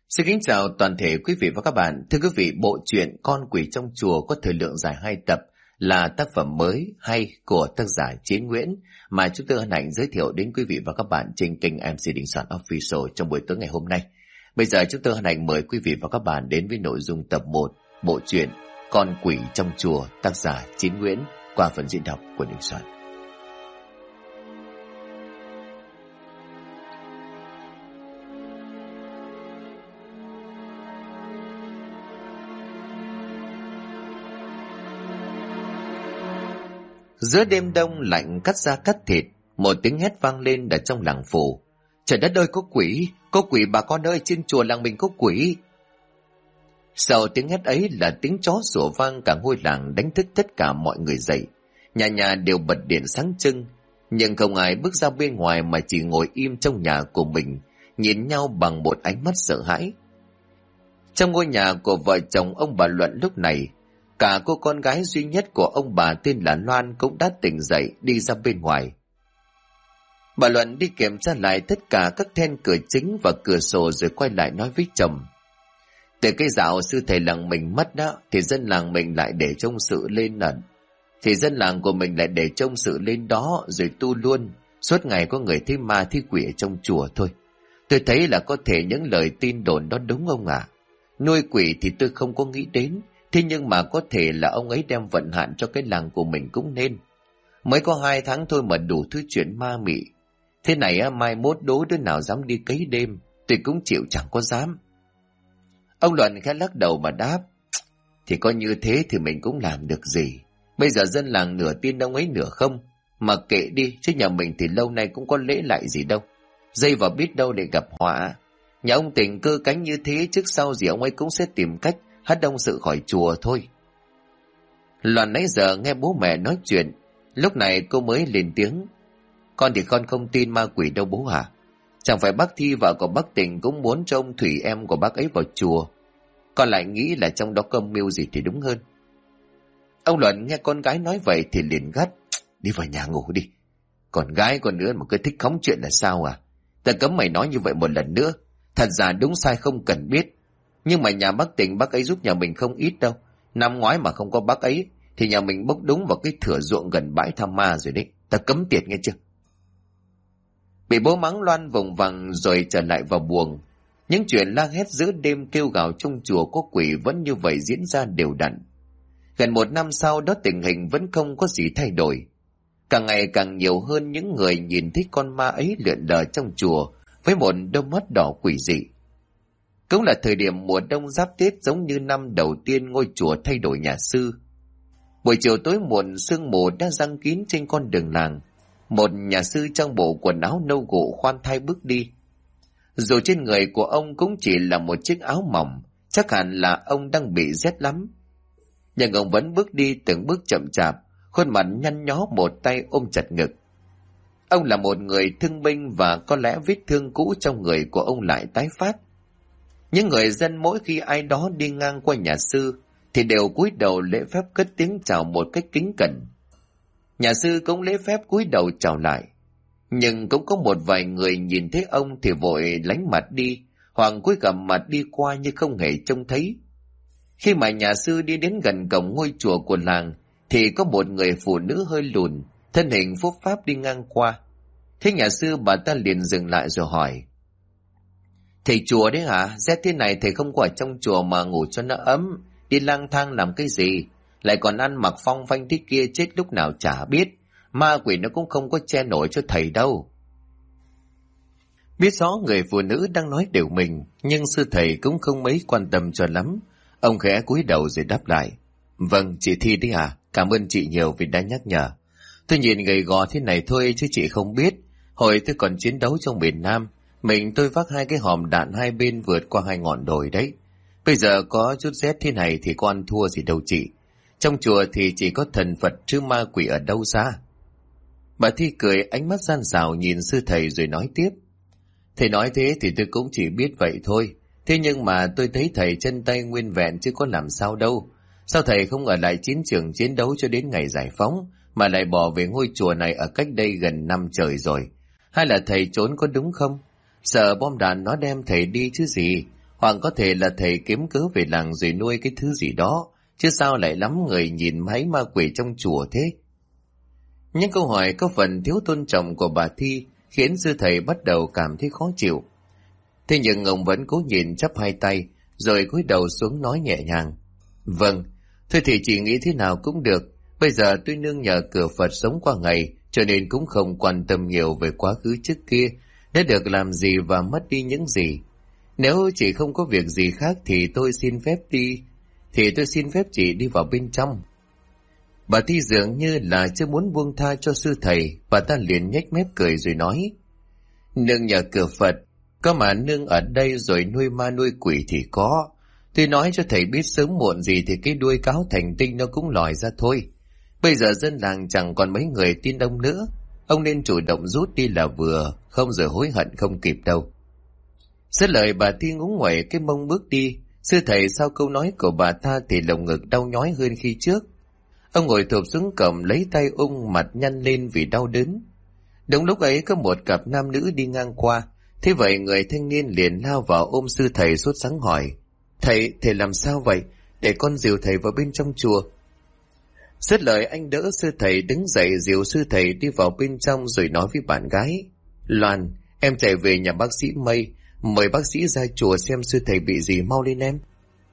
Xin kính chào toàn thể quý vị và các bạn. Thưa quý vị, bộ truyện Con Quỷ Trong Chùa có thời lượng dài 2 tập là tác phẩm mới hay của tác giả Chiến Nguyễn mà chúng tôi hân hạnh giới thiệu đến quý vị và các bạn trên kênh MC Đình Soạn Official trong buổi tối ngày hôm nay. Bây giờ chúng tôi hân hạnh mời quý vị và các bạn đến với nội dung tập 1 bộ truyện Con Quỷ Trong Chùa, tác giả Chiến Nguyễn qua phần diễn đọc của Đình Soạn. Giữa đêm đông lạnh cắt da cắt thịt, một tiếng hét vang lên ở trong làng phủ. Trời đất ơi, có quỷ bà con ơi, trên chùa làng mình có quỷ. Sau tiếng hét ấy là tiếng chó sủa vang cả ngôi làng, đánh thức tất cả mọi người dậy. Nhà nhà đều bật điện sáng trưng, nhưng không ai bước ra bên ngoài mà chỉ ngồi im trong nhà của mình, nhìn nhau bằng một ánh mắt sợ hãi. Trong ngôi nhà của vợ chồng ông bà Luận lúc này, cả cô con gái duy nhất của ông bà tên là Loan cũng đã tỉnh dậy đi ra bên ngoài. Bà Luận đi kiểm tra lại tất cả các then cửa chính và cửa sổ rồi quay lại nói với chồng. Từ cái dạo sư thầy làng mình mất đó, thì dân làng mình lại để trông sự lên ẩn. Thì dân làng của mình lại để trông sự lên đó rồi tu luôn. Suốt ngày có người thấy ma thấy quỷ ở trong chùa thôi. Tôi thấy là có thể những lời tin đồn đó đúng ông ạ. Nuôi quỷ thì tôi không có nghĩ đến. Thế nhưng mà có thể là ông ấy đem vận hạn cho cái làng của mình cũng nên. Mới có 2 tháng thôi mà đủ thứ chuyện ma mị. Thế này á, mai mốt đố đứa nào dám đi cấy đêm, tôi cũng chịu chẳng có dám. Ông Luận khẽ lắc đầu mà đáp. Thì có như thế thì mình cũng làm được gì. Bây giờ dân làng nửa tin ông ấy nửa không. Mà kệ đi, chứ nhà mình thì lâu nay cũng có lễ lại gì đâu. Dây vào biết đâu để gặp họa. Nhà ông tình cơ cánh như thế, trước sau gì ông ấy cũng sẽ tìm cách hất đông sự khỏi chùa thôi. Loan nãy giờ nghe bố mẹ nói chuyện, lúc này cô mới lên tiếng. Con thì con không tin ma quỷ đâu bố à. Chẳng phải bác Thi vợ của bác Tình cũng muốn cho ông Thủy em của bác ấy vào chùa. Con lại nghĩ là trong đó có mưu gì thì đúng hơn. Ông Luận nghe con gái nói vậy thì liền gắt. Đi vào nhà ngủ đi. Con gái con nữa mà cứ thích khóng chuyện là sao à? Ta cấm mày nói như vậy một lần nữa. Thật ra đúng sai không cần biết. Nhưng mà nhà bác Tình bác ấy giúp nhà mình không ít đâu. Năm ngoái mà không có bác ấy thì nhà mình bốc đúng vào cái thửa ruộng gần bãi tham ma rồi đấy. Ta cấm tiệt nghe chưa? Bị bố mắng, Loan vùng vằng rồi trở lại vào buồng. Những chuyện la hét giữa đêm kêu gào trong chùa có quỷ vẫn như vậy diễn ra đều đặn. Gần 1 năm sau đó tình hình vẫn không có gì thay đổi. Càng ngày càng nhiều hơn những người nhìn thấy con ma ấy lượn lờ trong chùa với một đôi mắt đỏ quỷ dị. Cũng là thời điểm mùa đông giáp Tết, giống như năm đầu tiên ngôi chùa thay đổi nhà sư. Buổi chiều tối muộn, sương mù đã giăng kín trên con đường làng. Một nhà sư trong bộ quần áo nâu gỗ khoan thai bước đi. Dù trên người của ông cũng chỉ là một chiếc áo mỏng, chắc hẳn là ông đang bị rét lắm. Nhưng ông vẫn bước đi từng bước chậm chạp, khuôn mặt nhăn nhó, một tay ôm chặt ngực. Ông là một người thương binh và có lẽ vết thương cũ trong người của ông lại tái phát. Những người dân mỗi khi ai đó đi ngang qua nhà sư thì đều cúi đầu lễ phép cất tiếng chào một cách kính cẩn. Nhà sư cũng lễ phép cúi đầu chào lại. Nhưng cũng có một vài người nhìn thấy ông thì vội lánh mặt đi, hoặc cúi gằm mặt đi qua như không hề trông thấy. Khi mà nhà sư đi đến gần cổng ngôi chùa của làng thì có một người phụ nữ hơi lùn, thân hình phúc pháp đi ngang qua. Thế nhà sư bà ta liền dừng lại rồi hỏi. Thầy chùa đấy hả? Rét thế này thầy không có ở trong chùa mà ngủ cho nó ấm. Đi lang thang làm cái gì? Lại còn ăn mặc phong phanh thế kia, chết lúc nào chả biết. Ma quỷ nó cũng không có che nổi cho thầy đâu. Biết rõ người phụ nữ đang nói đều mình, nhưng sư thầy cũng không mấy quan tâm cho lắm. Ông khẽ cúi đầu rồi đáp lại. Vâng, chị Thi đấy à? Cảm ơn chị nhiều vì đã nhắc nhở. Tôi nhìn gầy gò thế này thôi chứ chị không biết. Hồi tôi còn chiến đấu trong miền Nam, tôi vác 2 cái hòm đạn 2 bên vượt qua 2 ngọn đồi đấy. Bây giờ có chút rét thế này thì có ăn thua gì đâu chị. Trong chùa thì chỉ có thần Phật chứ ma quỷ ở đâu ra. Bà Thi cười, ánh mắt gian xảo nhìn sư thầy rồi nói tiếp. Thầy nói thế thì tôi cũng chỉ biết vậy thôi. Thế nhưng mà tôi thấy thầy chân tay nguyên vẹn chứ có làm sao đâu. Sao thầy không ở lại chiến trường chiến đấu cho đến ngày giải phóng, mà lại bỏ về ngôi chùa này ở cách đây gần 5 trời rồi? Hay là thầy trốn có đúng không? Sợ bom đạn nó đem thầy đi chứ gì. Hoặc có thể là thầy kiếm cớ về làng rồi nuôi cái thứ gì đó, chứ sao lại lắm người nhìn thấy ma quỷ trong chùa thế? Những câu hỏi có phần thiếu tôn trọng của bà Thi khiến sư thầy bắt đầu cảm thấy khó chịu. Thế nhưng ông vẫn cố nhìn chắp hai tay, rồi cúi đầu xuống nói nhẹ nhàng. Vâng, thôi thì chị nghĩ thế nào cũng được. Bây giờ tôi nương nhờ cửa Phật sống qua ngày, cho nên cũng không quan tâm nhiều về quá khứ trước kia, đã được làm gì và mất đi những gì. Nếu chị không có việc gì khác thì tôi xin phép chị đi vào bên trong. Bà Thi dường như là chưa muốn buông tha cho sư thầy, bà ta liền nhếch mép cười rồi nói. Nương nhờ cửa Phật, có mà nương ở đây rồi nuôi ma nuôi quỷ thì có. Tôi nói cho thầy biết sớm muộn gì thì cái đuôi cáo thành tinh nó cũng lòi ra thôi. Bây giờ dân làng chẳng còn mấy người tin ông nữa. Ông nên chủ động rút đi là vừa, không giờ hối hận không kịp đâu. Dứt lời bà Thi ngúng nguẩy cái mông bước đi. Sư thầy sau câu nói của bà ta thì lồng ngực đau nhói hơn khi trước. Ông ngồi thụp xuống cổng lấy tay ung mặt nhăn lên vì đau đớn. Đúng lúc ấy có một cặp nam nữ đi ngang qua. Thế vậy người thanh niên liền lao vào ôm sư thầy sốt sắng hỏi. Thầy làm sao vậy? Để con dìu thầy vào bên trong chùa. Dứt lời anh đỡ sư thầy đứng dậy dìu sư thầy đi vào bên trong rồi nói với bạn gái. Loan, em chạy về nhà bác sĩ Mây, mời bác sĩ ra chùa xem sư thầy bị gì, mau lên em.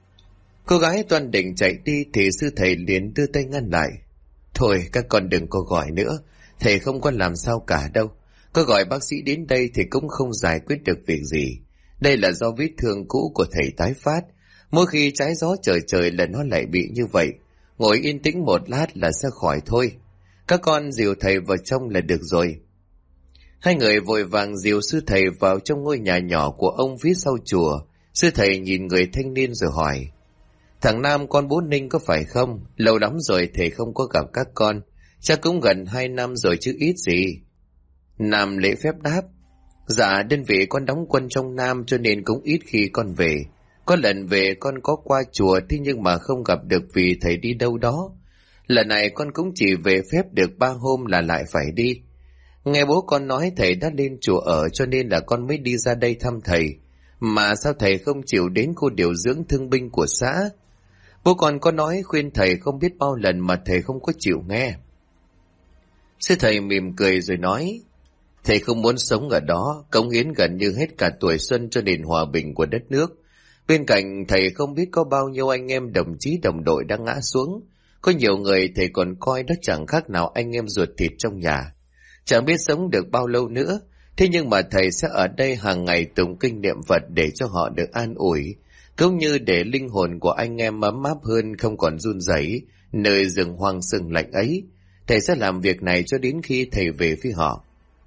Cô gái toan định chạy đi thì sư thầy liền đưa tay ngăn lại. Thôi các con đừng có gọi nữa, thầy không có làm sao cả đâu. Có gọi bác sĩ đến đây thì cũng không giải quyết được việc gì. Đây là do vết thương cũ của thầy tái phát. Mỗi khi trái gió trời là nó lại bị như vậy. Ngồi yên tĩnh một lát là sẽ khỏi thôi. Các con dìu thầy vào trong là được rồi. Hai người vội vàng dìu sư thầy vào trong ngôi nhà nhỏ của ông phía sau chùa. Sư thầy nhìn người thanh niên rồi hỏi. Thằng Nam con bố Ninh có phải không? Lâu lắm rồi thầy không có gặp các con. Chắc cũng gần 2 năm rồi chứ ít gì. Nam lễ phép đáp. Dạ, đơn vị con đóng quân trong Nam cho nên cũng ít khi con về. Có lần về con có qua chùa thế nhưng mà không gặp được vì thầy đi đâu đó. Lần này con cũng chỉ về phép được 3 hôm là lại phải đi. Nghe bố con nói thầy đã lên chùa ở cho nên là con mới đi ra đây thăm thầy. Mà sao thầy không chịu đến khu điều dưỡng thương binh của xã? Bố con có nói khuyên thầy không biết bao lần mà thầy không có chịu nghe. Sư thầy mỉm cười rồi nói. Thầy không muốn sống ở đó, cống hiến gần như hết cả tuổi xuân cho nền hòa bình của đất nước. Bên cạnh thầy không biết có bao nhiêu anh em đồng chí đồng đội đã ngã xuống. Có nhiều người thầy còn coi đó chẳng khác nào anh em ruột thịt trong nhà. Chẳng biết sống được bao lâu nữa, thế nhưng mà thầy sẽ ở đây hàng ngày tụng kinh niệm Phật để cho họ được an ủi, cũng như để linh hồn của anh em ấm áp hơn, không còn run rẩy nơi rừng hoang sừng lạnh ấy. Thầy sẽ làm việc này cho đến khi thầy về phía họ.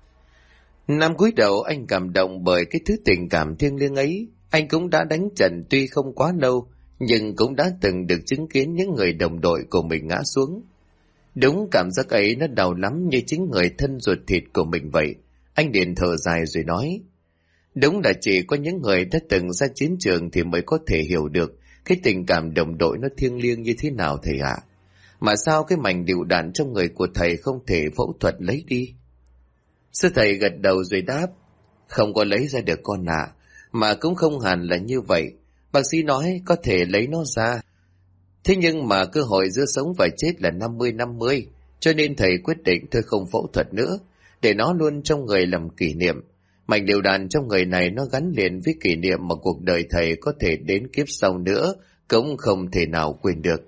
Năm cúi đầu anh cảm động bởi cái thứ tình cảm thiêng liêng ấy. Anh cũng đã đánh trận tuy không quá lâu, nhưng cũng đã từng được chứng kiến những người đồng đội của mình ngã xuống. Đúng cảm giác ấy nó đau lắm như chính người thân ruột thịt của mình vậy. Anh liền thở dài rồi nói. Đúng là chỉ có những người đã từng ra chiến trường thì mới có thể hiểu được cái tình cảm đồng đội nó thiêng liêng như thế nào thầy ạ. Mà sao cái mảnh lựu đạn trong người của thầy không thể phẫu thuật lấy đi? Sư thầy gật đầu rồi đáp. Không có lấy ra được con ạ. Mà cũng không hẳn là như vậy. Bác sĩ nói có thể lấy nó ra. Thế nhưng mà cơ hội giữa sống và chết là 50-50, cho nên thầy quyết định thôi không phẫu thuật nữa, để nó luôn trong người làm kỷ niệm. Mảnh lựu đạn trong người này nó gắn liền với kỷ niệm mà cuộc đời thầy có thể đến kiếp sau nữa, cũng không thể nào quên được.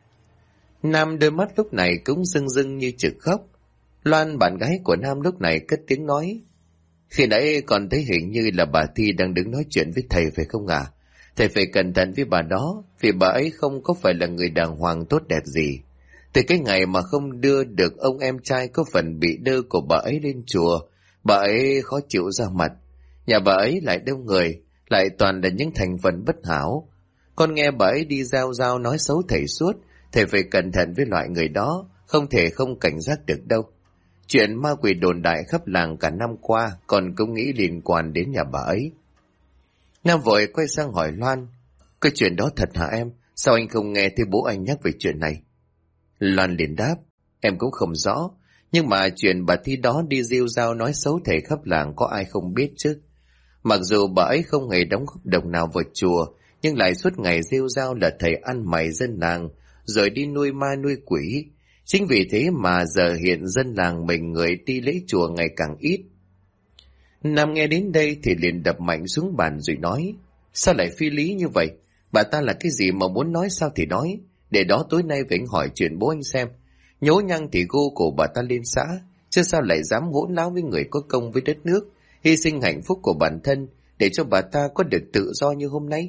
Nam đôi mắt lúc này cũng rưng rưng như trực khóc. Loan, bạn gái của Nam lúc này cất tiếng nói. Khi nãy còn thấy hình như là bà Thi đang đứng nói chuyện với thầy phải không ạ? Thầy phải cẩn thận với bà đó, vì bà ấy không có phải là người đàng hoàng tốt đẹp gì. Từ cái ngày mà không đưa được ông em trai có phần bị đơ của bà ấy lên chùa, bà ấy khó chịu ra mặt. Nhà bà ấy lại đông người, lại toàn là những thành phần bất hảo. Con nghe bà ấy đi rao nói xấu thầy suốt, thầy phải cẩn thận với loại người đó, không thể không cảnh giác được đâu. Chuyện ma quỷ đồn đại khắp làng cả năm qua còn cũng nghĩ liên quan đến nhà bà ấy. Nam vội quay sang hỏi Loan. Cái chuyện đó thật hả em? Sao anh không nghe thấy bố anh nhắc về chuyện này? Loan liền đáp. Em cũng không rõ. Nhưng mà chuyện bà Thi đó đi rêu rao nói xấu thầy khắp làng có ai không biết chứ. Mặc dù bà ấy không hề đóng góp đồng nào vào chùa, nhưng lại suốt ngày rêu rao là thầy ăn mày dân làng, rồi đi nuôi ma nuôi quỷ. Chính vì thế mà giờ hiện dân làng mình người đi lễ chùa ngày càng ít. Nam nghe đến đây thì liền đập mạnh xuống bàn rồi nói, sao lại phi lý như vậy? Bà ta là cái gì mà muốn nói sao thì nói, để đó tối nay về anh hỏi chuyện bố anh xem. Nhố nhăng thì gô cổ bà ta lên xã, chứ sao lại dám hỗn láo với người có công với đất nước, hy sinh hạnh phúc của bản thân để cho bà ta có được tự do như hôm nay.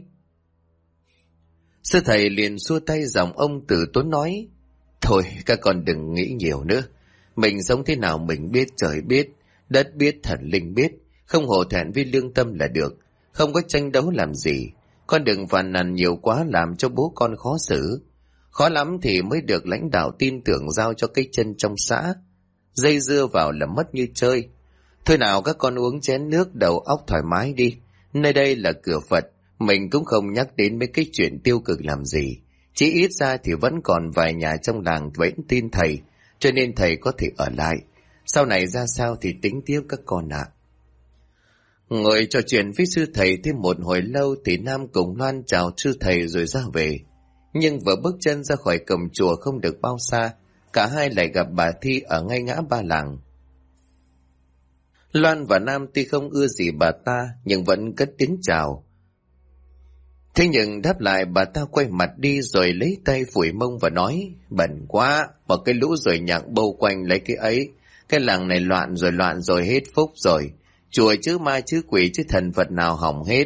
Sư thầy liền xua tay giọng ông từ tốn nói, thôi các con đừng nghĩ nhiều nữa. Mình sống thế nào mình biết, trời biết, đất biết, thần linh biết. Không hổ thẹn với lương tâm là được. Không có tranh đấu làm gì. Con đừng phàn nàn nhiều quá làm cho bố con khó xử. Khó lắm thì mới được lãnh đạo tin tưởng giao cho cái chân trong xã. Dây dưa vào là mất như chơi. Thôi nào các con uống chén nước đầu óc thoải mái đi. Nơi đây là cửa Phật. Mình cũng không nhắc đến mấy cái chuyện tiêu cực làm gì. Chỉ ít ra thì vẫn còn vài nhà trong làng vẫn tin thầy, cho nên thầy có thể ở lại. Sau này ra sao thì tính tiếp các con ạ. Ngồi trò chuyện với sư thầy thêm một hồi lâu thì Nam cùng Loan chào sư thầy rồi ra về. Nhưng vừa bước chân ra khỏi cổng chùa không được bao xa, cả hai lại gặp bà Thi ở ngay ngã ba làng. Loan và Nam tuy không ưa gì bà ta nhưng vẫn cất tiếng chào. Thế nhưng đáp lại bà ta quay mặt đi rồi lấy tay phủi mông và nói, bẩn quá, một cái lũ rồi nhặng bâu quanh lấy cái ấy. Cái làng này loạn rồi hết phúc rồi. Chùa chứ ma chứ quỷ chứ thần Phật nào hỏng hết.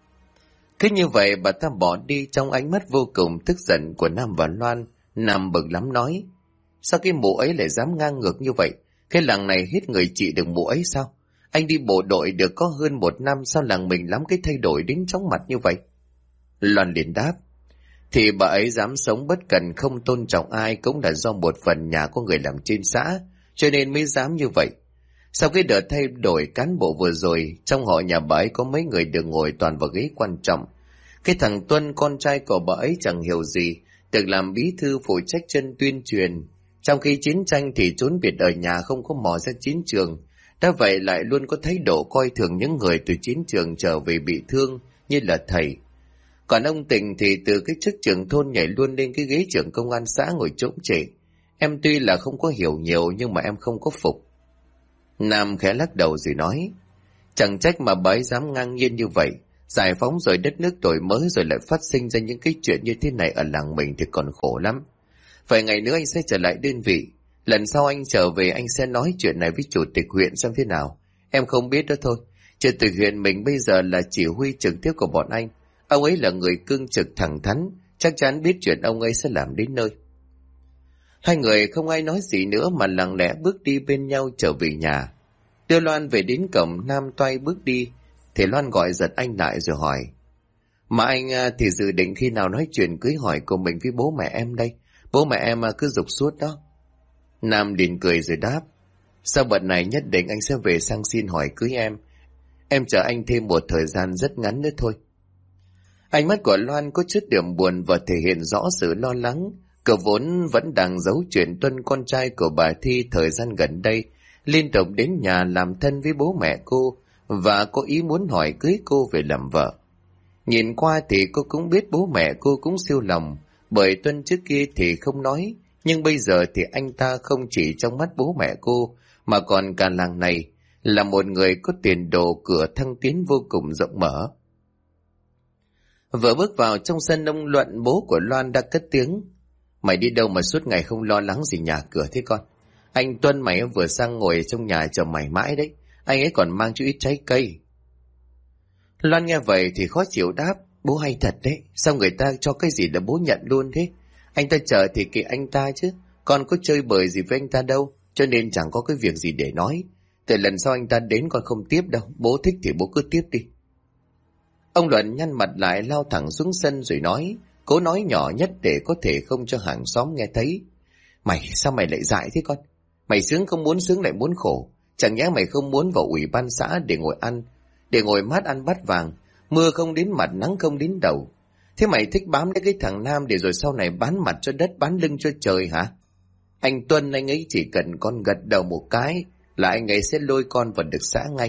Cứ như vậy bà ta bỏ đi trong ánh mắt vô cùng tức giận của Nam và Loan. Nam bực lắm nói, sao cái mụ ấy lại dám ngang ngược như vậy? Cái làng này hết người trị được mụ ấy sao? Anh đi bộ đội được có hơn 1 năm, sao làng mình lắm cái thay đổi đến chóng mặt như vậy? Loan liền đáp, thì bà ấy dám sống bất cần không tôn trọng ai cũng là do một phần nhà có người làm trên xã, cho nên mới dám như vậy. Sau cái đợt thay đổi cán bộ vừa rồi, trong họ nhà bà ấy có mấy người được ngồi toàn vào ghế quan trọng. Cái thằng Tuân, con trai của bà ấy chẳng hiểu gì, được làm bí thư phụ trách chân tuyên truyền. Trong khi chiến tranh thì trốn biệt ở nhà không có mò ra chiến trường. Đã vậy lại luôn có thái độ coi thường những người từ chiến trường trở về bị thương như là thầy. Còn ông Tình thì từ cái chức trưởng thôn nhảy luôn lên cái ghế trưởng công an xã ngồi trống trễ. Em tuy là không có hiểu nhiều nhưng mà em không có phục. Nam khẽ lắc đầu rồi nói, chẳng trách mà bà ấy dám ngang nhiên như vậy. Giải phóng rồi đất nước đổi mới rồi lại phát sinh ra những cái chuyện như thế này ở làng mình thì còn khổ lắm. Vài ngày nữa anh sẽ trở lại đơn vị. Lần sau anh trở về anh sẽ nói chuyện này với chủ tịch huyện xem thế nào. Em không biết đó thôi. Chủ tịch huyện mình bây giờ là chỉ huy trực tiếp của bọn anh. Ông ấy là người cương trực thẳng thắn, chắc chắn biết chuyện ông ấy sẽ làm đến nơi. Hai người không ai nói gì nữa mà lặng lẽ bước đi bên nhau trở về nhà. Đưa Loan về đến cổng, Nam toay bước đi, thì Loan gọi giật anh lại rồi hỏi, mà anh thì dự định khi nào nói chuyện cưới hỏi của mình với bố mẹ em đây? Bố mẹ em cứ giục suốt đó. Nam liền cười rồi đáp, sau bận này nhất định anh sẽ về sang xin hỏi cưới em. Em chờ anh thêm một thời gian rất ngắn nữa thôi. Ánh mắt của Loan có chút điểm buồn và thể hiện rõ sự lo lắng. Cậu vốn vẫn đang giấu chuyện Tuân, con trai của bà Thi thời gian gần đây liên tục đến nhà làm thân với bố mẹ cô và có ý muốn hỏi cưới cô về làm vợ. Nhìn qua thì cô cũng biết bố mẹ cô cũng siêu lòng, bởi Tuân trước kia thì không nói, nhưng bây giờ thì anh ta không chỉ trong mắt bố mẹ cô mà còn cả làng này là một người có tiền đồ, cửa thăng tiến vô cùng rộng mở. Vừa bước vào trong sân, ông Luận, bố của Loan, đã cất tiếng, mày đi đâu mà suốt ngày không lo lắng gì nhà cửa thế con? Anh Tuân mày vừa sang ngồi trong nhà chờ mày mãi đấy, anh ấy còn mang chút ít trái cây. Loan nghe vậy thì khó chịu đáp, bố hay thật đấy, sao người ta cho cái gì là bố nhận luôn thế? Anh ta chờ thì kệ anh ta chứ, con có chơi bời gì với anh ta đâu, cho nên chẳng có cái việc gì để nói. Từ lần sau anh ta đến con không tiếp đâu, bố thích thì bố cứ tiếp đi. Ông Luận nhăn mặt lại, lao thẳng xuống sân rồi nói, cố nói nhỏ nhất để có thể không cho hàng xóm nghe thấy. Mày, sao mày lại dại thế con? Mày sướng không muốn sướng lại muốn khổ. Chẳng nhẽ mày không muốn vào ủy ban xã để ngồi ăn, để ngồi mát ăn bát vàng, mưa không đến mặt nắng không đến đầu. Thế mày thích bám lấy cái thằng Nam để rồi sau này bán mặt cho đất bán lưng cho trời hả? Anh Tuân, anh ấy chỉ cần con gật đầu một cái là anh ấy sẽ lôi con vào được xã ngay.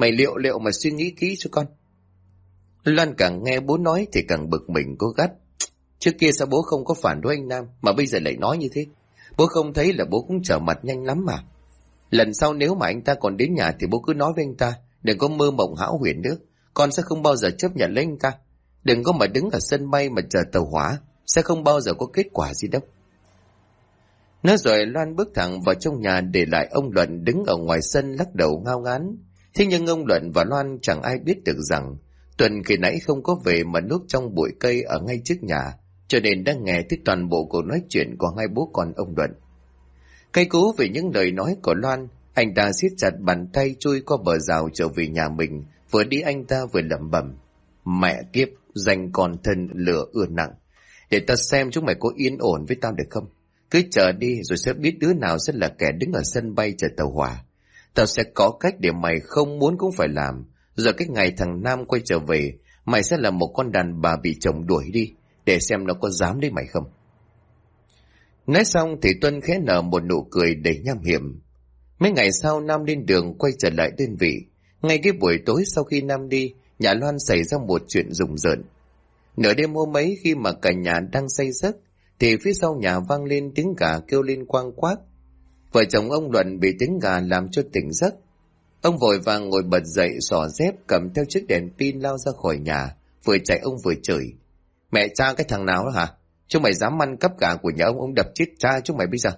Mày liệu mà suy nghĩ kỹ cho con. Loan càng nghe bố nói thì càng bực mình, cô gắt. Trước kia sao bố không có phản đối anh Nam, mà bây giờ lại nói như thế? Bố không thấy là bố cũng trở mặt nhanh lắm mà. Lần sau nếu mà anh ta còn đến nhà thì bố cứ nói với anh ta, đừng có mơ mộng hão huyền nữa. Con sẽ không bao giờ chấp nhận lấy anh ta. Đừng có mà đứng ở sân bay mà chờ tàu hỏa, sẽ không bao giờ có kết quả gì đâu. Nói rồi Loan bước thẳng vào trong nhà, để lại ông Luận đứng ở ngoài sân lắc đầu ngao ngán. Thế nhưng ông Luận và Loan chẳng ai biết được rằng Tuần khi nãy không có về mà núp trong bụi cây ở ngay trước nhà, cho nên đang nghe thấy toàn bộ cuộc nói chuyện của hai bố con ông Luận. Cay cú vì những lời nói của Loan, anh ta siết chặt bàn tay chui qua bờ rào trở về nhà mình. Vừa đi anh ta vừa lẩm bẩm: mẹ kiếp, danh con thân lửa ưa nặng. Để ta xem chúng mày có yên ổn với tao được không? Cứ chờ đi rồi sẽ biết đứa nào sẽ là kẻ đứng ở sân bay chờ tàu hỏa. Tao sẽ có cách để mày không muốn cũng phải làm. Rồi cái ngày thằng Nam quay trở về, mày sẽ là một con đàn bà bị chồng đuổi đi, để xem nó có dám lấy mày không. Nói xong thì Tuân khẽ nở một nụ cười đầy nham hiểm. Mấy ngày sau Nam lên đường quay trở lại đơn vị. Ngay cái buổi tối sau khi Nam đi, nhà Loan xảy ra một chuyện rùng rợn. Nửa đêm hôm ấy, khi mà cả nhà đang say giấc, thì phía sau nhà vang lên tiếng gà kêu lên quang quác. Vợ chồng ông Luận bị tiếng gà làm cho tỉnh giấc. Ông vội vàng ngồi bật dậy, xỏ dép, cầm theo chiếc đèn pin lao ra khỏi nhà. Vừa chạy ông vừa chửi: mẹ cha cái thằng nào đó hả? Chúng mày dám ăn cắp gà của nhà ông đập chết cha chúng mày bây giờ.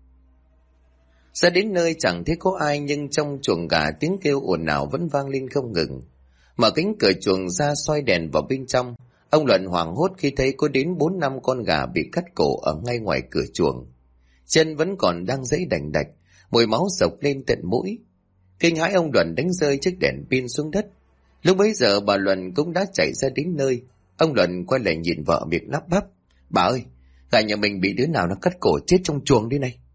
Ra đến nơi chẳng thấy có ai, nhưng trong chuồng gà tiếng kêu ồn ào vẫn vang lên không ngừng. Mở cánh cửa chuồng ra, soi đèn vào bên trong. Ông Luận hoảng hốt khi thấy có đến 4-5 con gà bị cắt cổ ở ngay ngoài cửa chuồng. Chân vẫn còn đang giãy đành đạch, mùi máu sộc lên tận mũi. Kinh hãi, ông Luận đánh rơi chiếc đèn pin xuống đất. Lúc bấy giờ bà Luận cũng đã chạy ra đến nơi. Ông Luận quay lại nhìn vợ miệng lắp bắp: bà ơi, gà nhà mình bị đứa nào nó cắt cổ chết trong chuồng đây này.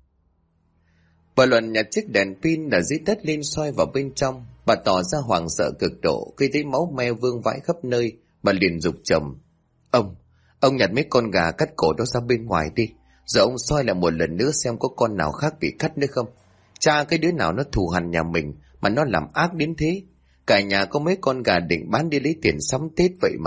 Bà Luận nhặt chiếc đèn pin ở dưới đất lên soi vào bên trong. Bà tỏ ra hoảng sợ cực độ khi thấy máu me vương vãi khắp nơi. Bà liền giục chồng: ông nhặt mấy con gà cắt cổ đó ra bên ngoài đi, rồi ông soi lại một lần nữa xem có con nào khác bị cắt nữa không. Cha cái đứa nào nó thù hằn nhà mình mà nó làm ác đến thế. Cả nhà có mấy con gà định bán đi lấy tiền sắm Tết vậy mà.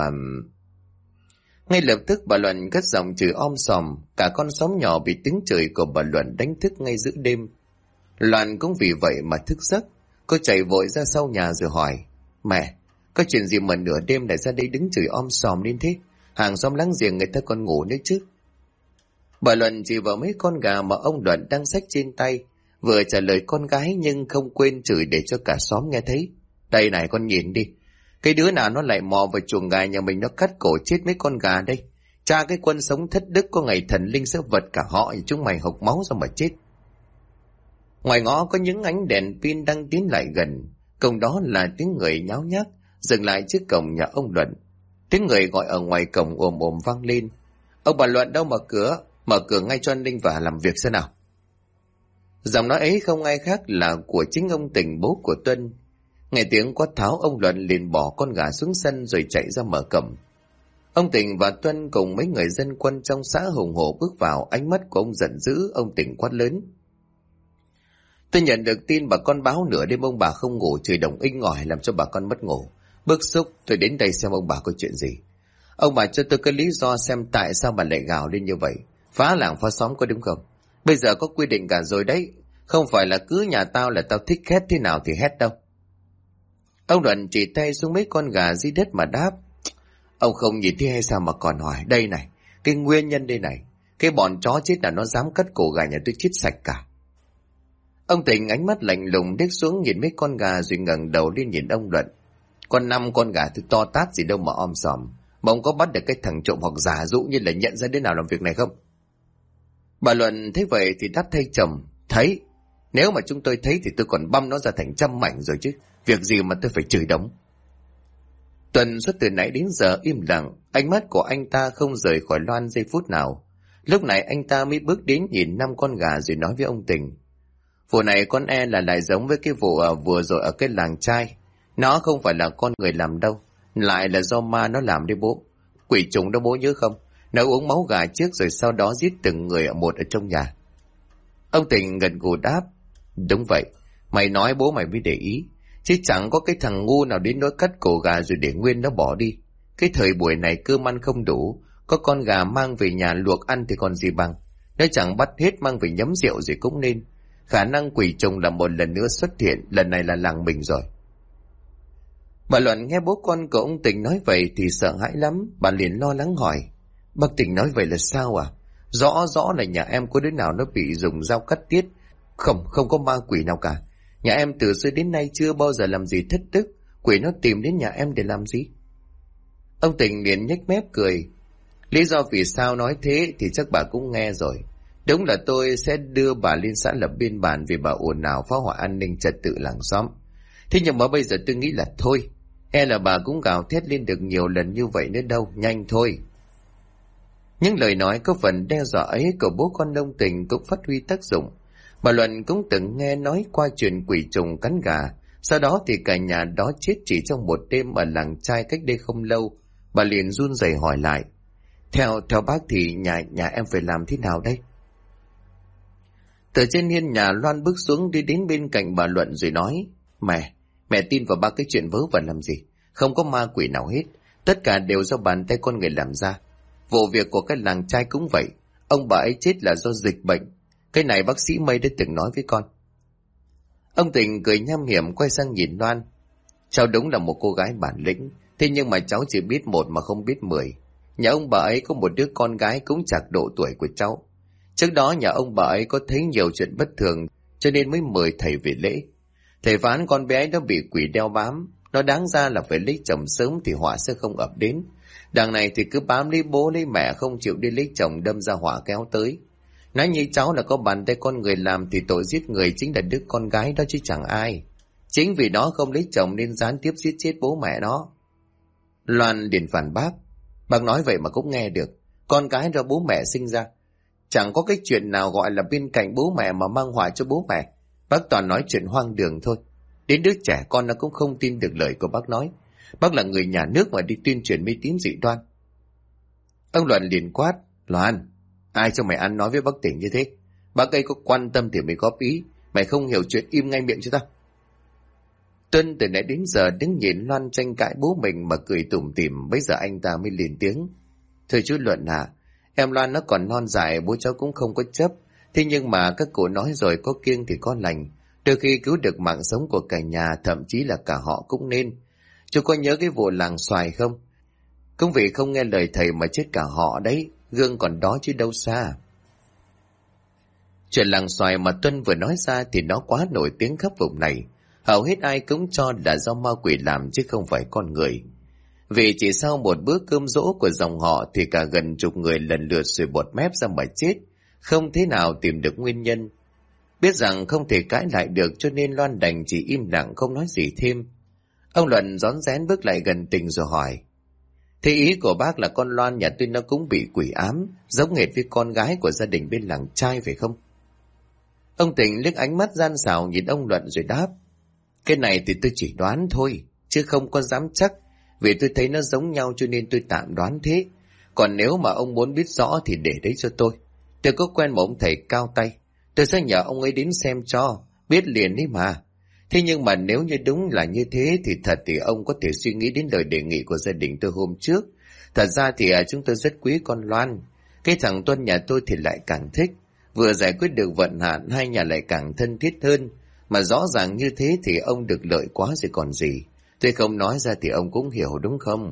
Ngay lập tức bà Luận cất giọng chửi om sòm. Cả con xóm nhỏ bị tiếng chửi của bà Luận đánh thức ngay giữa đêm. Loan cũng vì vậy mà thức giấc. Cô chạy vội ra sau nhà rồi hỏi: mẹ, có chuyện gì mà nửa đêm lại ra đây đứng chửi om sòm lên thế? Hàng xóm láng giềng người ta còn ngủ nữa chứ. Bà Luận chỉ vào mấy con gà mà ông Luận đang xách trên tay, vừa trả lời con gái nhưng không quên chửi để cho cả xóm nghe thấy: đây này, con nhìn đi, cái đứa nào nó lại mò vào chuồng gà nhà mình, nó cắt cổ chết mấy con gà đây. Cha cái quân sống thất đức, có ngày thần linh sẽ vật cả họ, chúng mày hộc máu ra mà chết. Ngoài ngõ có những ánh đèn pin đang tiến lại gần. Cùng đó là tiếng người nháo nhác dừng lại trước cổng nhà ông Luận. Tiếng người gọi ở ngoài cổng ồm ồm vang lên: ông bà Luận đâu, mở cửa ngay cho anh Linh vào làm việc xem nào. Giọng nói ấy không ai khác là của chính ông Tình, bố của Tuân. Nghe tiếng quát tháo, ông Luận liền bỏ con gà xuống sân rồi chạy ra mở cổng. Ông Tình và Tuân cùng mấy người dân quân trong xã hùng hổ bước vào. Ánh mắt của ông giận dữ. Ông Tình quát lớn: tôi nhận được tin bà con báo nửa đêm ông bà không ngủ, chửi đồng inh ỏi làm cho bà con mất ngủ. Bức xúc tôi đến đây xem ông bà có chuyện gì. Ông bà cho tôi cái lý do xem tại sao bà lại gào lên như vậy. Phá làng phá xóm có đúng không? Bây giờ có quy định cả rồi đấy, không phải là cứ nhà tao là tao thích hét thế nào thì hét đâu. Ông Luận chỉ tay xuống mấy con gà dưới đất mà đáp: ông không nhìn thấy hay sao mà còn hỏi? Đây này, cái nguyên nhân đây này, cái bọn chó chết là nó dám cắt cổ gà nhà tôi chết sạch cả. Ông Tình ánh mắt lạnh lùng liếc xuống nhìn mấy con gà rồi ngẩng đầu lên nhìn ông Luận: con 5 con gà thì to tát gì đâu mà om sòm, mà ông có bắt được cái thằng trộm hoặc giả dụ như là nhận ra đứa nào làm việc này không? Bà Luận thấy vậy thì đáp thay chồng: thấy, nếu mà chúng tôi thấy thì tôi còn băm nó ra thành trăm mảnh rồi chứ, việc gì mà tôi phải chửi đống. Tuần suốt từ nãy đến giờ im lặng, ánh mắt của anh ta không rời khỏi Loan giây phút nào. Lúc này anh ta mới bước đến nhìn 5 con gà rồi nói với ông Tình: vụ này con e là lại giống với cái vụ vừa rồi ở cái làng trai. Nó không phải là con người làm đâu, lại là do ma nó làm đấy bố. Quỷ trùng đó bố nhớ không? Nó uống máu gà trước rồi sau đó giết từng người một ở trong nhà. Ông Tình gật gù đáp: đúng vậy, mày nói bố mày mới để ý. Chứ chẳng có cái thằng ngu nào đến nỗi cắt cổ gà rồi để nguyên nó bỏ đi. Cái thời buổi này cơm ăn không đủ, có con gà mang về nhà luộc ăn thì còn gì bằng. Nếu chẳng bắt hết mang về nhấm rượu rồi cũng nên. Khả năng quỷ trùng là một lần nữa xuất hiện, lần này là làng mình rồi. Bà Luận nghe bố con của ông Tình nói vậy thì sợ hãi lắm. Bà liền lo lắng hỏi: bác Tình nói vậy là sao à? Rõ rõ là nhà em có đứa nào nó bị dùng dao cắt tiết. Không có ma quỷ nào cả. Nhà em từ xưa đến nay chưa bao giờ làm gì thất đức. Quỷ nó tìm đến nhà em để làm gì? Ông Tình liền nhếch mép cười. Lý do vì sao nói thế thì chắc bà cũng nghe rồi. Đúng là tôi sẽ đưa bà lên xã lập biên bản vì bà ồn ào phá hoại an ninh trật tự làng xóm. Thế nhưng mà bây giờ tôi nghĩ là thôi, e là bà cũng gào thét lên được nhiều lần như vậy nữa đâu, nhanh thôi. Những lời nói có phần đe dọa ấy của bố con ông Tình cũng phát huy tác dụng. Bà Luận cũng từng nghe nói qua chuyện quỷ trùng cắn gà, sau đó thì cả nhà đó chết chỉ trong một đêm ở làng trai cách đây không lâu. Bà liền run rẩy hỏi lại: Theo bác thì nhà em phải làm thế nào đây? Từ trên hiên nhà Loan bước xuống đi đến bên cạnh bà Luận rồi nói: Mẹ tin vào ba cái chuyện vớ vẩn làm gì? Không có ma quỷ nào hết, tất cả đều do bàn tay con người làm ra. Vụ việc của cái làng trai cũng vậy, ông bà ấy chết là do dịch bệnh. Cái này bác sĩ Mây đã từng nói với con. Ông Tình cười nham hiểm quay sang nhìn Loan: Cháu đúng là một cô gái bản lĩnh, thế nhưng mà cháu chỉ biết một mà không biết 10. Nhà ông bà ấy có một đứa con gái cũng chạc độ tuổi của cháu. Trước đó nhà ông bà ấy có thấy nhiều chuyện bất thường cho nên mới mời thầy về lễ. Thầy phán con bé ấy nó bị quỷ đeo bám, nó đáng ra là phải lấy chồng sớm thì họa sẽ không ập đến. Đằng này thì cứ bám lấy bố lấy mẹ không chịu đi lấy chồng, đâm ra họa kéo tới. Nói như cháu là có bàn tay con người làm thì tội giết người chính là đứa con gái đó chứ chẳng ai. Chính vì nó không lấy chồng nên gián tiếp giết chết bố mẹ nó. Loan liền phản bác: Bác nói vậy mà cũng nghe được. Con gái do bố mẹ sinh ra, chẳng có cái chuyện nào gọi là bên cạnh bố mẹ mà mang họa cho bố mẹ. Bác toàn nói chuyện hoang đường thôi. Đến đứa trẻ con nó cũng không tin được lời của bác nói. Bác là người nhà nước mà đi tuyên truyền mê tín dị đoan. Ông Luận liền quát: Loan, ai cho mày ăn nói với bác Tỉnh như thế? Bác ấy có quan tâm thì mới góp ý. Mày không hiểu chuyện im ngay miệng cho tao. Tuân từ nãy đến giờ đứng nhìn Loan tranh cãi bố mình mà cười tủm tỉm. Bây giờ anh ta mới lên tiếng: Thưa chú Luận à, em Loan nó còn non dại, bố cháu cũng không có chấp. Thế nhưng mà các cụ nói rồi, có kiêng thì có lành. Đôi khi cứu được mạng sống của cả nhà, thậm chí là cả họ cũng nên. Chú có nhớ cái vụ làng xoài không? Cũng vì không nghe lời thầy mà chết cả họ đấy. Gương còn đó chứ đâu xa. Chuyện làng xoài mà Tuân vừa nói ra thì nó quá nổi tiếng khắp vùng này. Hầu hết ai cũng cho là do ma quỷ làm chứ không phải con người. Vì chỉ sau một bữa cơm dỗ của dòng họ thì cả gần chục người lần lượt sùi bọt mép ra mà chết, không thế nào tìm được nguyên nhân. Biết rằng không thể cãi lại được cho nên Loan đành chỉ im lặng không nói gì thêm. Ông Luận rón rén bước lại gần Tình rồi hỏi: Thế ý của bác là con Loan nhà tôi nó cũng bị quỷ ám, giống hệt với con gái của gia đình bên làng trai phải không? Ông Tình liếc ánh mắt gian xảo nhìn ông Luận rồi đáp: Cái này thì tôi chỉ đoán thôi, chứ không có dám chắc. Vì tôi thấy nó giống nhau cho nên tôi tạm đoán thế. Còn nếu mà ông muốn biết rõ thì để đấy cho tôi. Tôi có quen một ông thầy cao tay, tôi sẽ nhờ ông ấy đến xem cho, biết liền ấy mà. Thế nhưng mà nếu như đúng là như thế thì thật thì ông có thể suy nghĩ đến lời đề nghị của gia đình tôi hôm trước. Thật ra thì chúng tôi rất quý con Loan. Cái thằng Tuân nhà tôi thì lại càng thích. Vừa giải quyết được vận hạn, hai nhà lại càng thân thiết hơn. Mà rõ ràng như thế thì ông được lợi quá rồi còn gì. Tôi không nói ra thì ông cũng hiểu đúng không?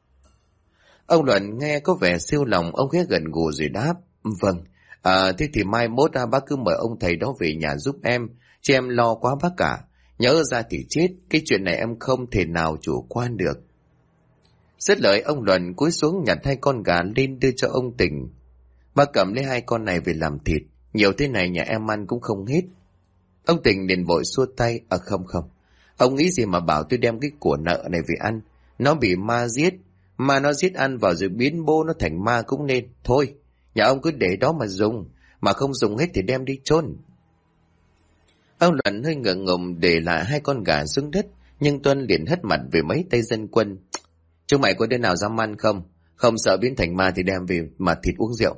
Ông Luận nghe có vẻ siêu lòng, ông khẽ gật gù rồi đáp: Vâng, thế thì mai mốt bác cứ mời ông thầy đó về nhà giúp em, chứ em lo quá bác cả. Nhớ ra thì chết, cái chuyện này em không thể nào chủ quan được. Dứt lời ông Luận cúi xuống nhặt hai con gà lên đưa cho ông Tình. Bác cầm lấy hai con này về làm thịt, nhiều thế này nhà em ăn cũng không hết. Ông Tình liền vội xua tay: Không, ông nghĩ gì mà bảo tôi đem cái của nợ này về ăn. Nó bị ma giết, mà nó giết ăn vào rồi biến bô nó thành ma cũng nên. Thôi, nhà ông cứ để đó mà dùng, mà không dùng hết thì đem đi chôn. Ông Luận hơi ngượng ngùng để lại hai con gà xuống đất, nhưng Tuân liền hất mặt về mấy tay dân quân: Chúng mày có đứa nào dám ăn không? Không sợ biến thành ma thì đem về mà thịt uống rượu.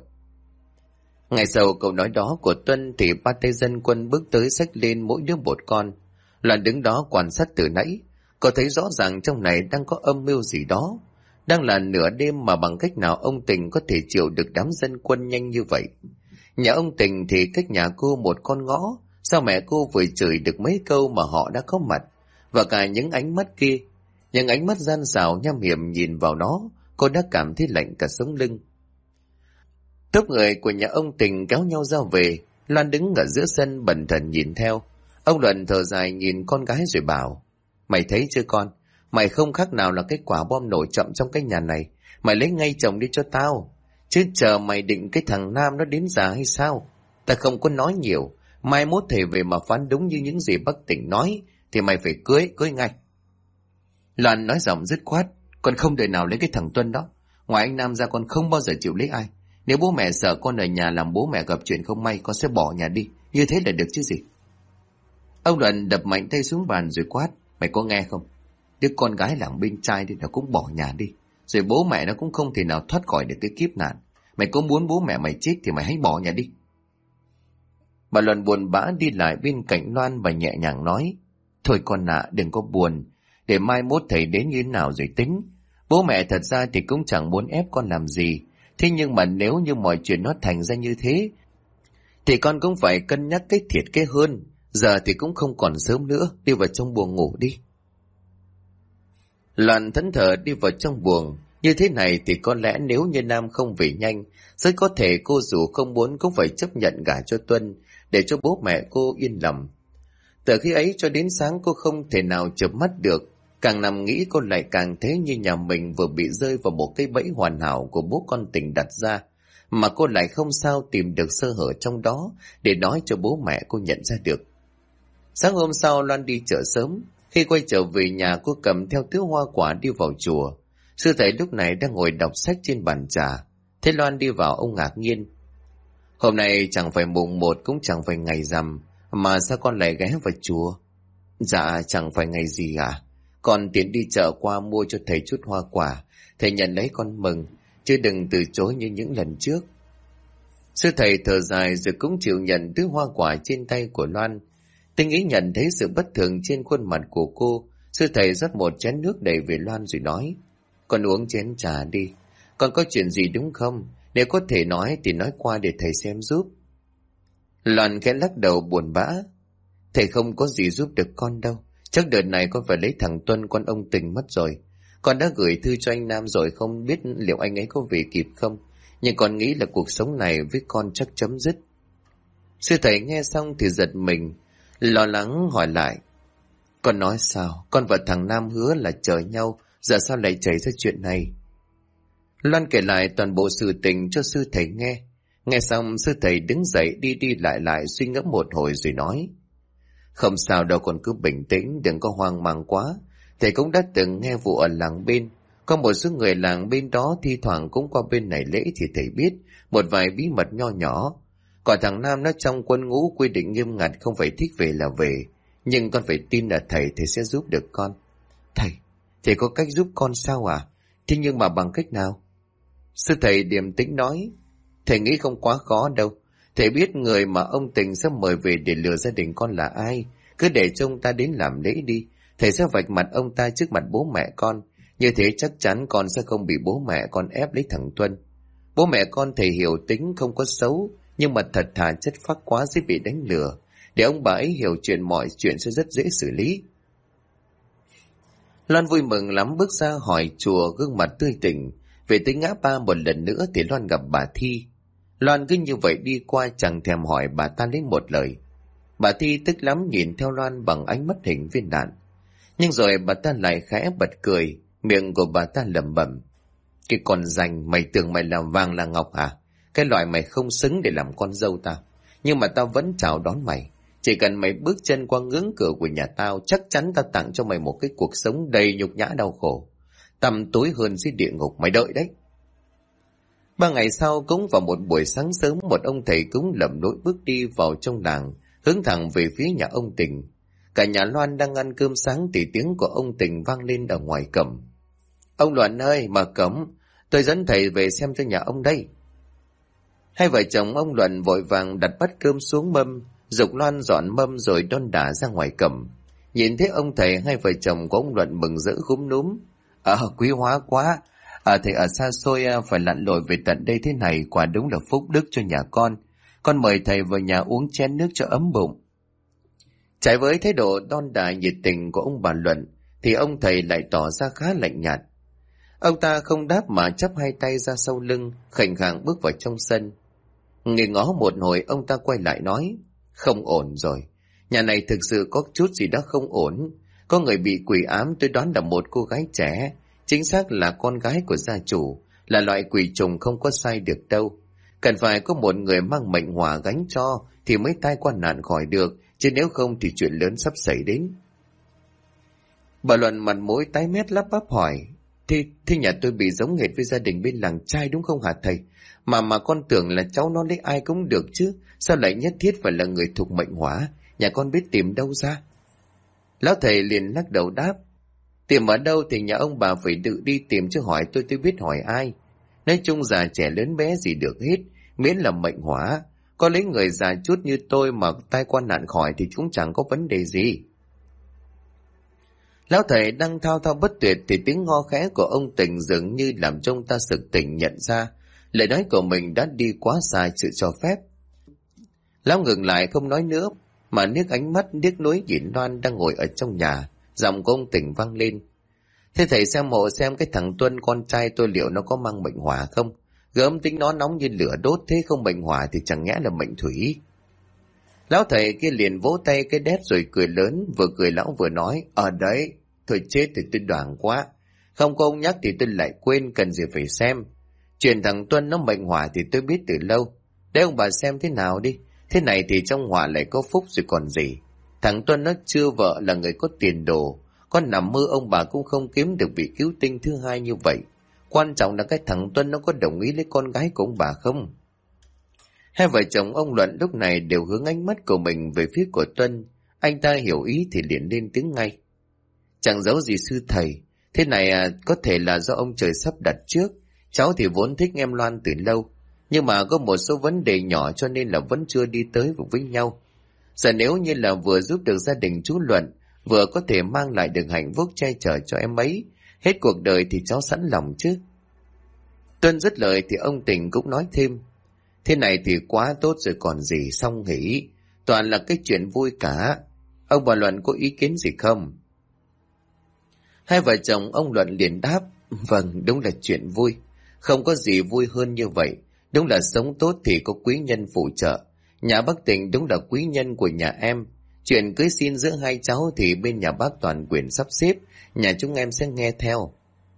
Ngày sau câu nói đó của Tuân thì ba tay dân quân bước tới xách lên mỗi đứa một con. Loan đứng đó quan sát từ nãy, cô thấy rõ ràng trong này đang có âm mưu gì đó. Đang là nửa đêm mà bằng cách nào ông Tình có thể chịu được đám dân quân nhanh như vậy? Nhà ông Tình thì cách nhà cô một con ngõ, sao mẹ cô vừa chửi được mấy câu mà họ đã có mặt? Và cả những ánh mắt kia, những ánh mắt gian xảo nham hiểm nhìn vào nó, cô đã cảm thấy lạnh cả sống lưng. Tốp người của nhà ông Tình kéo nhau ra về, Loan đứng ở giữa sân bần thần nhìn theo. Ông Luận thở dài nhìn con gái rồi bảo, mày thấy chưa con, mày không khác nào là cái quả bom nổ chậm trong cái nhà này, mày lấy ngay chồng đi cho tao, chứ chờ mày định cái thằng Nam nó đến già hay sao? Ta không có nói nhiều, mai mốt thầy về mà phán đúng như những gì bác Tỉnh nói, thì mày phải cưới ngay. Loan nói giọng dứt khoát, con không đời nào lấy cái thằng Tuân đó, ngoài anh Nam ra con không bao giờ chịu lấy ai. Nếu bố mẹ sợ con ở nhà làm bố mẹ gặp chuyện không may, con sẽ bỏ nhà đi, như thế là được chứ gì. Ông Luận đập mạnh tay xuống bàn rồi quát, mày có nghe không? Đứa con gái làng bên trai đi nó cũng bỏ nhà đi, rồi bố mẹ nó cũng không thể nào thoát khỏi được cái kiếp nạn. Mày có muốn bố mẹ mày chết thì mày hãy bỏ nhà đi. Bà Luận buồn bã đi lại bên cạnh Loan và nhẹ nhàng nói, thôi con ạ, đừng có buồn, để mai mốt thầy đến như thế nào rồi tính. Bố mẹ thật ra thì cũng chẳng muốn ép con làm gì, thế nhưng mà nếu như mọi chuyện nó thành ra như thế thì con cũng phải cân nhắc cái thiệt cái hơn. Giờ thì cũng không còn sớm nữa, đi vào trong buồng ngủ đi. Loan thẫn thờ đi vào trong buồng. Như thế này thì có lẽ nếu như Nam không về nhanh, rất có thể cô dù không muốn cũng phải chấp nhận gả cho Tuân, để cho bố mẹ cô yên lòng. Từ khi ấy cho đến sáng cô không thể nào chợp mắt được. Càng nằm nghĩ cô lại càng thấy như nhà mình vừa bị rơi vào một cái bẫy hoàn hảo của bố con Tình đặt ra, mà cô lại không sao tìm được sơ hở trong đó để nói cho bố mẹ cô nhận ra được. Sáng hôm sau Loan đi chợ sớm. Khi quay trở về nhà, cô cầm theo thứ hoa quả đi vào chùa. Sư thầy lúc này đang ngồi đọc sách trên bàn trà. Thế Loan đi vào, ông ngạc nhiên. Hôm nay chẳng phải mùng 1 cũng chẳng phải ngày rằm, mà sao con lại ghé vào chùa? Dạ chẳng phải ngày gì à? Con tiện đi chợ qua mua cho thầy chút hoa quả, thầy nhận lấy con mừng, chứ đừng từ chối như những lần trước. Sư thầy thở dài rồi cũng chịu nhận thứ hoa quả trên tay của Loan. Tinh ý nhận thấy sự bất thường trên khuôn mặt của cô, sư thầy rót một chén nước đầy về Loan rồi nói, con uống chén trà đi, con có chuyện gì đúng không? Nếu có thể nói thì nói qua để thầy xem giúp. Loan khẽ lắc đầu buồn bã, thầy không có gì giúp được con đâu, chắc đợt này con phải lấy thằng Tuân con ông Tình mất rồi. Con đã gửi thư cho anh Nam rồi, không biết liệu anh ấy có về kịp không, nhưng con nghĩ là cuộc sống này với con chắc chấm dứt. Sư thầy nghe xong thì giật mình, lo lắng hỏi lại, con nói sao? Con và thằng Nam hứa là chờ nhau, giờ sao lại xảy ra chuyện này? Loan kể lại toàn bộ sự tình cho sư thầy nghe. Nghe xong sư thầy đứng dậy đi đi lại suy ngẫm một hồi rồi nói, không sao đâu, con cứ bình tĩnh, đừng có hoang mang quá. Thầy cũng đã từng nghe vụ ở làng bên, có một số người làng bên đó thi thoảng cũng qua bên này lễ thì thầy biết một vài bí mật nho nhỏ. Còn thằng Nam nó trong quân ngũ quy định nghiêm ngặt, không phải thích về là về, nhưng con phải tin là thầy sẽ giúp được con. Thầy có cách giúp con sao à? Thế nhưng mà bằng cách nào? Sư thầy điềm tĩnh nói, thầy nghĩ không quá khó đâu. Thầy biết người mà ông Tình sẽ mời về để lừa gia đình con là ai. Cứ để cho ông ta đến làm lễ đi, thầy sẽ vạch mặt ông ta trước mặt bố mẹ con. Như thế chắc chắn con sẽ không bị bố mẹ con ép lấy thằng Tuân. Bố mẹ con thầy hiểu tính, không có xấu, nhưng mà thật thà chất phác quá dễ bị đánh lừa. Để ông bà ấy hiểu chuyện, mọi chuyện sẽ rất dễ xử lý. Loan vui mừng lắm bước ra hỏi chùa, gương mặt tươi tỉnh. Về tới ngã ba một lần nữa thì Loan gặp bà Thi. Loan cứ như vậy đi qua, chẳng thèm hỏi bà ta lấy một lời. Bà Thi tức lắm nhìn theo Loan bằng ánh mắt hình viên đạn. Nhưng rồi bà ta lại khẽ bật cười, miệng của bà ta lẩm bẩm, cái con danh, mày tưởng mày là vàng là ngọc hả? Cái loại mày không xứng để làm con dâu tao, nhưng mà tao vẫn chào đón mày. Chỉ cần mày bước chân qua ngưỡng cửa của nhà tao, chắc chắn tao tặng cho mày một cái cuộc sống đầy nhục nhã đau khổ, tăm tối hơn dưới địa ngục, mày đợi đấy. 3 ngày sau, cũng vào một buổi sáng sớm, một ông thầy cúng lầm lỗi bước đi vào trong làng, hướng thẳng về phía nhà ông Tình. Cả nhà Loan đang ăn cơm sáng thì tiếng của ông Tình vang lên ở ngoài cổng. Ông Loan ơi, mở cổng, tôi dẫn thầy về xem cho nhà ông đây. Hai vợ chồng ông Luận vội vàng đặt bát cơm xuống mâm, giục Loan dọn mâm rồi đon đả ra ngoài cổng. Nhìn thấy ông thầy, hai vợ chồng của ông Luận mừng rỡ gúm núm. Quý hóa quá. Thầy ở xa xôi phải lặn lội về tận đây thế này, quả đúng là phúc đức cho nhà con. Con mời thầy vào nhà uống chén nước cho ấm bụng. Trái với thái độ đon đả nhiệt tình của ông bà Luận, thì ông thầy lại tỏ ra khá lạnh nhạt. Ông ta không đáp mà chắp hai tay ra sau lưng, khệnh khạng bước vào trong sân. Nghỉ ngó một hồi, ông ta quay lại nói, không ổn rồi. Nhà này thực sự có chút gì đó không ổn. Có người bị quỷ ám, tôi đoán là một cô gái trẻ, chính xác là con gái của gia chủ, là loại quỷ trùng không có sai được đâu. Cần phải có một người mang mệnh hỏa gánh cho thì mới tai qua nạn khỏi được, chứ nếu không thì chuyện lớn sắp xảy đến. Bà Luận mặt mũi tái mét lắp bắp hỏi, Thế nhà tôi bị giống hệt với gia đình bên làng trai đúng không hả thầy? Mà con tưởng là cháu nó lấy ai cũng được chứ, sao lại nhất thiết phải là người thuộc mệnh hỏa? Nhà con biết tìm đâu ra? Lão thầy liền lắc đầu đáp, tìm ở đâu thì nhà ông bà phải tự đi tìm, chứ hỏi tôi biết hỏi ai. Nói chung già trẻ lớn bé gì được hết, miễn là mệnh hỏa. Có lấy người già chút như tôi mà tai qua nạn khỏi thì cũng chẳng có vấn đề gì. Lão thầy đang thao thao bất tuyệt thì tiếng ho khẽ của ông Tình dường như làm cho ông ta sực tỉnh nhận ra lời nói của mình đã đi quá xa sự cho phép. Lão ngừng lại không nói nữa, mà liếc ánh mắt điếc nuối nhìn Loan đang ngồi ở trong nhà. Giọng của ông Tình vang lên, thế thầy xem hộ xem cái thằng Tuân con trai tôi liệu nó có mang mệnh hỏa không? Gớm tính nó nóng như lửa đốt, thế không mệnh hỏa thì chẳng nhẽ là mệnh thủy. Lão thầy kia liền vỗ tay cái đét rồi cười lớn, vừa cười lão vừa nói, đấy, thôi chết thì tôi đoảng quá. Không có ông nhắc thì tôi lại quên, cần gì phải xem. Chuyện thằng Tuân nó mệnh hỏa thì tôi biết từ lâu. Để ông bà xem thế nào đi, thế này thì trong hỏa lại có phúc rồi còn gì. Thằng Tuân nó chưa vợ, là người có tiền đồ, con nằm mơ ông bà cũng không kiếm được vị cứu tinh thứ hai như vậy. Quan trọng là cái thằng Tuân nó có đồng ý lấy con gái của ông bà không? Hai vợ chồng ông Luận lúc này đều hướng ánh mắt của mình về phía của Tuân. Anh ta hiểu ý thì liền lên tiếng ngay, chẳng giấu gì sư thầy, thế này có thể là do ông trời sắp đặt trước. Cháu thì vốn thích em Loan từ lâu, nhưng mà có một số vấn đề nhỏ cho nên là vẫn chưa đi tới với nhau. Giờ nếu như là vừa giúp được gia đình chú Luận, vừa có thể mang lại được hạnh phúc che chở cho em ấy hết cuộc đời thì cháu sẵn lòng chứ. Tuân dứt lời thì ông Tình cũng nói thêm, thế này thì quá tốt rồi còn gì, xong hỉ, toàn là cái chuyện vui cả. Ông bà Luận có ý kiến gì không? Hai vợ chồng ông Luận liền đáp, vâng, đúng là chuyện vui, không có gì vui hơn như vậy. Đúng là sống tốt thì có quý nhân phụ trợ. Nhà bác Tình đúng là quý nhân của nhà em. Chuyện cưới xin giữa hai cháu thì bên nhà bác toàn quyền sắp xếp, nhà chúng em sẽ nghe theo.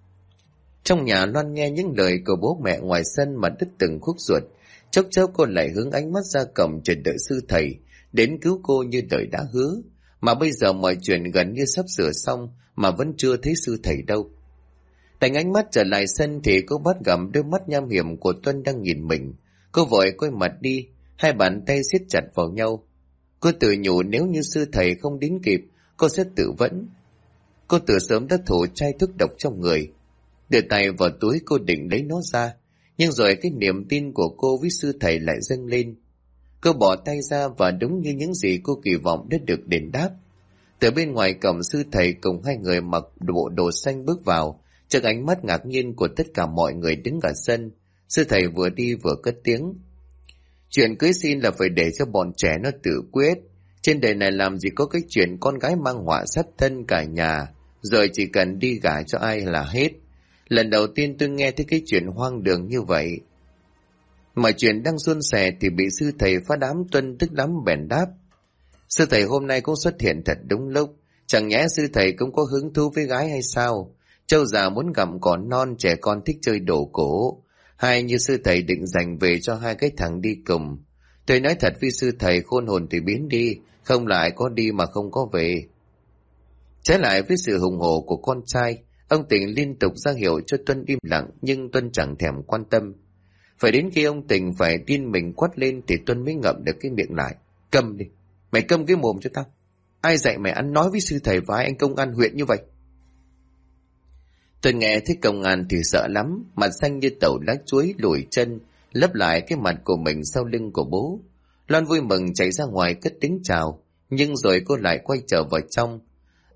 Trong nhà Loan nghe những lời của bố mẹ ngoài sân mà đứt từng khúc ruột. Chốc chốc cô lại hướng ánh mắt ra cổng chờ đợi sư thầy đến cứu cô như đời đã hứa. Mà bây giờ mọi chuyện gần như sắp sửa xong mà vẫn chưa thấy sư thầy đâu. Đành ánh mắt trở lại sân thì cô bắt gặp đôi mắt nham hiểm của Tuân đang nhìn mình. Cô vội quay mặt đi, hai bàn tay siết chặt vào nhau. Cô tự nhủ nếu như sư thầy không đến kịp, cô sẽ tự vẫn. Cô từ sớm đã thổ chai thuốc độc trong người. Đưa tay vào túi cô định lấy nó ra, nhưng rồi cái niềm tin của cô với sư thầy lại dâng lên. Cô bỏ tay ra và đúng như những gì cô kỳ vọng đã được đền đáp. Từ bên ngoài cổng, sư thầy cùng hai người mặc bộ đồ xanh bước vào. Trước ánh mắt ngạc nhiên của tất cả mọi người đứng ở sân, sư thầy vừa đi vừa cất tiếng. Chuyện cưới xin là phải để cho bọn trẻ nó tự quyết. Trên đời này làm gì có cái chuyện con gái mang họa sát thân cả nhà, rồi chỉ cần đi gả cho ai là hết. Lần đầu tiên tôi nghe thấy cái chuyện hoang đường như vậy. Mọi chuyện đang suôn sẻ thì bị sư thầy phá đám. Tuân tức lắm bèn đáp, sư thầy hôm nay cũng xuất hiện thật đúng lúc. Chẳng nhẽ sư thầy cũng có hứng thú với gái hay sao? Trâu già muốn gặm cỏ non, trẻ con thích chơi đồ cổ. Hay như sư thầy định dành về cho hai cái thằng đi cùng. Tôi nói thật với sư thầy, khôn hồn thì biến đi, không lại có đi mà không có về. Trái lại với sự hùng hổ của con trai, ông Tình liên tục ra hiệu cho Tuân im lặng, nhưng Tuân chẳng thèm quan tâm. Phải đến khi ông Tình phải điên mình quát lên thì Tuân mới ngậm được cái miệng lại. Câm đi, mày câm cái mồm cho tao. Ai dạy mày ăn nói với sư thầy và anh công an huyện như vậy? Tôi nghe thấy công an thì sợ lắm, mặt xanh như tàu lá chuối, lùi chân, lấp lại cái mặt của mình sau lưng của bố. Loan vui mừng chạy ra ngoài cất tiếng chào, nhưng rồi cô lại quay trở vào trong.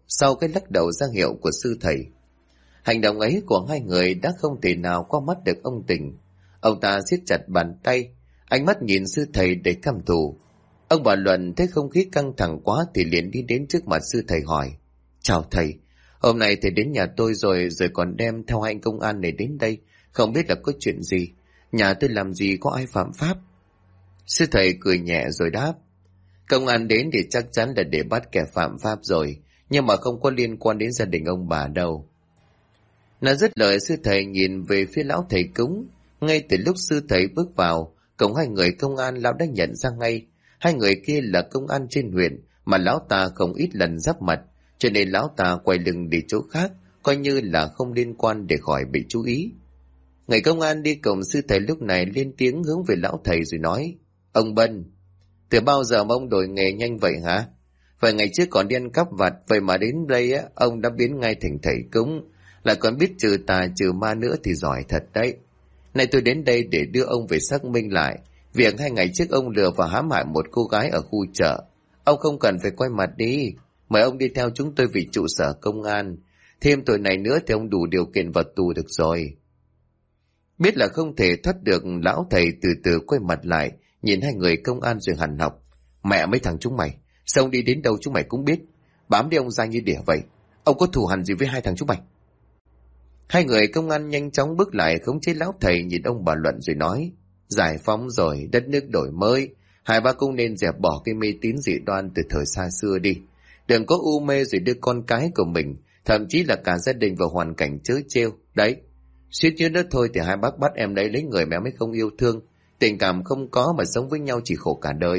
sau cái lắc đầu ra hiệu của sư thầy. Hành động ấy của hai người đã không thể nào qua mắt được ông Tình. Ông ta siết chặt bàn tay, ánh mắt nhìn sư thầy để căm thù. Ông bà Luận thấy không khí căng thẳng quá thì liền đi đến trước mặt sư thầy hỏi: "Chào thầy, hôm nay thầy đến nhà tôi rồi còn đem theo hai anh công an này đến đây, không biết là có chuyện gì? Nhà tôi làm gì có ai phạm pháp?" Sư thầy cười nhẹ rồi đáp: "Công an đến thì chắc chắn là để bắt kẻ phạm pháp rồi, nhưng mà không có liên quan đến gia đình ông bà đâu." Nói dứt lời, sư thầy nhìn về phía lão thầy cúng. Ngay từ lúc sư thầy bước vào cổng hai người công an, lão đã nhận ra ngay hai người kia là công an trên huyện mà lão ta không ít lần giáp mặt, cho nên lão ta quay lưng đi chỗ khác, coi như là không liên quan để khỏi bị chú ý. Người công an đi cổng sư thầy lúc này lên tiếng hướng về lão thầy rồi nói: "Ông Bân, từ bao giờ mà ông đổi nghề nhanh vậy hả? Vài ngày trước còn đi ăn cắp vặt, vậy mà đến đây á, ông đã biến ngay thành thầy cúng, lại còn biết trừ tà trừ ma nữa thì giỏi thật đấy. Nay tôi đến đây để đưa ông về xác minh lại việc 2 ngày trước ông lừa và hãm hại một cô gái ở khu chợ. Ông không cần phải quay mặt đi, mời ông đi theo chúng tôi về trụ sở công an. Thêm tội này nữa thì ông đủ điều kiện vào tù được rồi." Biết là không thể thoát được, lão thầy từ từ quay mặt lại, nhìn hai người công an rồi hằn học: "Mẹ mấy thằng chúng mày, sao ông đi đến đâu chúng mày cũng biết, bám đi ông ra như đỉa vậy. Ông có thù hằn gì với hai thằng chúng mày?" Hai người công an nhanh chóng bước lại khống chế lão thầy, nhìn ông bà Luận rồi nói: "Giải phóng rồi, đất nước đổi mới, hai ba cũng nên dẹp bỏ cái mê tín dị đoan từ thời xa xưa đi. Đừng có u mê rồi đưa con cái của mình, thậm chí là cả gia đình vào hoàn cảnh trớ trêu. Đấy, suýt chút nữa thôi thì hai bác bắt em đấy lấy người mà em ấy không yêu thương. Tình cảm không có mà sống với nhau chỉ khổ cả đời."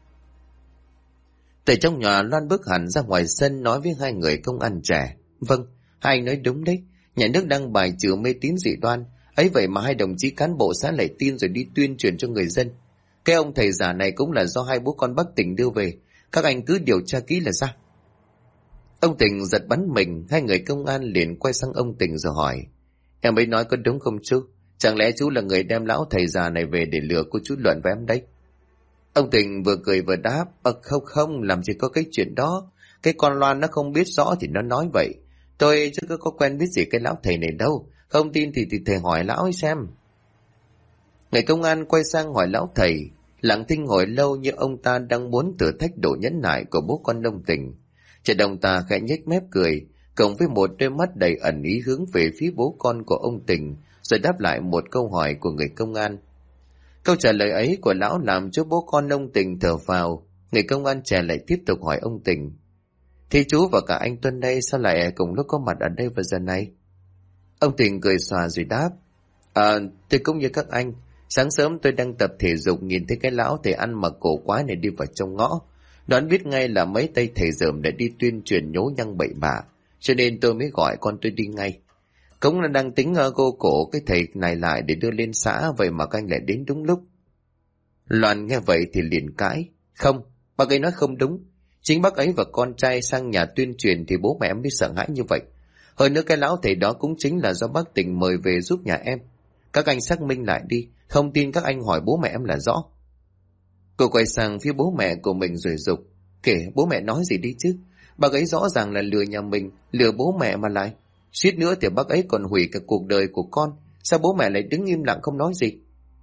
Từ trong nhà, Loan bước hẳn ra ngoài sân nói với hai người công an trẻ: "Vâng, hai anh nói đúng đấy. Nhà nước đang bài trừ mê tín dị đoan, ấy vậy mà hai đồng chí cán bộ xã lại tin rồi đi tuyên truyền cho người dân. Cái ông thầy giả này cũng là do hai bố con bác Tình đưa về, các anh cứ điều tra kỹ là sao?" Ông Tình giật bắn mình. Hai người công an liền quay sang ông Tình rồi hỏi: "Em ấy nói có đúng không chú? Chẳng lẽ chú là người đem lão thầy già này về để lừa cô chú Luận với em đấy?" Ông Tình vừa cười vừa đáp: Không không, làm gì có cái chuyện đó. Cái con Loan nó không biết rõ thì nó nói vậy. Tôi chứ có quen biết gì cái lão thầy này đâu. Không tin thì thầy hỏi lão ấy xem." Người công an quay sang hỏi lão thầy. Lặng thinh hồi lâu như ông ta đang muốn thử thách độ nhẫn nại của bố con ông Tình. Chợt ông ta khẽ nhếch mép cười, cộng với một đôi mắt đầy ẩn ý hướng về phía bố con của ông Tình, rồi đáp lại một câu hỏi của người công an. Câu trả lời ấy của lão làm cho bố con ông Tình thở phào. Người công an trẻ lại tiếp tục hỏi ông Tình: "Thì chú và cả anh Tuân đây sao lại cùng lúc có mặt ở đây vào giờ này?" Ông Tình cười xòa rồi đáp: Tôi cũng như các anh. Sáng sớm tôi đang tập thể dục, nhìn thấy cái lão thầy ăn mặc cổ quái này đi vào trong ngõ, đoán biết ngay là mấy tay thầy dởm đã đi tuyên truyền nhố nhăng bậy bạ, cho nên tôi mới gọi con tôi đi ngay. Cũng là đang tính gô cổ cái thầy này lại để đưa lên xã, vậy mà các anh lại đến đúng lúc. Loan nghe vậy thì liền cãi: "Không, bác ấy nói không đúng. Chính bác ấy và con trai sang nhà tuyên truyền thì bố mẹ em mới sợ hãi như vậy. Hơn nữa cái lão thầy đó cũng chính là do bác Tình mời về giúp nhà em. Các anh xác minh lại đi, không tin các anh hỏi bố mẹ em là rõ." Cô quay sang phía bố mẹ của mình rồi giục: "Kể bố mẹ nói gì đi chứ. Bác ấy rõ ràng là lừa nhà mình, lừa bố mẹ mà lại. Suýt nữa thì bác ấy còn hủy cả cuộc đời của con. Sao bố mẹ lại đứng im lặng không nói gì?"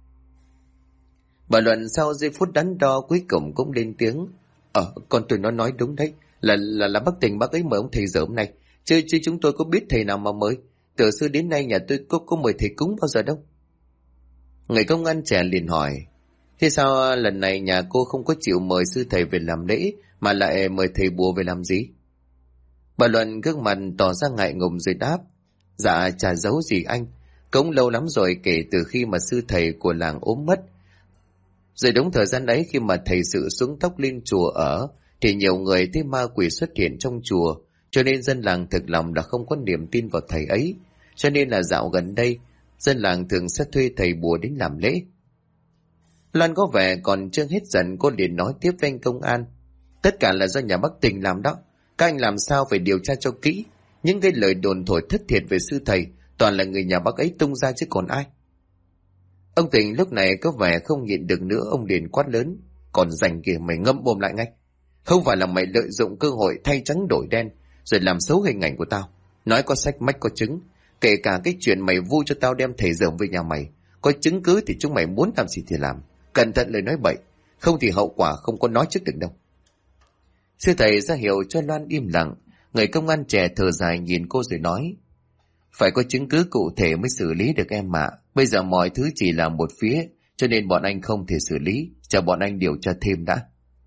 Bà Luận sau giây phút đắn đo cuối cùng cũng lên tiếng: Con tôi nó nói đúng đấy. Là bác Tình bác ấy mời ông thầy dởm này. Chứ chúng tôi có biết thầy nào mà mời. Từ xưa đến nay nhà tôi có mời thầy cúng bao giờ đâu." Người công an trẻ liền hỏi: "Thế sao lần này nhà cô không có chịu mời sư thầy về làm lễ, mà lại mời thầy bùa về làm gì?" Bà Luận gương mặt tỏ ra ngại ngùng rồi đáp: "Dạ chả giấu gì anh. Cũng lâu lắm rồi kể từ khi mà sư thầy của làng ốm mất. Rồi đúng thời gian ấy khi mà thầy sự xuống tóc lên chùa ở, thì nhiều người thấy ma quỷ xuất hiện trong chùa, cho nên dân làng thực lòng là không có niềm tin vào thầy ấy. Cho nên là dạo gần đây, dân làng thường sẽ thuê thầy bùa đến làm lễ." Loan có vẻ còn chưa hết giận, cô liền nói tiếp với anh công an: "Tất cả là do nhà bác Tình làm đó. Các anh làm sao phải điều tra cho kỹ. Những cái lời đồn thổi thất thiệt về sư thầy toàn là người nhà bác ấy tung ra chứ còn ai." Ông Tình lúc này có vẻ không nhịn được nữa, ông liền quát lớn: "Còn rảnh kìa, mày ngậm mồm lại ngay. Không phải là mày lợi dụng cơ hội thay trắng đổi đen rồi làm xấu hình ảnh của tao. Nói có sách mách có chứng, kể cả cái chuyện mày vui cho tao đem thầy dởm về nhà mày. Có chứng cứ thì chúng mày muốn làm gì thì làm. Cẩn thận lời nói bậy, không thì hậu quả không có nói trước được đâu. Sư thầy ra hiệu cho Loan im lặng. Người công an trẻ thở dài nhìn cô rồi nói: phải có chứng cứ cụ thể mới xử lý được em ạ. Bây giờ mọi thứ chỉ là một phía, cho nên bọn anh không thể xử lý. Chờ bọn anh điều tra thêm đã.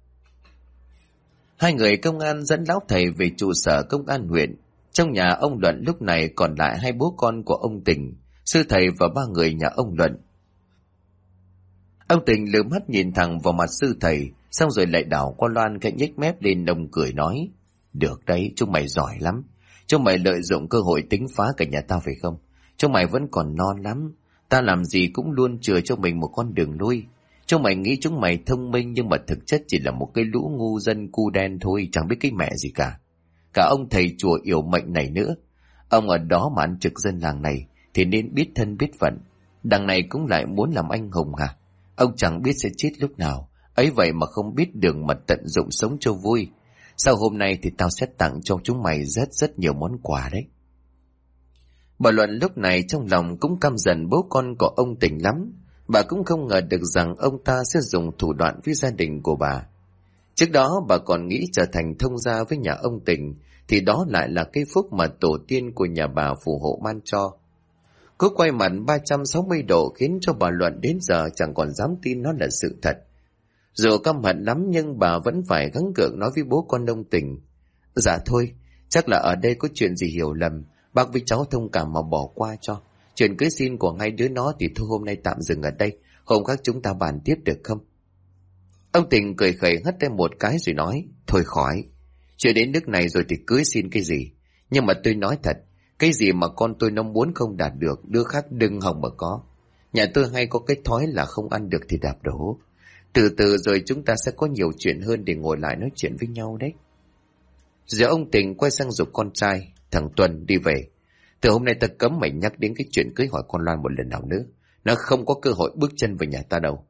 Hai người công an dẫn lão thầy về trụ sở công an huyện. Trong nhà ông Luận lúc này còn lại hai bố con của ông Tình, sư thầy và ba người nhà ông Luận. Ông Tình lườm mắt nhìn thẳng vào mặt sư thầy, xong rồi lại đảo qua Loan khẽ nhếch mép lên nồng cười nói: được đấy, chúng mày giỏi lắm. Chúng mày lợi dụng cơ hội tính phá cả nhà tao phải không? Chúng mày vẫn còn non lắm. Ta làm gì cũng luôn chừa cho mình một con đường lui. Chúng mày nghĩ chúng mày thông minh, nhưng mà thực chất chỉ là một cái lũ ngu dân cu đen thôi, chẳng biết cái mẹ gì cả. Cả ông thầy chùa yểu mệnh này nữa. Ông ở đó mà ăn trực dân làng này thì nên biết thân biết phận. Đằng này cũng lại muốn làm anh hùng hả? Ông chẳng biết sẽ chết lúc nào, ấy vậy mà không biết đường mật tận dụng sống cho vui. Sau hôm nay thì tao sẽ tặng cho chúng mày rất nhiều món quà đấy. Bà Luận lúc này trong lòng cũng căm giận bố con của ông Tình lắm. Bà cũng không ngờ được rằng ông ta sẽ dùng thủ đoạn với gia đình của bà. Trước đó bà còn nghĩ trở thành thông gia với nhà ông Tình thì đó lại là cái phúc mà tổ tiên của nhà bà phù hộ ban cho. Cứ quay mặt 360 độ khiến cho bà Luận đến giờ chẳng còn dám tin nó là sự thật. Dù căm hận lắm nhưng bà vẫn phải gắng gượng nói với bố con ông Tình: dạ thôi, chắc là ở đây có chuyện gì hiểu lầm, bác với cháu thông cảm mà bỏ qua cho. Chuyện cưới xin của hai đứa nó thì thôi hôm nay tạm dừng ở đây, hôm khác chúng ta bàn tiếp được không? Ông Tình cười khẩy hất tay một cái rồi nói: thôi khỏi, chuyện đến nước này rồi thì cưới xin cái gì. Nhưng mà tôi nói thật, cái gì mà con tôi nó muốn không đạt được, đứa khác đừng hòng mà có. Nhà tôi hay có cái thói là không ăn được thì đạp đổ. Từ từ rồi chúng ta sẽ có nhiều chuyện hơn để ngồi lại nói chuyện với nhau đấy. Giờ ông Tình quay sang giục con trai: thằng Tuần đi về. Từ hôm nay ta cấm mày nhắc đến cái chuyện cưới hỏi con Loan một lần nào nữa. Nó không có cơ hội bước chân về nhà ta đâu.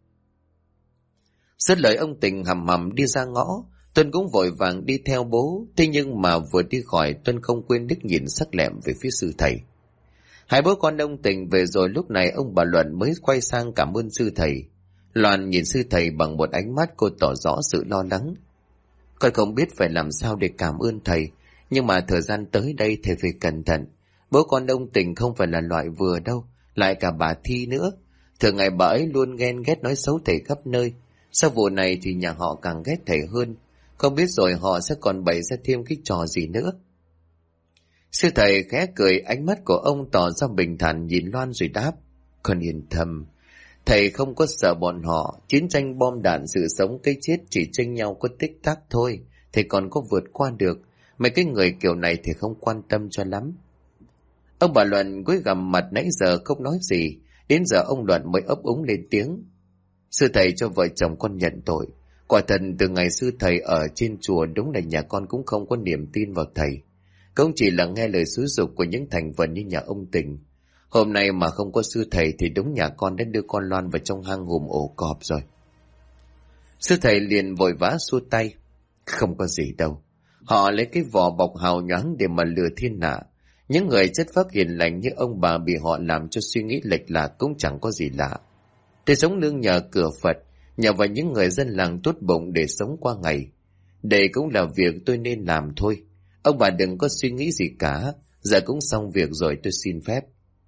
Dứt lời ông Tình hầm hầm đi ra ngõ. Tuân cũng vội vàng đi theo bố. Thế nhưng mà vừa đi khỏi, Tuân không quên liếc nhìn sắc lẹm về phía sư thầy. Hai bố con ông Tình về rồi, lúc này ông bà Luận mới quay sang cảm ơn sư thầy. Loan nhìn sư thầy bằng một ánh mắt cô tỏ rõ sự lo lắng. Con không biết phải làm sao để cảm ơn thầy, nhưng mà thời gian tới đây thầy phải cẩn thận. Bố con ông Tình không phải là loại vừa đâu, lại cả bà Thi nữa. Thường ngày bà ấy luôn ghen ghét nói xấu thầy khắp nơi. Sau vụ này thì nhà họ càng ghét thầy hơn. Không biết rồi họ sẽ còn bày ra thêm cái trò gì nữa. Sư thầy khẽ cười, ánh mắt của ông tỏ ra bình thản nhìn Loan rồi đáp: con yên tâm, thầy không có sợ bọn họ. Chiến tranh bom đạn, sự sống cái chết chỉ tranh nhau có tích tắc thôi. Thầy còn có vượt qua được. Mấy cái người kiểu này thì không quan tâm cho lắm. Ông bà Luận cúi gằm mặt nãy giờ không nói gì. Đến giờ ông Luận mới ấp úng lên tiếng: sư thầy cho vợ chồng con nhận tội. Quả thật từ ngày sư thầy ở trên chùa, đúng là nhà con cũng không có niềm tin vào thầy. Cũng chỉ là nghe lời xúi giục của những thành phần như nhà ông Tình. Hôm nay mà không có sư thầy thì đúng nhà con đã đưa con Loan vào trong hang hùm ổ cọp rồi. Sư thầy liền vội vã xua tay: không có gì đâu. Họ lấy cái vỏ bọc hào nhoáng để mà lừa thiên hạ. Những người chất phác hiền lành như ông bà bị họ làm cho suy nghĩ lệch lạc cũng chẳng có gì lạ. Tôi sống nương nhờ cửa Phật, nhờ vào những người dân làng tốt bụng để sống qua ngày. Đây cũng là việc tôi nên làm thôi. Ông bà đừng có suy nghĩ gì cả. Giờ cũng xong việc rồi, tôi xin phép.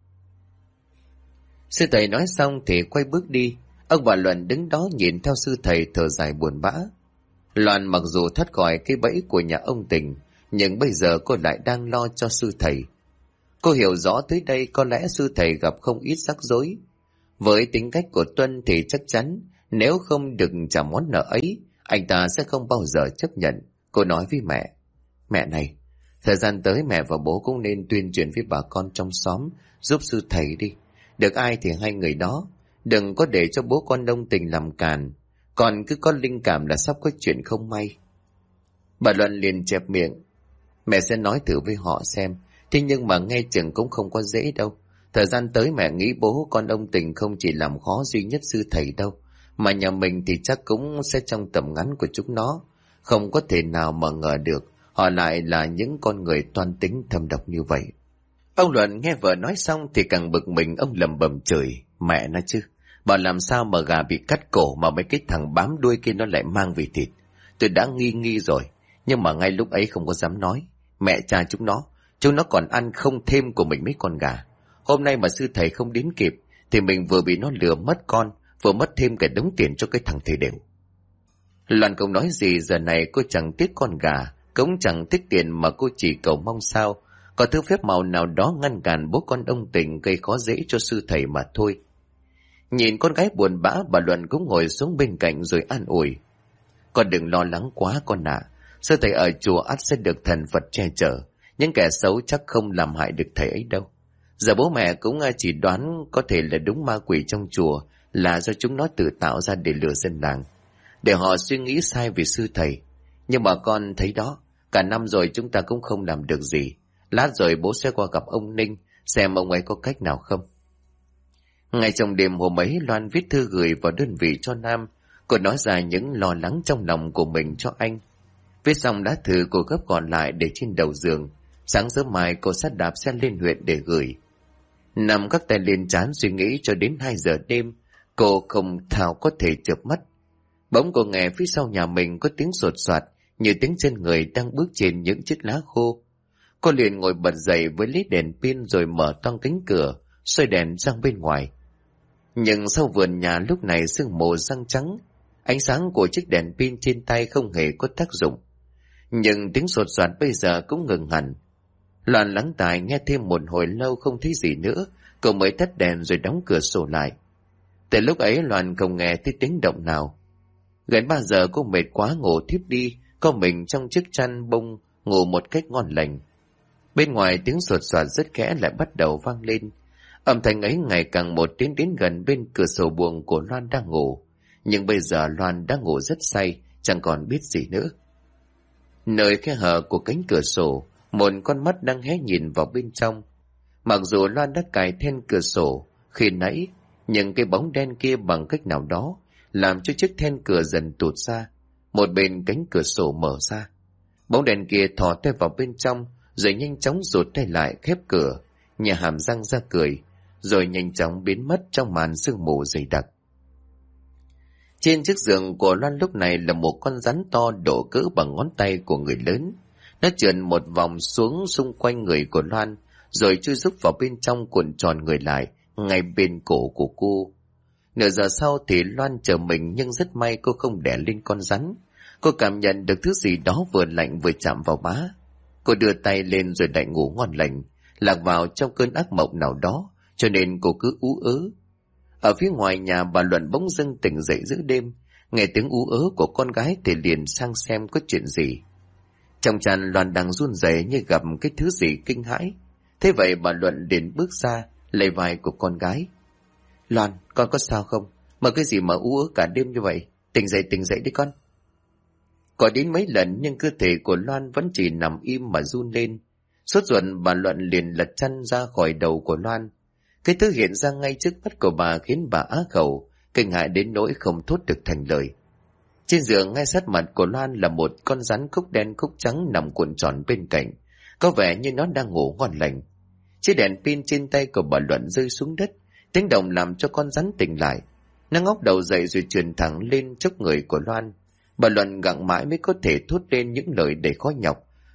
Sư thầy nói xong thì quay bước đi. Ông bà Luận đứng đó nhìn theo sư thầy thở dài buồn bã. Loan mặc dù thoát khỏi cái bẫy của nhà ông Tình, nhưng bây giờ cô lại đang lo cho sư thầy. Cô hiểu rõ tới đây có lẽ sư thầy gặp không ít rắc rối. Với tính cách của Tuân thì chắc chắn nếu không được trả món nợ ấy, anh ta sẽ không bao giờ chấp nhận. Cô nói với mẹ: mẹ này, thời gian tới mẹ và bố cũng nên tuyên truyền với bà con trong xóm giúp sư thầy đi. Được ai thì hai người đó, đừng có để cho bố con ông Tình làm càn. Còn cứ có linh cảm là sắp có chuyện không may. Bà Luận liền chẹp miệng: mẹ sẽ nói thử với họ xem. Thế nhưng mà nghe chừng cũng không có dễ đâu. Thời gian tới mẹ nghĩ bố con ông Tình không chỉ làm khó duy nhất sư thầy đâu, mà nhà mình thì chắc cũng sẽ trong tầm ngắn của chúng nó. Không có thể nào mà ngờ được họ lại là những con người toan tính thâm độc như vậy. Ông Luận nghe vợ nói xong thì càng bực mình, ông lầm bầm chửi, mẹ nó chứ, bảo làm sao mà gà bị cắt cổ mà mấy cái thằng bám đuôi kia nó lại mang về thịt. Tôi đã nghi rồi, nhưng mà ngay lúc ấy không có dám nói. Mẹ cha chúng nó còn ăn không thêm của mình mấy con gà. Hôm nay mà sư thầy không đến kịp thì mình vừa bị nó lừa mất con, vừa mất thêm cả đống tiền cho cái thằng thầy đều. Loan không nói gì, giờ này cô chẳng tiếc con gà, cũng chẳng tiếc tiền, mà cô chỉ cầu mong sao có thứ phép màu nào đó ngăn cản bố con ông Tình gây khó dễ cho sư thầy mà thôi. Nhìn con gái buồn bã, bà Luận cũng ngồi xuống bên cạnh rồi an ủi. Con đừng lo lắng quá con ạ. Sư thầy ở chùa ắt sẽ được thần Phật che chở. Những kẻ xấu chắc không làm hại được thầy ấy đâu. Giờ bố mẹ cũng chỉ đoán có thể là đúng ma quỷ trong chùa là do chúng nó tự tạo ra để lừa dân làng, để họ suy nghĩ sai về sư thầy. Nhưng mà con thấy đó, cả năm rồi chúng ta cũng không làm được gì. Lát rồi bố sẽ qua gặp ông Ninh, xem ông ấy có cách nào không. Ngay trong đêm hôm ấy, Loan viết thư gửi vào đơn vị cho Nam. Cô nói ra những lo lắng trong lòng của mình cho anh. Viết xong lá thư, cô gấp gọn lại để trên đầu giường. Sáng sớm mai cô sát đạp xe lên huyện để gửi. Nằm các tay lên trán suy nghĩ cho đến 2 giờ đêm, cô không thao có thể chợp mắt. Bỗng cô nghe phía sau nhà mình có tiếng sột soạt như tiếng chân người đang bước trên những chiếc lá khô. Cô liền ngồi bật dậy với lấy đèn pin rồi mở toang cánh cửa, xoay đèn sang bên ngoài. Nhưng sau vườn nhà lúc này sương mù răng trắng, ánh sáng của chiếc đèn pin trên tay không hề có tác dụng. Nhưng tiếng sột soạt bây giờ cũng ngừng hẳn. Loan lắng tai nghe thêm một hồi lâu không thấy gì nữa, cô mới tắt đèn rồi đóng cửa sổ lại. Từ lúc ấy Loan không nghe thấy tiếng động nào. Gần 3 giờ cô mệt quá ngủ thiếp đi, có mình trong chiếc chăn bông ngủ một cách ngon lành. Bên ngoài tiếng sột soạt rất khẽ lại bắt đầu vang lên. Âm thanh ấy ngày càng một tiến đến gần bên cửa sổ buồng của Loan đang ngủ. Nhưng bây giờ Loan đã ngủ rất say, chẳng còn biết gì nữa. Nơi khe hở của cánh cửa sổ, một con mắt đang hé nhìn vào bên trong. Mặc dù Loan đã cài then cửa sổ khi nãy, nhưng cái bóng đen kia bằng cách nào đó làm cho chiếc then cửa dần tụt ra. Một bên cánh cửa sổ mở ra, bóng đen kia thò tay vào bên trong rồi nhanh chóng rụt tay lại khép cửa, nhà hàm răng ra cười, rồi nhanh chóng biến mất trong màn sương mù dày đặc. Trên chiếc giường của Loan lúc này là một con rắn to độ cỡ bằng ngón tay của người lớn. Nó trườn một vòng xuống xung quanh người của Loan, rồi chui rúc vào bên trong cuộn tròn người lại, ngay bên cổ của cô. Nửa giờ sau thì Loan chờ mình, nhưng rất may cô không đè lên con rắn. Cô cảm nhận được thứ gì đó vừa lạnh vừa chạm vào má. Cô đưa tay lên rồi lại ngủ ngon lành, lạc vào trong cơn ác mộng nào đó, cho nên cô cứ ú ớ. Ở phía ngoài nhà, bà Luận bỗng dưng tỉnh dậy giữa đêm, nghe tiếng ú ớ của con gái thì liền sang xem có chuyện gì. Trong chăn Loan đang run rẩy như gặp cái thứ gì kinh hãi. Thế vậy bà Luận liền bước ra, lấy vai của con gái. Loan, con có sao không? Mà cái gì mà ú ớ cả đêm như vậy? Tỉnh dậy đi con. Có đến mấy lần nhưng cơ thể của Loan vẫn chỉ nằm im mà run lên. Sốt ruột, bà Luận liền lật chăn ra khỏi đầu của Loan. Cái thứ hiện ra ngay trước mắt của bà khiến bà á khẩu, kinh hãi đến nỗi không thốt được thành lời. Trên giường ngay sát mặt của Loan là một con rắn cúc đen cúc trắng nằm cuộn tròn bên cạnh, có vẻ như nó đang ngủ ngon lành. Chiếc đèn pin trên tay của bà Luận rơi xuống đất, tiếng động làm cho con rắn tỉnh lại. Nó ngóc đầu dậy rồi trườn thẳng lên chốc người của Loan. Bà Luận gặng mãi mới có thể thốt lên những lời đầy khó nhọc.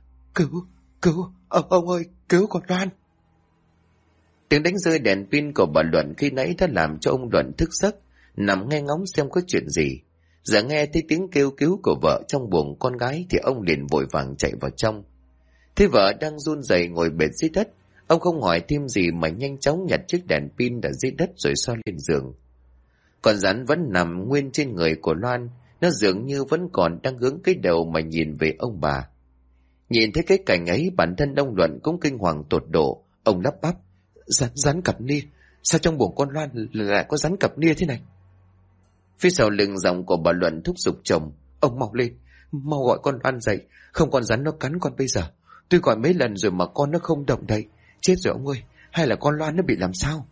Cứu, ông ơi, cứu con Loan. Tiếng đánh rơi đèn pin của bà Luận khi nãy đã làm cho ông Luận thức giấc, nằm nghe ngóng xem có chuyện gì. Giờ nghe thấy tiếng kêu cứu của vợ trong buồng con gái thì ông liền vội vàng chạy vào trong. Thấy vợ đang run rẩy ngồi bệt dưới đất, ông không hỏi thêm gì mà nhanh chóng nhặt chiếc đèn pin đã dưới đất rồi soi lên giường. Con rắn vẫn nằm nguyên trên người của Loan, nó dường như vẫn còn đang hướng cái đầu mà nhìn về ông bà. Nhìn thấy cái cảnh ấy, bản thân ông Luận cũng kinh hoàng tột độ. Ông lắp bắp: Rắn cặp nia, sao trong buồng con Loan lại có rắn cặp nia thế này? Phía sau lưng giọng của bà Luận thúc giục chồng: Ông mau lên, mau gọi con Loan dậy, không con rắn nó cắn con bây giờ. Tôi gọi mấy lần rồi mà con nó không động đậy. Chết rồi ông ơi, hay là con Loan nó bị làm sao?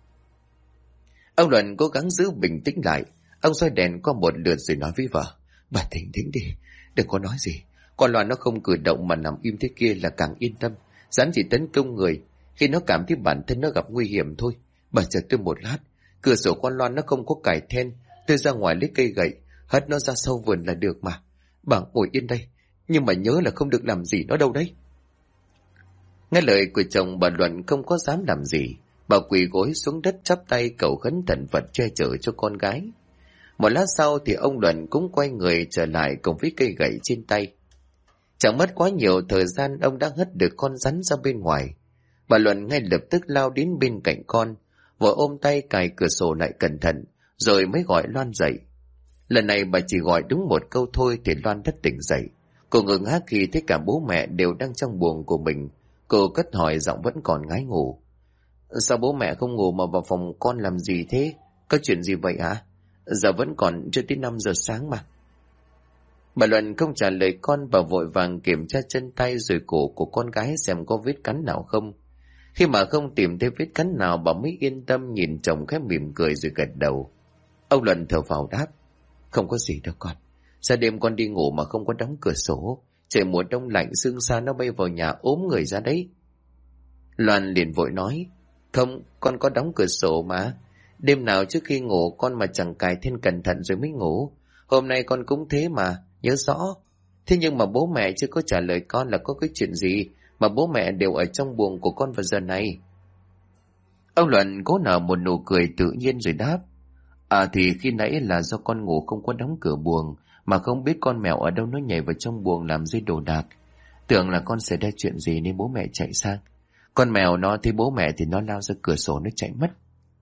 Ông Luận cố gắng giữ bình tĩnh lại. Ông soi đèn qua một lượt rồi nói với vợ: Bà tỉnh đi, đừng có nói gì. Con Loan nó không cử động mà nằm im thế kia là càng yên tâm. Rắn chỉ tấn công người khi nó cảm thấy bản thân nó gặp nguy hiểm thôi. Bà chờ tôi một lát. Cửa sổ con Loan nó không có cài then. Tôi ra ngoài lấy cây gậy, hất nó ra sau vườn là được mà. Bà ngồi yên đây, nhưng mà nhớ là không được làm gì nó đâu đấy. Nghe lời của chồng, bà Luận không có dám làm gì. Bà quỳ gối xuống đất chắp tay cầu khấn thần Phật che chở cho con gái. Một lát sau thì ông Luận cũng quay người trở lại cùng với cây gậy trên tay. Chẳng mất quá nhiều thời gian, ông đã hất được con rắn ra bên ngoài. Bà Luận ngay lập tức lao đến bên cạnh con, vội ôm tay cài cửa sổ lại cẩn thận, rồi mới gọi Loan dậy. Lần này bà chỉ gọi đúng một câu thôi thì Loan đất tỉnh dậy. Cô ngơ ngác khi thấy cả bố mẹ đều đang trong buồng của mình. Cô cất hỏi giọng vẫn còn ngái ngủ. Sao bố mẹ không ngủ mà vào phòng con làm gì thế? Có chuyện gì vậy hả? Giờ vẫn còn chưa tới 5 giờ sáng mà. Bà Luận không trả lời con, bà vội vàng kiểm tra chân tay rồi cổ của con gái xem có vết cắn nào không. Khi mà không tìm thấy vết cắn nào, bà mới yên tâm nhìn chồng khẽ mỉm cười rồi gật đầu. Ông Luận thở phào đáp. Không có gì đâu con. Sao đêm con đi ngủ mà không có đóng cửa sổ? Trời mùa đông lạnh, sương sa nó bay vào nhà ốm người ra đấy. Loan liền vội nói. Không, con có đóng cửa sổ mà. Đêm nào trước khi ngủ con mà chẳng cài then cẩn thận rồi mới ngủ. Hôm nay con cũng thế mà, nhớ rõ. Thế nhưng mà bố mẹ chưa có trả lời con là có cái chuyện gì mà bố mẹ đều ở trong buồng của con vào giờ này. Ông Luận cố nở một nụ cười tự nhiên rồi đáp. Thì khi nãy là do con ngủ không có đóng cửa buồng, mà không biết con mèo ở đâu nó nhảy vào trong buồng làm rơi đồ đạc. Tưởng là con xảy ra chuyện gì nên bố mẹ chạy sang. Con mèo nó thấy bố mẹ thì nó lao ra cửa sổ nó chạy mất.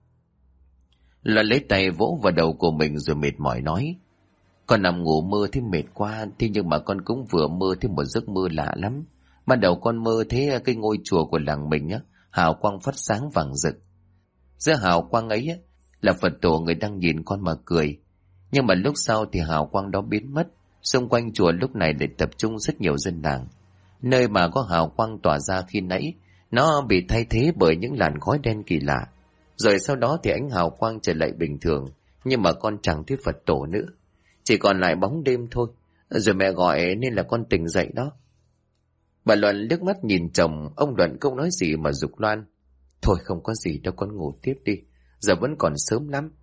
Là lấy tay vỗ vào đầu của mình rồi mệt mỏi nói. Con nằm ngủ mơ thấy mệt quá, thế nhưng mà con cũng vừa mơ thấy một giấc mơ lạ lắm. Ban đầu con mơ thấy cái ngôi chùa của làng mình á, hào quang phát sáng vàng rực. Giữa hào quang ấy á, là Phật tổ người đang nhìn con mà cười. Nhưng mà lúc sau thì hào quang đó biến mất. Xung quanh chùa lúc này lại tập trung rất nhiều dân làng. Nơi mà có hào quang tỏa ra khi nãy, nó bị thay thế bởi những làn khói đen kỳ lạ. Rồi sau đó thì ánh hào quang trở lại bình thường, nhưng mà con chẳng thấy Phật tổ nữa. Chỉ còn lại bóng đêm thôi. Rồi mẹ gọi nên là con tỉnh dậy đó. Bà Luận liếc mắt nhìn chồng, ông Luận không nói gì mà giục Loan. Thôi không có gì đâu, con ngủ tiếp đi. Giờ vẫn còn sớm lắm.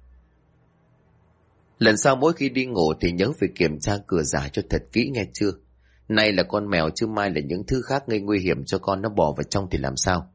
Lần sau mỗi khi đi ngủ thì nhớ phải kiểm tra cửa giả cho thật kỹ nghe chưa. Nay là con mèo chứ mai là những thứ khác gây nguy hiểm cho con nó bò vào trong thì làm sao.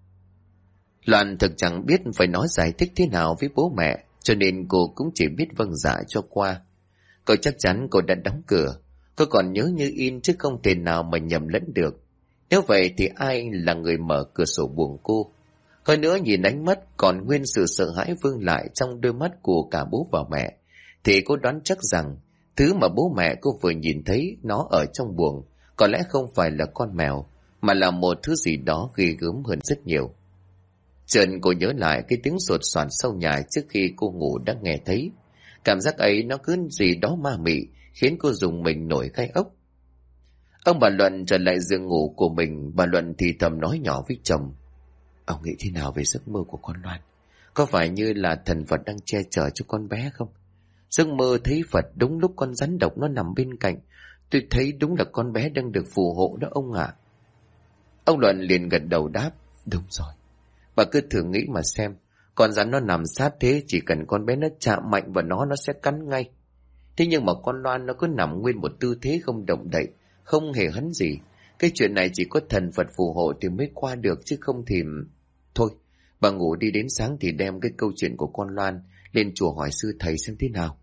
Loan thực chẳng biết phải nói giải thích thế nào với bố mẹ, cho nên cô cũng chỉ biết vâng dạ cho qua. Cô chắc chắn cô đã đóng cửa. Cô còn nhớ như in chứ không thể nào mà nhầm lẫn được. Nếu vậy thì ai là người mở cửa sổ buồng cô? Hơn nữa nhìn ánh mắt còn nguyên sự sợ hãi vương lại trong đôi mắt của cả bố và mẹ, thì cô đoán chắc rằng thứ mà bố mẹ cô vừa nhìn thấy nó ở trong buồng có lẽ không phải là con mèo, mà là một thứ gì đó ghê gớm hơn rất nhiều. Chợt cô nhớ lại cái tiếng sột soạt sau nhà trước khi cô ngủ đã nghe thấy. Cảm giác ấy nó cứ gì đó ma mị, khiến cô rùng mình nổi gai ốc. Ông bà Luận trở lại giường ngủ của mình, bà Luận thì thầm nói nhỏ với chồng. Ông nghĩ thế nào về giấc mơ của con Loan? Có phải như là thần Phật đang che chở cho con bé không? Giấc mơ thấy Phật đúng lúc con rắn độc nó nằm bên cạnh. Tôi thấy đúng là con bé đang được phù hộ đó ông ạ. Ông Luận liền gật đầu đáp. Đúng rồi. Bà cứ thử nghĩ mà xem. Con rắn nó nằm sát thế, chỉ cần con bé nó chạm mạnh vào nó sẽ cắn ngay. Thế nhưng mà con Loan nó cứ nằm nguyên một tư thế không động đậy, không hề hấn gì. Cái chuyện này chỉ có thần Phật phù hộ thì mới qua được chứ không thì... Thôi, bà ngủ đi, đến sáng thì đem cái câu chuyện của con Loan lên chùa hỏi sư thầy xem thế nào.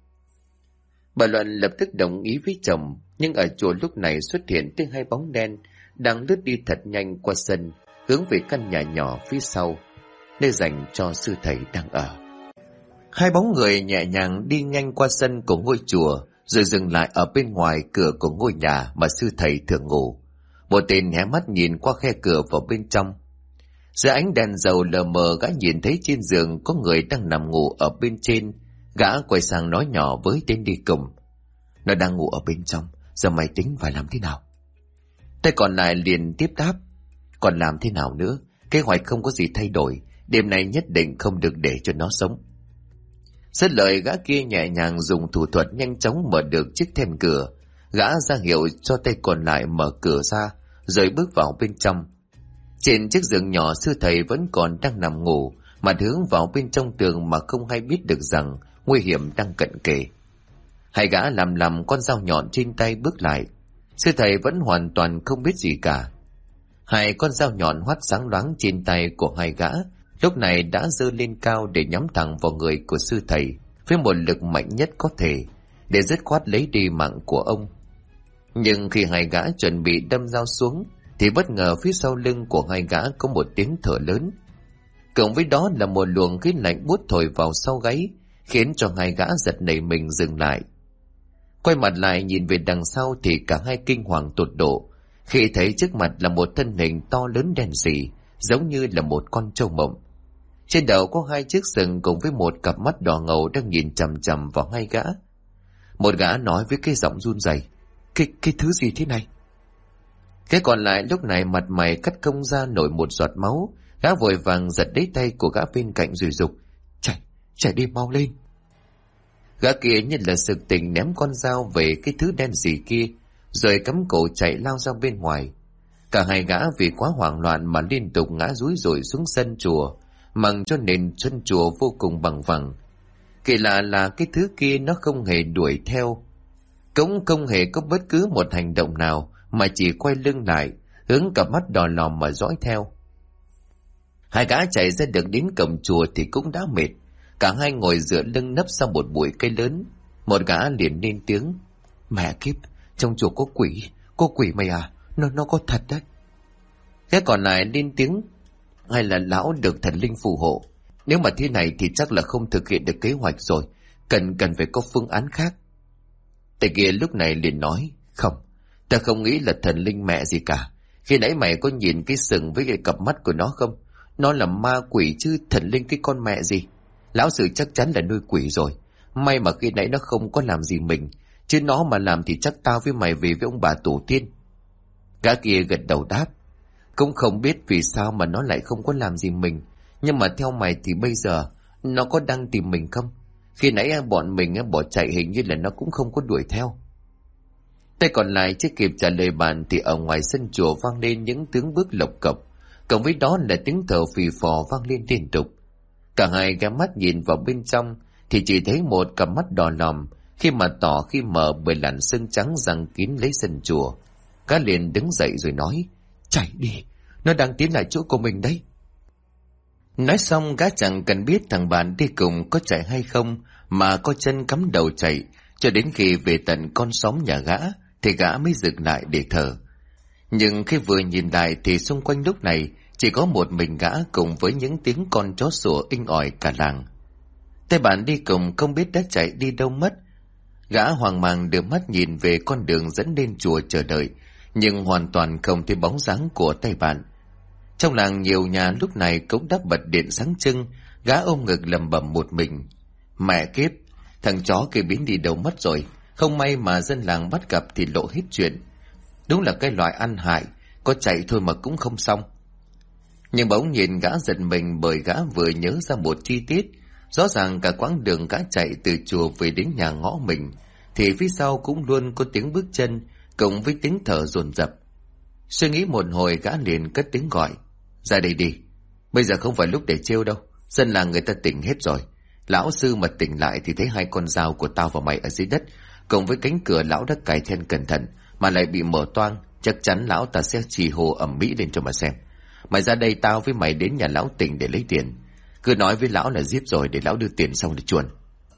Bà Luận lập tức đồng ý với chồng, nhưng ở chùa lúc này xuất hiện tiếng hai bóng đen đang lướt đi thật nhanh qua sân, hướng về căn nhà nhỏ phía sau, nơi dành cho sư thầy đang ở. Hai bóng người nhẹ nhàng đi nhanh qua sân của ngôi chùa, rồi dừng lại ở bên ngoài cửa của ngôi nhà mà sư thầy thường ngủ. Một tên hé mắt nhìn qua khe cửa vào bên trong. Dưới ánh đèn dầu lờ mờ, gã nhìn thấy trên giường có người đang nằm ngủ ở bên trên. Gã quay sang nói nhỏ với tên đi cùng. Nó đang ngủ ở bên trong, giờ mày tính phải làm thế nào? Tay còn lại liền tiếp đáp. Còn làm thế nào nữa? Kế hoạch không có gì thay đổi. Đêm nay nhất định không được để cho nó sống. Dứt lời, gã kia nhẹ nhàng dùng thủ thuật nhanh chóng mở được chiếc then cửa. Gã ra hiệu cho tay còn lại mở cửa ra, rồi bước vào bên trong. Trên chiếc giường nhỏ, sư thầy vẫn còn đang nằm ngủ, mặt hướng vào bên trong tường mà không hay biết được rằng nguy hiểm đang cận kề. Hai gã làm con dao nhọn trên tay bước lại. Sư thầy vẫn hoàn toàn không biết gì cả. Hai con dao nhọn hoắt sáng loáng trên tay của hai gã lúc này đã giơ lên cao để nhắm thẳng vào người của sư thầy với một lực mạnh nhất có thể, để dứt khoát lấy đi mạng của ông. Nhưng khi hai gã chuẩn bị đâm dao xuống thì bất ngờ phía sau lưng của hai gã có một tiếng thở lớn. Cộng với đó là một luồng khí lạnh buốt thổi vào sau gáy, khiến cho hai gã giật nảy mình dừng lại. Quay mặt lại nhìn về đằng sau thì cả hai kinh hoàng tột độ khi thấy trước mặt là một thân hình to lớn đen sì, giống như là một con trâu mộng. Trên đầu có hai chiếc sừng cùng với một cặp mắt đỏ ngầu đang nhìn chằm chằm vào hai gã. Một gã nói với cái giọng run rẩy: Cái thứ gì thế này? Cái còn lại lúc này mặt mày cắt không ra nổi một giọt máu. Gã vội vàng giật lấy tay của gã bên cạnh rồi giục: Chạy đi, mau lên. Gã kia như là sực tỉnh ném con dao về cái thứ đen sì kia, rồi cắm cổ chạy lao ra bên ngoài. Cả hai gã vì quá hoảng loạn mà liên tục ngã rúi rủi xuống sân chùa, mặc cho nền sân chùa vô cùng bằng phẳng. Kỳ lạ là cái thứ kia nó không hề đuổi theo, cũng không hề có bất cứ một hành động nào, mà chỉ quay lưng lại, hướng cặp mắt đỏ lòm mà dõi theo. Hai gã chạy ra được đến cổng chùa thì cũng đã mệt. Cả hai ngồi dựa lưng nấp sau một bụi cây lớn. Một gã liền lên tiếng: Mẹ kiếp, trong chùa có quỷ mày à, nó có thật đấy. Cái còn lại lên tiếng: Hay là lão được thần linh phù hộ? Nếu mà thế này thì chắc là không thực hiện được kế hoạch rồi, cần phải có phương án khác. Tay kia lúc này liền nói: Không, ta không nghĩ là thần linh mẹ gì cả. Khi nãy mày có nhìn cái sừng với cái cặp mắt của nó không? Nó là ma quỷ chứ thần linh cái con mẹ gì. Lão sư chắc chắn là nuôi quỷ rồi. May mà khi nãy nó không có làm gì mình, chứ nó mà làm thì chắc tao với mày về với ông bà tổ tiên. Gã kia gật đầu đáp: Cũng không biết vì sao mà nó lại không có làm gì mình, nhưng mà theo mày thì bây giờ nó có đang tìm mình không? Khi nãy bọn mình bỏ chạy hình như là nó cũng không có đuổi theo. Tay còn lại chưa kịp trả lời bạn thì ở ngoài sân chùa vang lên những tiếng bước lộc cộc, cộng với đó là tiếng thở phì phò vang lên liên tục. Cả hai ghé mắt nhìn vào bên trong thì chỉ thấy một cặp mắt đỏ lòm, khi mà tỏ khi mờ bởi làn sương trắng giăng kín lấy sân chùa. Gã liền đứng dậy rồi nói: Chạy đi, nó đang tiến lại chỗ của mình đấy. Nói xong gã chẳng cần biết thằng bạn đi cùng có chạy hay không, mà có chân cắm đầu chạy cho đến khi về tận con xóm nhà gã thì gã mới dừng lại để thở. Nhưng khi vừa nhìn lại thì xung quanh lúc này chỉ có một mình gã cùng với những tiếng con chó sủa inh ỏi cả làng. Tay bạn đi cùng không biết đã chạy đi đâu mất. Gã hoang mang đưa mắt nhìn về con đường dẫn lên chùa chờ đợi, nhưng hoàn toàn không thấy bóng dáng của tay bạn. Trong làng nhiều nhà lúc này cũng đã bật điện sáng trưng. Gã ôm ngực lẩm bẩm một mình: Mẹ kiếp, thằng chó kia biến đi đâu mất rồi. Không may mà dân làng bắt gặp thì lộ hết chuyện. Đúng là cái loại ăn hại, có chạy thôi mà cũng không xong. Nhưng bỗng nhìn gã giật mình bởi gã vừa nhớ ra một chi tiết. Rõ ràng cả quãng đường gã chạy từ chùa về đến nhà ngõ mình thì phía sau cũng luôn có tiếng bước chân cộng với tiếng thở dồn dập. Suy nghĩ một hồi gã liền cất tiếng gọi: Ra đây đi, bây giờ không phải lúc để trêu đâu. Dân làng người ta tỉnh hết rồi. Lão sư mà tỉnh lại thì thấy hai con dao của tao và mày ở dưới đất, cộng với cánh cửa lão đã cài then cẩn thận mà lại bị mở toang. Chắc chắn lão ta sẽ trì hồ ầm mỹ lên cho mà xem. Mày ra đây, tao với mày đến nhà lão tỉnh để lấy tiền. Cứ nói với lão là giết rồi để lão đưa tiền xong để chuồn.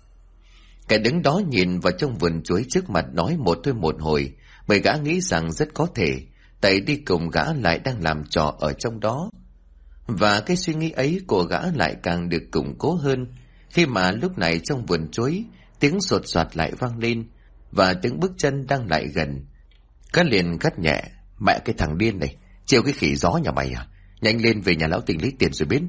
Kẻ đứng đó nhìn vào trong vườn chuối trước mặt nói một thôi một hồi, bởi gã nghĩ rằng rất có thể tay đi cùng gã lại đang làm trò ở trong đó. Và cái suy nghĩ ấy của gã lại càng được củng cố hơn khi mà lúc này trong vườn chuối tiếng sột soạt lại vang lên và tiếng bước chân đang lại gần. Gã liền gắt nhẹ: Mẹ cái thằng điên này, trêu cái khỉ gió nhà mày à? Nhanh lên về nhà lão tỉnh lấy tiền rồi biến.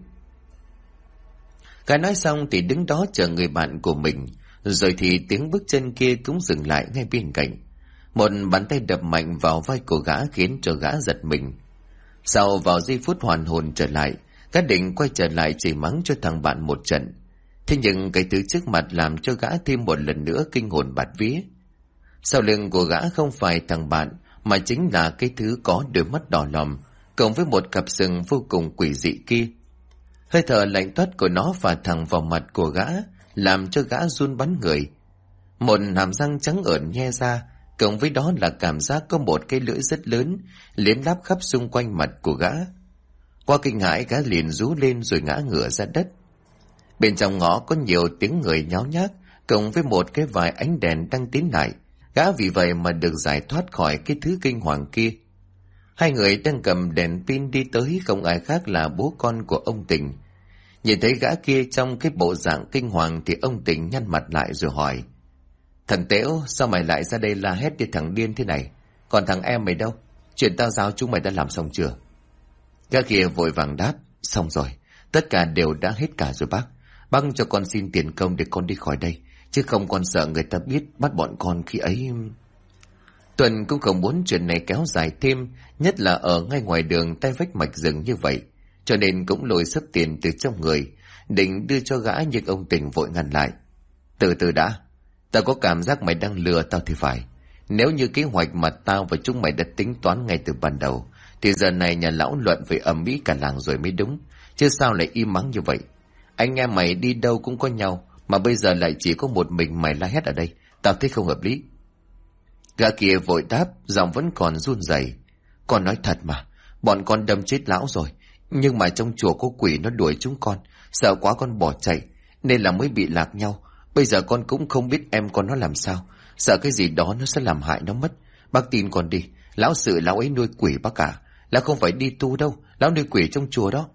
Gã nói xong thì đứng đó chờ người bạn của mình, rồi thì tiếng bước chân kia cũng dừng lại ngay bên cạnh. Một bàn tay đập mạnh vào vai của gã khiến cho gã giật mình. Sau vào giây phút hoàn hồn trở lại, gã định quay trở lại chửi mắng cho thằng bạn một trận. Thế nhưng cái thứ trước mặt làm cho gã thêm một lần nữa kinh hồn bạt vía. Sau lưng của gã không phải thằng bạn, mà chính là cái thứ có đôi mắt đỏ lòm, cộng với một cặp sừng vô cùng quỷ dị kia. Hơi thở lạnh toát của nó phả thẳng vào mặt của gã, làm cho gã run bắn người. Một hàm răng trắng ởn nhe ra, cộng với đó là cảm giác có một cái lưỡi rất lớn liếm láp khắp xung quanh mặt của gã. Qua kinh hãi, gã liền rú lên rồi ngã ngửa ra đất. Bên trong ngõ có nhiều tiếng người nháo nhác, cộng với một cái vài ánh đèn đang tiến lại. Gã vì vậy mà được giải thoát khỏi cái thứ kinh hoàng kia. Hai người đang cầm đèn pin đi tới, không ai khác là bố con của ông Tình. Nhìn thấy gã kia trong cái bộ dạng kinh hoàng thì ông Tình nhăn mặt lại rồi hỏi: Thằng Tễu, sao mày lại ra đây la hét như thằng điên thế này? Còn thằng em mày đâu? Chuyện tao giao chúng mày đã làm xong chưa? Gã kia vội vàng đáp: Xong rồi, tất cả đều đã hết cả rồi bác. Bác cho con xin tiền công để con đi khỏi đây, chứ không con sợ người ta biết bắt bọn con khi ấy. Tuần cũng không muốn chuyện này kéo dài thêm, nhất là ở ngay ngoài đường tay vách mạch rừng như vậy, cho nên cũng lôi sấp tiền từ trong người định đưa cho gã, nhưng ông Tình vội ngăn lại: Từ từ đã, tao có cảm giác mày đang lừa tao thì phải. Nếu như kế hoạch mà tao và chúng mày đã tính toán ngay từ ban đầu thì giờ này nhà lão luận về ầm ĩ cả làng rồi mới đúng, chứ sao lại im mắng như vậy? Anh em mày đi đâu cũng có nhau, mà bây giờ lại chỉ có một mình mày la hét ở đây, tao thấy không hợp lý. Gã kia vội đáp, giọng vẫn còn run rẩy: Con nói thật mà, bọn con đâm chết lão rồi, nhưng mà trong chùa có quỷ nó đuổi chúng con, sợ quá con bỏ chạy, nên là mới bị lạc nhau. Bây giờ con cũng không biết em con nó làm sao, sợ cái gì đó nó sẽ làm hại nó mất. Bác tin con đi, lão sự lão ấy nuôi quỷ bác cả, lão không phải đi tu đâu, lão nuôi quỷ trong chùa đó.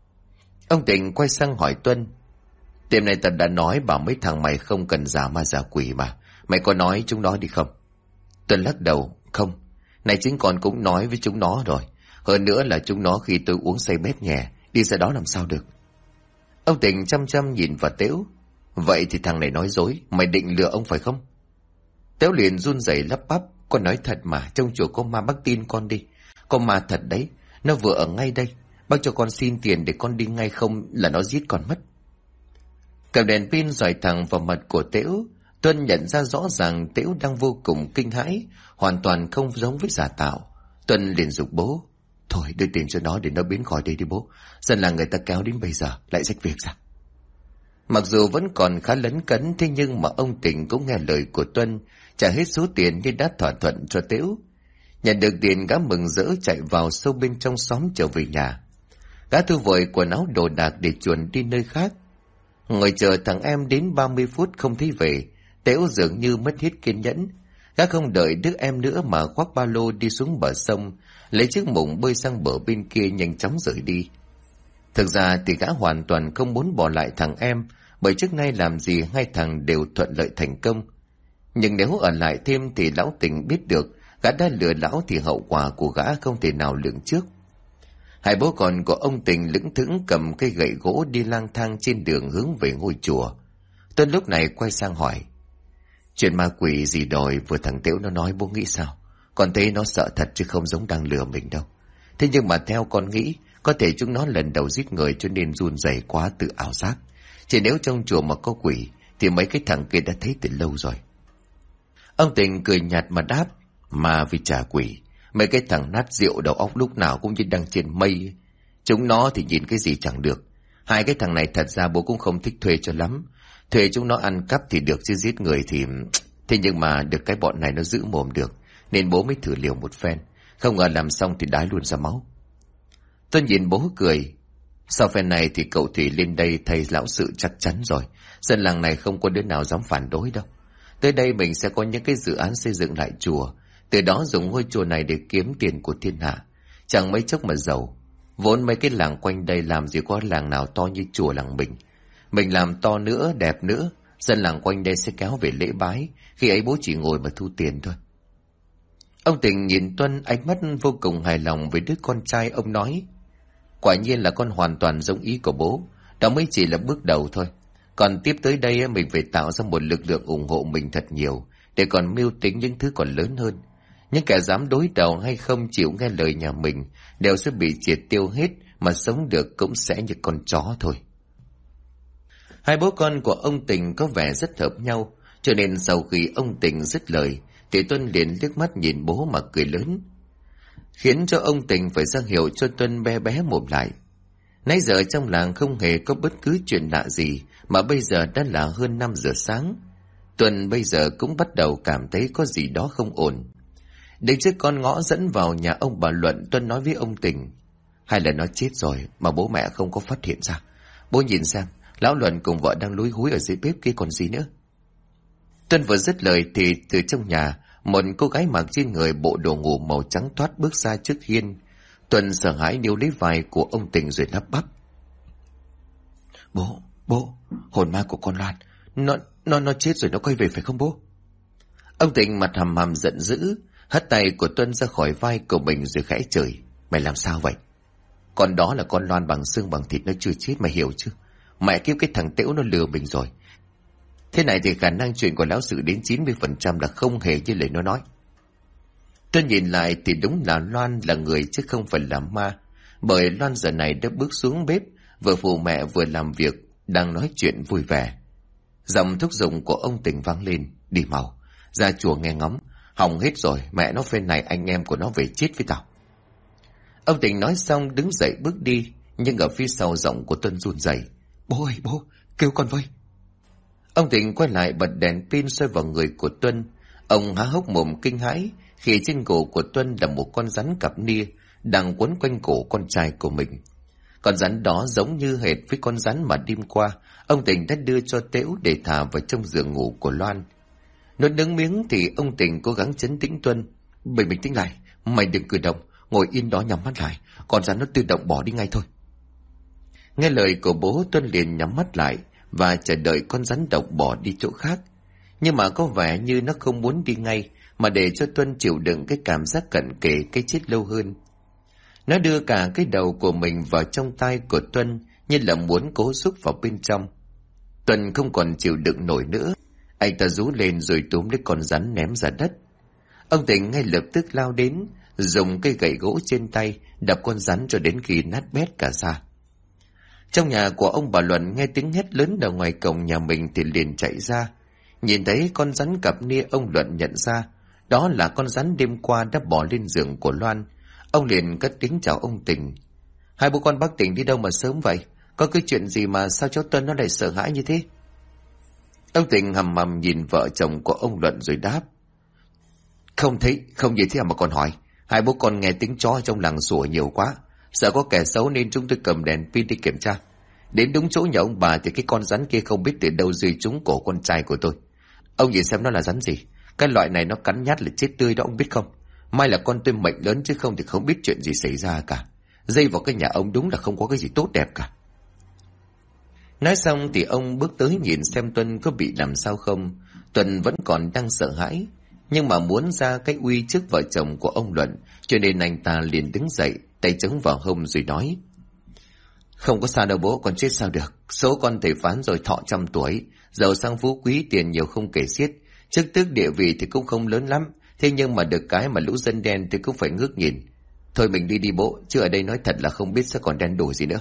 Ông Tình quay sang hỏi Tuân: Tiệm này tao đã nói bảo mấy thằng mày không cần giả ma giả quỷ mà, mày có nói chúng nó đi không? Tuân lắc đầu: Không, này chính con cũng nói với chúng nó rồi. Hơn nữa là chúng nó khi tôi uống say bét nhẹ đi ra đó làm sao được. Ông Tình chăm chăm nhìn vào Tễu: Vậy thì thằng này nói dối, mày định lừa ông phải không? Tễu liền run rẩy lắp bắp: Con nói thật mà, trong chùa có ma, bác tin con đi. Có ma thật đấy, nó vừa ở ngay đây. Bác cho con xin tiền để con đi ngay, không là nó giết con mất. Cầm đèn pin dọi thẳng vào mặt của Tễu. Tuân nhận ra rõ ràng Tễu đang vô cùng kinh hãi, hoàn toàn không giống với giả tạo. Tuân liền giục bố: Thôi đưa tiền cho nó để nó biến khỏi đây đi bố, dân là người ta kéo đến bây giờ lại rách việc ra. Mặc dù vẫn còn khá lấn cấn, thế nhưng mà ông Tình cũng nghe lời của Tuân, trả hết số tiền như đã thỏa thuận cho Tễu. Nhận được tiền, gã mừng rỡ chạy vào sâu bên trong xóm trở về nhà. Gã thu vội quần áo đồ đạc để chuồn đi nơi khác. Ngồi chờ thằng em đến 30 phút không thấy về, Tễu dường như mất hết kiên nhẫn. Gã không đợi đứa em nữa mà khoác ba lô đi xuống bờ sông, lấy chiếc mùng bơi sang bờ bên kia nhanh chóng rời đi. Thực ra thì gã hoàn toàn không muốn bỏ lại thằng em, bởi trước nay làm gì hai thằng đều thuận lợi thành công. Nhưng nếu ở lại thêm thì lão Tình biết được gã đã lừa lão thì hậu quả của gã không thể nào lường trước. Hai bố con của ông Tình lững thững cầm cây gậy gỗ đi lang thang trên đường hướng về ngôi chùa. Tuân lúc này quay sang hỏi: Chuyện ma quỷ gì đòi vừa thằng Tễu nó nói bố nghĩ sao? Con thấy nó sợ thật chứ không giống đang lừa mình đâu. Thế nhưng mà theo con nghĩ, có thể chúng nó lần đầu giết người cho nên run rẩy quá tự ảo giác. Chỉ nếu trong chùa mà có quỷ thì mấy cái thằng kia đã thấy từ lâu rồi. Ông Tình cười nhạt mà đáp: Mà vì trả quỷ, mấy cái thằng nát rượu đầu óc lúc nào cũng như đang trên mây. Chúng nó thì nhìn cái gì chẳng được. Hai cái thằng này thật ra bố cũng không thích thuê cho lắm. Thuê chúng nó ăn cắp thì được, chứ giết người thì... Thế nhưng mà được cái bọn này nó giữ mồm được, nên bố mới thử liều một phen. Không ngờ làm xong thì đái luôn ra máu. Tôi nhìn bố cười: Sau phen này thì cậu Thủy lên đây thay lão sự chắc chắn rồi. Dân làng này không có đứa nào dám phản đối đâu. Tới đây mình sẽ có những cái dự án xây dựng lại chùa, từ đó dùng ngôi chùa này để kiếm tiền của thiên hạ. Chẳng mấy chốc mà giàu. Vốn mấy cái làng quanh đây làm gì có làng nào to như chùa làng mình. Mình làm to nữa, đẹp nữa, dân làng quanh đây sẽ kéo về lễ bái. Khi ấy bố chỉ ngồi mà thu tiền thôi. Ông Tình nhìn Tuân, ánh mắt vô cùng hài lòng với đứa con trai. Ông nói: Quả nhiên là con hoàn toàn giống ý của bố. Đó mới chỉ là bước đầu thôi. Còn tiếp tới đây mình phải tạo ra một lực lượng ủng hộ mình thật nhiều, để còn mưu tính những thứ còn lớn hơn. Những kẻ dám đối đầu hay không chịu nghe lời nhà mình đều sẽ bị triệt tiêu hết, mà sống được cũng sẽ như con chó thôi. Hai bố con của ông Tình có vẻ rất hợp nhau, cho nên sau khi ông Tình dứt lời thì Tuân liền liếc mắt nhìn bố mà cười lớn, khiến cho ông Tình phải ra hiệu cho Tuân bé bé mồm lại. Nãy giờ trong làng không hề có bất cứ chuyện lạ gì, mà bây giờ đã là hơn 5 giờ sáng. Tuân bây giờ cũng bắt đầu cảm thấy có gì đó không ổn. Đến trước con ngõ dẫn vào nhà ông bà Luận, Tuân nói với ông Tình, hay là nó chết rồi mà bố mẹ không có phát hiện ra. Bố nhìn xem, lão Luận cùng vợ đang lúi húi ở dưới bếp kia còn gì nữa. Tuân vừa dứt lời thì từ trong nhà, một cô gái mặc trên người bộ đồ ngủ màu trắng toát bước ra trước hiên. Tuân sợ hãi níu lấy vai của ông Tình rồi lắp bắp, Bố, hồn ma của con Loan, nó chết rồi, nó quay về phải không bố? Ông Tình mặt hầm hầm giận dữ, hất tay của Tuân ra khỏi vai của mình rồi khẽ chửi, mày làm sao vậy? Con đó là con Loan bằng xương bằng thịt, nó chưa chết, mày hiểu chứ? Mẹ kiếp, cái thằng Tễu nó lừa mình rồi. Thế này thì khả năng chuyện của lão sự đến 90% là không hề như lời nó nói. Tôi nhìn lại thì đúng là Loan là người chứ không phải là ma, bởi Loan giờ này đã bước xuống bếp, vừa phụ mẹ vừa làm việc, đang nói chuyện vui vẻ. Giọng thúc giục của ông Tình vang lên, đi mau, ra chùa nghe ngóng, hỏng hết rồi, mẹ nó phên này anh em của nó về chết với tao. Ông Tình nói xong đứng dậy bước đi, nhưng ở phía sau giọng của Tuân run rẩy, bố ơi bố, kêu con với. Ông Tình quay lại bật đèn pin soi vào người của Tuân. Ông há hốc mồm kinh hãi khi trên cổ của Tuân là một con rắn cặp nia đang quấn quanh cổ con trai của mình. Con rắn đó giống như hệt với con rắn mà đêm qua ông Tình đã đưa cho Tễu để thả vào trong giường ngủ của Loan. Nuốt nước miếng thì ông Tình cố gắng trấn tĩnh Tuân. Bình tĩnh lại, mày đừng cử động, ngồi yên đó nhắm mắt lại, con rắn nó tự động bỏ đi ngay thôi. Nghe lời của bố, Tuân liền nhắm mắt lại và chờ đợi con rắn độc bỏ đi chỗ khác. Nhưng mà có vẻ như nó không muốn đi ngay, mà để cho Tuân chịu đựng cái cảm giác cận kề cái chết lâu hơn. Nó đưa cả cái đầu của mình vào trong tay của Tuân, như là muốn cố xúc vào bên trong. Tuân không còn chịu đựng nổi nữa, anh ta rú lên rồi túm lấy con rắn ném ra đất. Ông Tình ngay lập tức lao đến, dùng cây gậy gỗ trên tay đập con rắn cho đến khi nát bét cả ra. Trong nhà của ông bà Luận nghe tiếng hét lớn ở ngoài cổng nhà mình thì liền chạy ra. Nhìn thấy con rắn cặp nia, ông Luận nhận ra đó là con rắn đêm qua đã bỏ lên giường của Loan. Ông liền cất tiếng chào ông Tình. Hai bố con bác Tình đi đâu mà sớm vậy? Có cái chuyện gì mà sao cháu Tuân nó lại sợ hãi như thế? Ông Tình hầm hầm nhìn vợ chồng của ông Luận rồi đáp. Không thấy, không gì thế mà còn hỏi. Hai bố con nghe tiếng chó trong làng sủa nhiều quá, sợ có kẻ xấu nên chúng tôi cầm đèn pin đi kiểm tra. Đến đúng chỗ nhà ông bà thì cái con rắn kia không biết từ đâu rơi trúng cổ con trai của tôi. Ông nhìn xem nó là rắn gì. Cái loại này nó cắn nhát là chết tươi đó, ông biết không? May là con tôi mệnh lớn chứ không thì không biết chuyện gì xảy ra cả. Dây vào cái nhà ông đúng là không có cái gì tốt đẹp cả. Nói xong thì ông bước tới nhìn xem Tuân có bị làm sao không. Tuân vẫn còn đang sợ hãi, nhưng mà muốn ra cái uy trước vợ chồng của ông Luận, cho nên anh ta liền đứng dậy, tay chống vào hông rồi nói. Không có sao đâu bố, con chết sao được. Số con thầy phán rồi, thọ 100 tuổi, giàu sang phú quý, tiền nhiều không kể xiết, chức tước địa vị thì cũng không lớn lắm, thế nhưng mà được cái mà lũ dân đen thì cũng phải ngước nhìn. Thôi mình đi bố, chứ ở đây nói thật là không biết sẽ còn đen đủi gì nữa.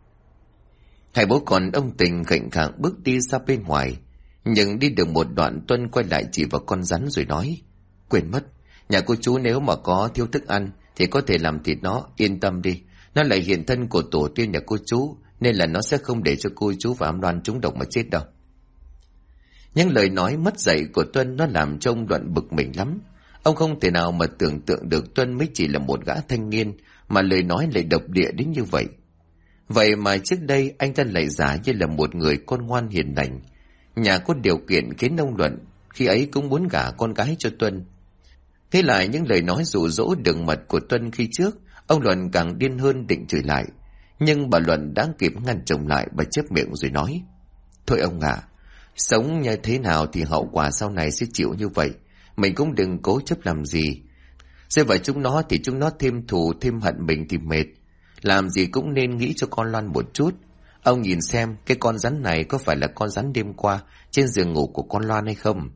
Hai bố con ông Tình khệnh khạng bước đi ra bên ngoài, nhưng đi được một đoạn Tuân quay lại chỉ vào con rắn rồi nói. Quên mất, nhà cô chú nếu mà có thiếu thức ăn thì có thể làm thịt nó, yên tâm đi. Nó là hiện thân của tổ tiên nhà cô chú, nên là nó sẽ không để cho cô chú và Am Loan trúng độc mà chết đâu. Những lời nói mất dạy của Tuân nó làm cho ông Luận bực mình lắm. Ông không thể nào mà tưởng tượng được Tuân mới chỉ là một gã thanh niên mà lời nói lại độc địa đến như vậy. Vậy mà trước đây anh ta lại giả như là một người con ngoan hiền lành, nhà có điều kiện, khiến ông Luận khi ấy cũng muốn gả con gái cho Tuân. Thế lại những lời nói dụ dỗ đường mật của Tuân khi trước, ông Luận càng điên hơn định chửi lại, nhưng bà Luận đã kịp ngăn chồng lại. Bà chép miệng rồi nói. Thôi ông ạ, sống như thế nào thì hậu quả sau này sẽ chịu như vậy, mình cũng đừng cố chấp làm gì. Rơi vào chúng nó thì chúng nó thêm thù thêm hận mình thì mệt. Làm gì cũng nên nghĩ cho con Loan một chút. Ông nhìn xem cái con rắn này có phải là con rắn đêm qua trên giường ngủ của con Loan hay không?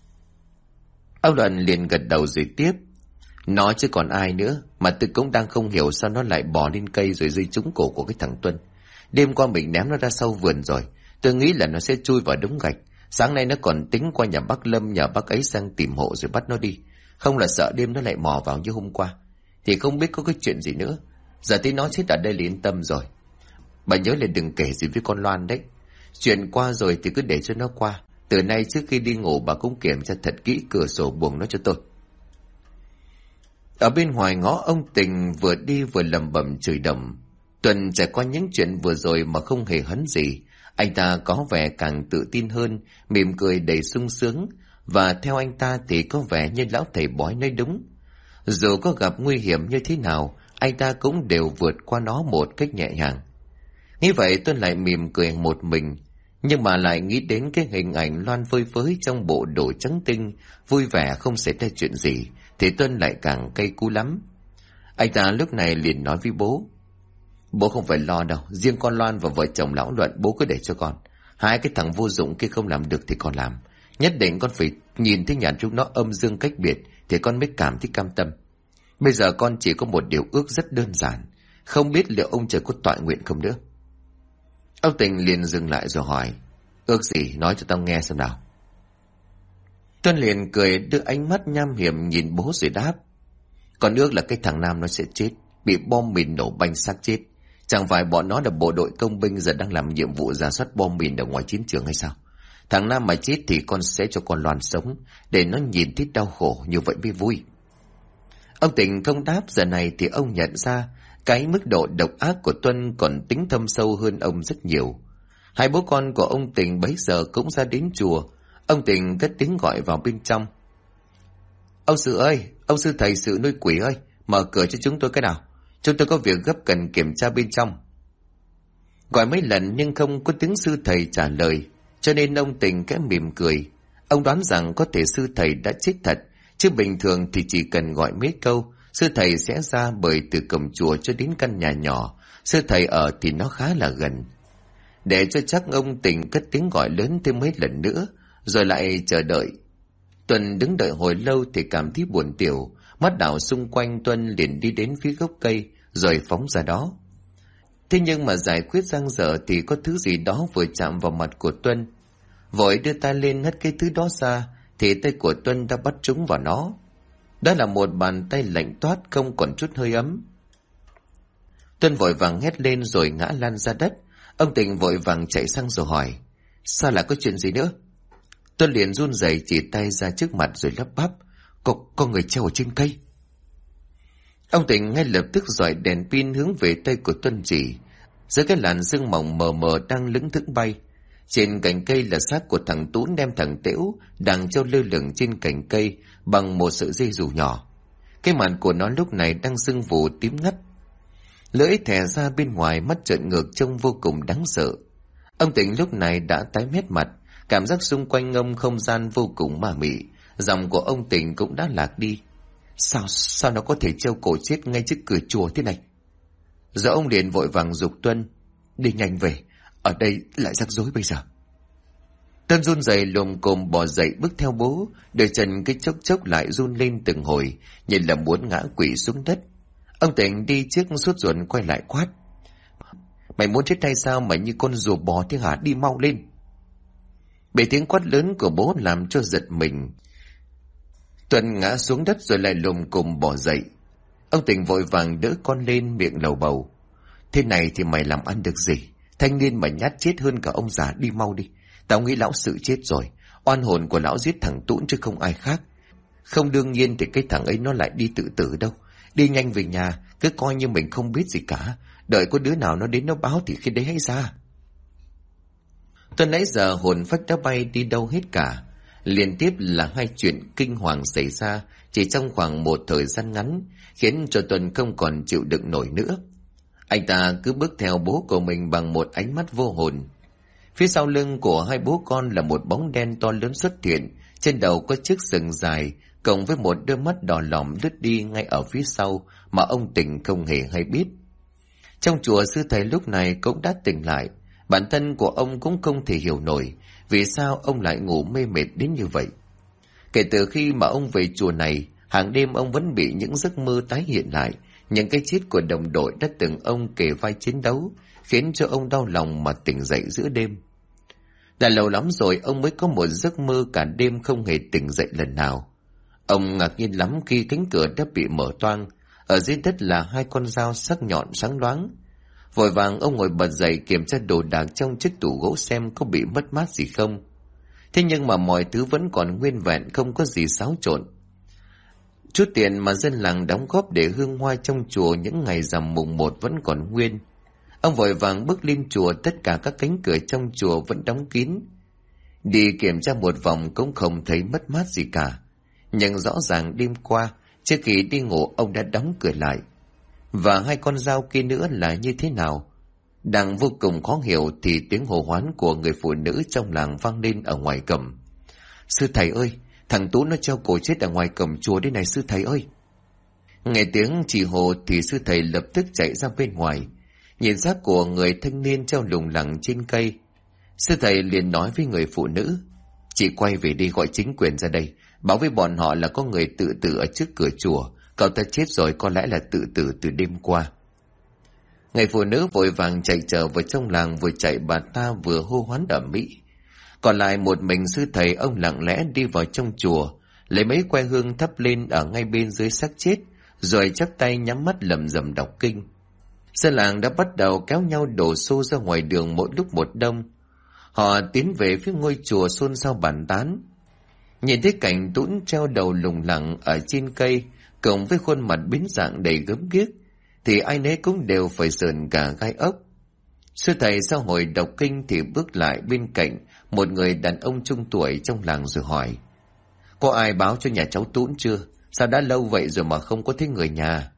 Ông Luận liền gật đầu rồi tiếp. Nó chứ còn ai nữa, mà tôi cũng đang không hiểu sao nó lại bò lên cây rồi rơi trúng cổ của cái thằng Tuân. Đêm qua mình ném nó ra sau vườn rồi, tôi nghĩ là nó sẽ chui vào đống gạch, Sáng nay nó còn tính qua nhà bác Lâm nhờ bác ấy sang tìm hộ rồi bắt nó đi. Không là sợ đêm nó lại mò vào như hôm qua. Thì không biết có cái chuyện gì nữa. Giờ tí nó chết ở đây là yên tâm rồi. Bà nhớ là đừng kể gì với con Loan đấy. Chuyện qua rồi thì cứ để cho nó qua. Từ nay trước khi đi ngủ bà cũng kiểm tra thật kỹ cửa sổ buồng nó cho tôi. Ở bên ngoài ngõ, ông Tình vừa đi vừa lẩm bẩm chửi đầm. Tuần trải qua những chuyện vừa rồi mà không hề hấn gì. Anh ta có vẻ càng tự tin hơn, mỉm cười đầy sung sướng. Và theo anh ta thì có vẻ như lão thầy bói nói đúng. Dù có gặp nguy hiểm như thế nào, anh ta cũng đều vượt qua nó một cách nhẹ nhàng. Nghĩ vậy Tuân lại mỉm cười một mình, nhưng mà lại nghĩ đến cái hình ảnh Loan phơi phới trong bộ đồ trắng tinh, vui vẻ không xảy ra chuyện gì, thì Tuân lại càng cay cú lắm. Anh ta lúc này liền nói với bố. Bố không phải lo đâu, riêng con Loan và vợ chồng lão Luận bố cứ để cho con. Hai cái thằng vô dụng kia không làm được thì còn làm. Nhất định con phải nhìn thấy nhà chúng nó âm dương cách biệt thì con mới cảm thấy cam tâm. Bây giờ con chỉ có một điều ước rất đơn giản, không biết liệu ông trời có tọa nguyện không nữa. Ông Tình liền dừng lại rồi hỏi, ước gì, nói cho tao nghe xem nào. Tuân liền cười đưa ánh mắt nham hiểm nhìn bố rồi đáp, con ước là cái thằng Nam nó sẽ chết, bị bom mìn nổ banh xác chết. Chẳng phải bọn nó là bộ đội công binh giờ đang làm nhiệm vụ rà soát bom mìn ở ngoài chiến trường hay sao? Thằng Nam mà chết thì con sẽ cho con Loan sống, để nó nhìn thấy đau khổ, như vậy mới vui. Ông Tình không đáp. Giờ này thì ông nhận ra cái mức độ độc ác của Tuân còn tính thâm sâu hơn ông rất nhiều. Hai bố con của ông Tình bấy giờ cũng ra đến chùa. Ông Tình cất tiếng gọi vào bên trong. Ông sư ơi, ông sư thầy sự nuôi quỷ ơi, mở cửa cho chúng tôi cái nào. Chúng tôi có việc gấp cần kiểm tra bên trong. Gọi mấy lần nhưng không có tiếng sư thầy trả lời, cho nên ông Tình khẽ mỉm cười. Ông đoán rằng có thể sư thầy đã chết thật, chứ bình thường thì chỉ cần gọi mấy câu, sư thầy sẽ ra, bởi từ cổng chùa cho đến căn nhà nhỏ sư thầy ở thì nó khá là gần. Để cho chắc, ông Tình cất tiếng gọi lớn thêm mấy lần nữa, rồi lại chờ đợi. Tuân đứng đợi hồi lâu thì cảm thấy buồn tiểu, mắt đảo xung quanh. Tuân liền đi đến phía gốc cây rồi phóng ra đó. Thế nhưng mà giải quyết dang dở thì có thứ gì đó vừa chạm vào mặt của Tuân. Vội đưa tay lên hất cái thứ đó ra, thì tay của Tuân đã bắt trúng vào nó. Đó là một bàn tay lạnh toát, không còn chút hơi ấm. Tuân vội vàng hét lên rồi ngã lăn ra đất. Ông Tình vội vàng chạy sang rồi hỏi, sao lại có chuyện gì nữa? Tuân liền run rẩy chỉ tay ra trước mặt rồi lắp bắp, có người treo ở trên cây. Ông Tình ngay lập tức dọi đèn pin hướng về tay của Tuân chỉ. Giữa cái làn sương mỏng mờ mờ đang lững thững bay, trên cành cây là xác của thằng Tún đem thằng Tễu đang treo lơ lửng trên cành cây bằng một sợi dây dù nhỏ. Cái mặt của nó lúc này đang sưng vù tím ngắt, lưỡi thè ra bên ngoài, mắt trợn ngược trông vô cùng đáng sợ. Ông Tình lúc này đã tái mét mặt, cảm giác xung quanh ông không gian vô cùng ma mị. Giọng của ông Tình cũng đã lạc đi. Sao nó có thể treo cổ chết ngay trước cửa chùa thế này? Giờ ông liền vội vàng giục Tuân, đi nhanh về, ở đây lại rắc rối bây giờ. Tuân run rẩy lồm cồm bò dậy bước theo bố, đôi chân cái chốc chốc lại run lên từng hồi, nhìn là muốn ngã quỵ xuống đất. Ông Tình đi trước sốt ruột quay lại quát, mày muốn chết hay sao mà như con rùa bò thế hả? Đi mau lên. Bị tiếng quát lớn của bố làm cho giật mình, Tuân ngã xuống đất rồi lại lồm cồm bò dậy. Ông Tình vội vàng đỡ con lên, miệng lầu bầu, thế này thì mày làm ăn được gì? Thanh niên mà nhát chết hơn cả ông già, đi mau đi. Tao nghĩ lão sự chết rồi, oan hồn của lão giết thằng Tún chứ không ai khác. Không đương nhiên thì cái thằng ấy nó lại đi tự tử đâu. Đi nhanh về nhà, cứ coi như mình không biết gì cả, đợi có đứa nào nó đến nó báo thì khi đấy hãy ra. Tuân nãy giờ hồn phách đã bay đi đâu hết cả. Liên tiếp là hai chuyện kinh hoàng xảy ra chỉ trong khoảng một thời gian ngắn, khiến cho Tuân không còn chịu đựng nổi nữa. Anh ta cứ bước theo bố của mình bằng một ánh mắt vô hồn. Phía sau lưng của hai bố con là một bóng đen to lớn xuất hiện, trên đầu có chiếc sừng dài, cộng với một đôi mắt đỏ lòm lướt đi ngay ở phía sau mà ông Tình không hề hay biết. Trong chùa, sư thầy lúc này cũng đã tỉnh lại. Bản thân của ông cũng không thể hiểu nổi vì sao ông lại ngủ mê mệt đến như vậy. Kể từ khi mà ông về chùa này, hàng đêm ông vẫn bị những giấc mơ tái hiện lại, những cái chết của đồng đội đã từng ông kề vai chiến đấu, khiến cho ông đau lòng mà tỉnh dậy giữa đêm. Đã lâu lắm rồi ông mới có một giấc mơ cả đêm không hề tỉnh dậy lần nào. Ông ngạc nhiên lắm khi cánh cửa đã bị mở toang, ở dưới đất là hai con dao sắc nhọn sáng loáng. Vội vàng ông ngồi bật dậy kiểm tra đồ đạc trong chiếc tủ gỗ xem có bị mất mát gì không. Thế nhưng mà mọi thứ vẫn còn nguyên vẹn, không có gì xáo trộn. Chút tiền mà dân làng đóng góp để hương hoa trong chùa những ngày rằm mùng 1 vẫn còn nguyên. Ông vội vàng bước lên chùa, tất cả các cánh cửa trong chùa vẫn đóng kín. Đi kiểm tra một vòng cũng không thấy mất mát gì cả. Nhưng rõ ràng đêm qua, trước khi đi ngủ ông đã đóng cửa lại. Và hai con dao kia nữa là như thế nào? Đang vô cùng khó hiểu thì tiếng hô hoán của người phụ nữ trong làng vang lên ở ngoài cổng. Sư thầy ơi, thằng Tú nó treo cổ chết ở ngoài cổng chùa đây này sư thầy ơi. Nghe tiếng chỉ hồ thì sư thầy lập tức chạy ra bên ngoài, nhìn xác của người thanh niên treo lủng lẳng trên cây. Sư thầy liền nói với người phụ nữ, chị quay về đi gọi chính quyền ra đây, báo với bọn họ là có người tự tử ở trước cửa chùa, cậu ta chết rồi, có lẽ là tự tử từ đêm qua. Người phụ nữ vội vàng chạy trở vào trong làng, vừa chạy bà ta vừa hô hoán ầm ĩ. Còn lại một mình sư thầy, ông lặng lẽ đi vào trong chùa, lấy mấy que hương thắp lên ở ngay bên dưới xác chết, rồi chắp tay nhắm mắt lẩm bẩm đọc kinh. Dân làng đã bắt đầu kéo nhau đổ xô ra ngoài đường mỗi lúc một đông. Họ tiến về phía ngôi chùa xôn xao bàn tán. Nhìn thấy cảnh Tũn treo đầu lủng lẳng ở trên cây, cộng với khuôn mặt biến dạng đầy gớm ghiếc, thì ai nấy cũng đều phải sờn cả gai ốc. Sư thầy sau hồi đọc kinh thì bước lại bên cạnh một người đàn ông trung tuổi trong làng rồi hỏi, có ai báo cho nhà cháu Tũn chưa? Sao đã lâu vậy rồi mà không có thấy người nhà?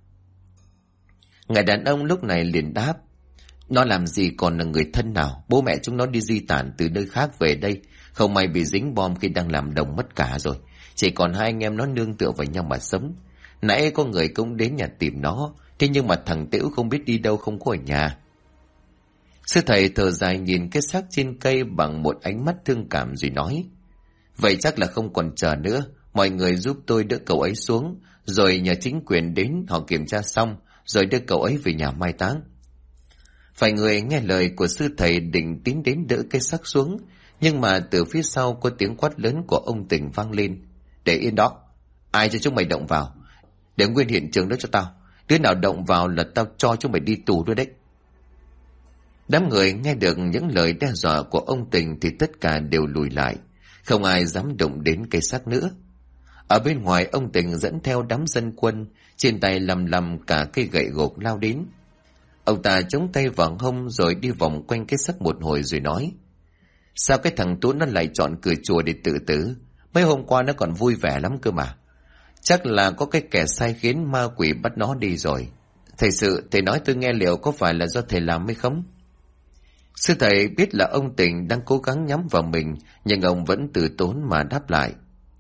Người đàn ông lúc này liền đáp, nó làm gì còn là người thân nào, bố mẹ chúng nó đi di tản từ nơi khác về đây, không may bị dính bom khi đang làm đồng mất cả rồi, chỉ còn hai anh em nó nương tựa vào nhau mà sống. Nãy có người cũng đến nhà tìm nó, thế nhưng mà thằng Tễu không biết đi đâu, không có ở nhà. Sư thầy thở dài nhìn cái xác trên cây bằng một ánh mắt thương cảm rồi nói, vậy chắc là không còn chờ nữa, mọi người giúp tôi đỡ cậu ấy xuống, rồi nhờ chính quyền đến họ kiểm tra xong, rồi đưa cậu ấy về nhà mai táng. Vài người nghe lời của sư thầy định tiến đến đỡ cái xác xuống, nhưng mà từ phía sau có tiếng quát lớn của ông Tình vang lên, để yên đó, ai cho chúng mày động vào, để nguyên hiện trường đó cho tao, đứa nào động vào là tao cho chúng mày đi tùด้วยđấy. Đám người nghe được những lời đe dọa của ông Tình thì tất cả đều lùi lại, không ai dám động đến cây xác nữa. Ở bên ngoài, ông Tình dẫn theo đám dân quân, trên tay lầm lầm cả cây gậy gộc lao đến. Ông ta chống tay vào hông rồi đi vòng quanh cái xác một hồi rồi nói, sao cái thằng Tú nó lại chọn cửa chùa để tự tử? Mấy hôm qua nó còn vui vẻ lắm cơ mà. Chắc là có cái kẻ sai khiến ma quỷ bắt nó đi rồi. Thầy sự, thầy nói tôi nghe liệu có phải là do thầy làm hay không? Sư thầy biết là ông Tình đang cố gắng nhắm vào mình, nhưng ông vẫn từ tốn mà đáp lại.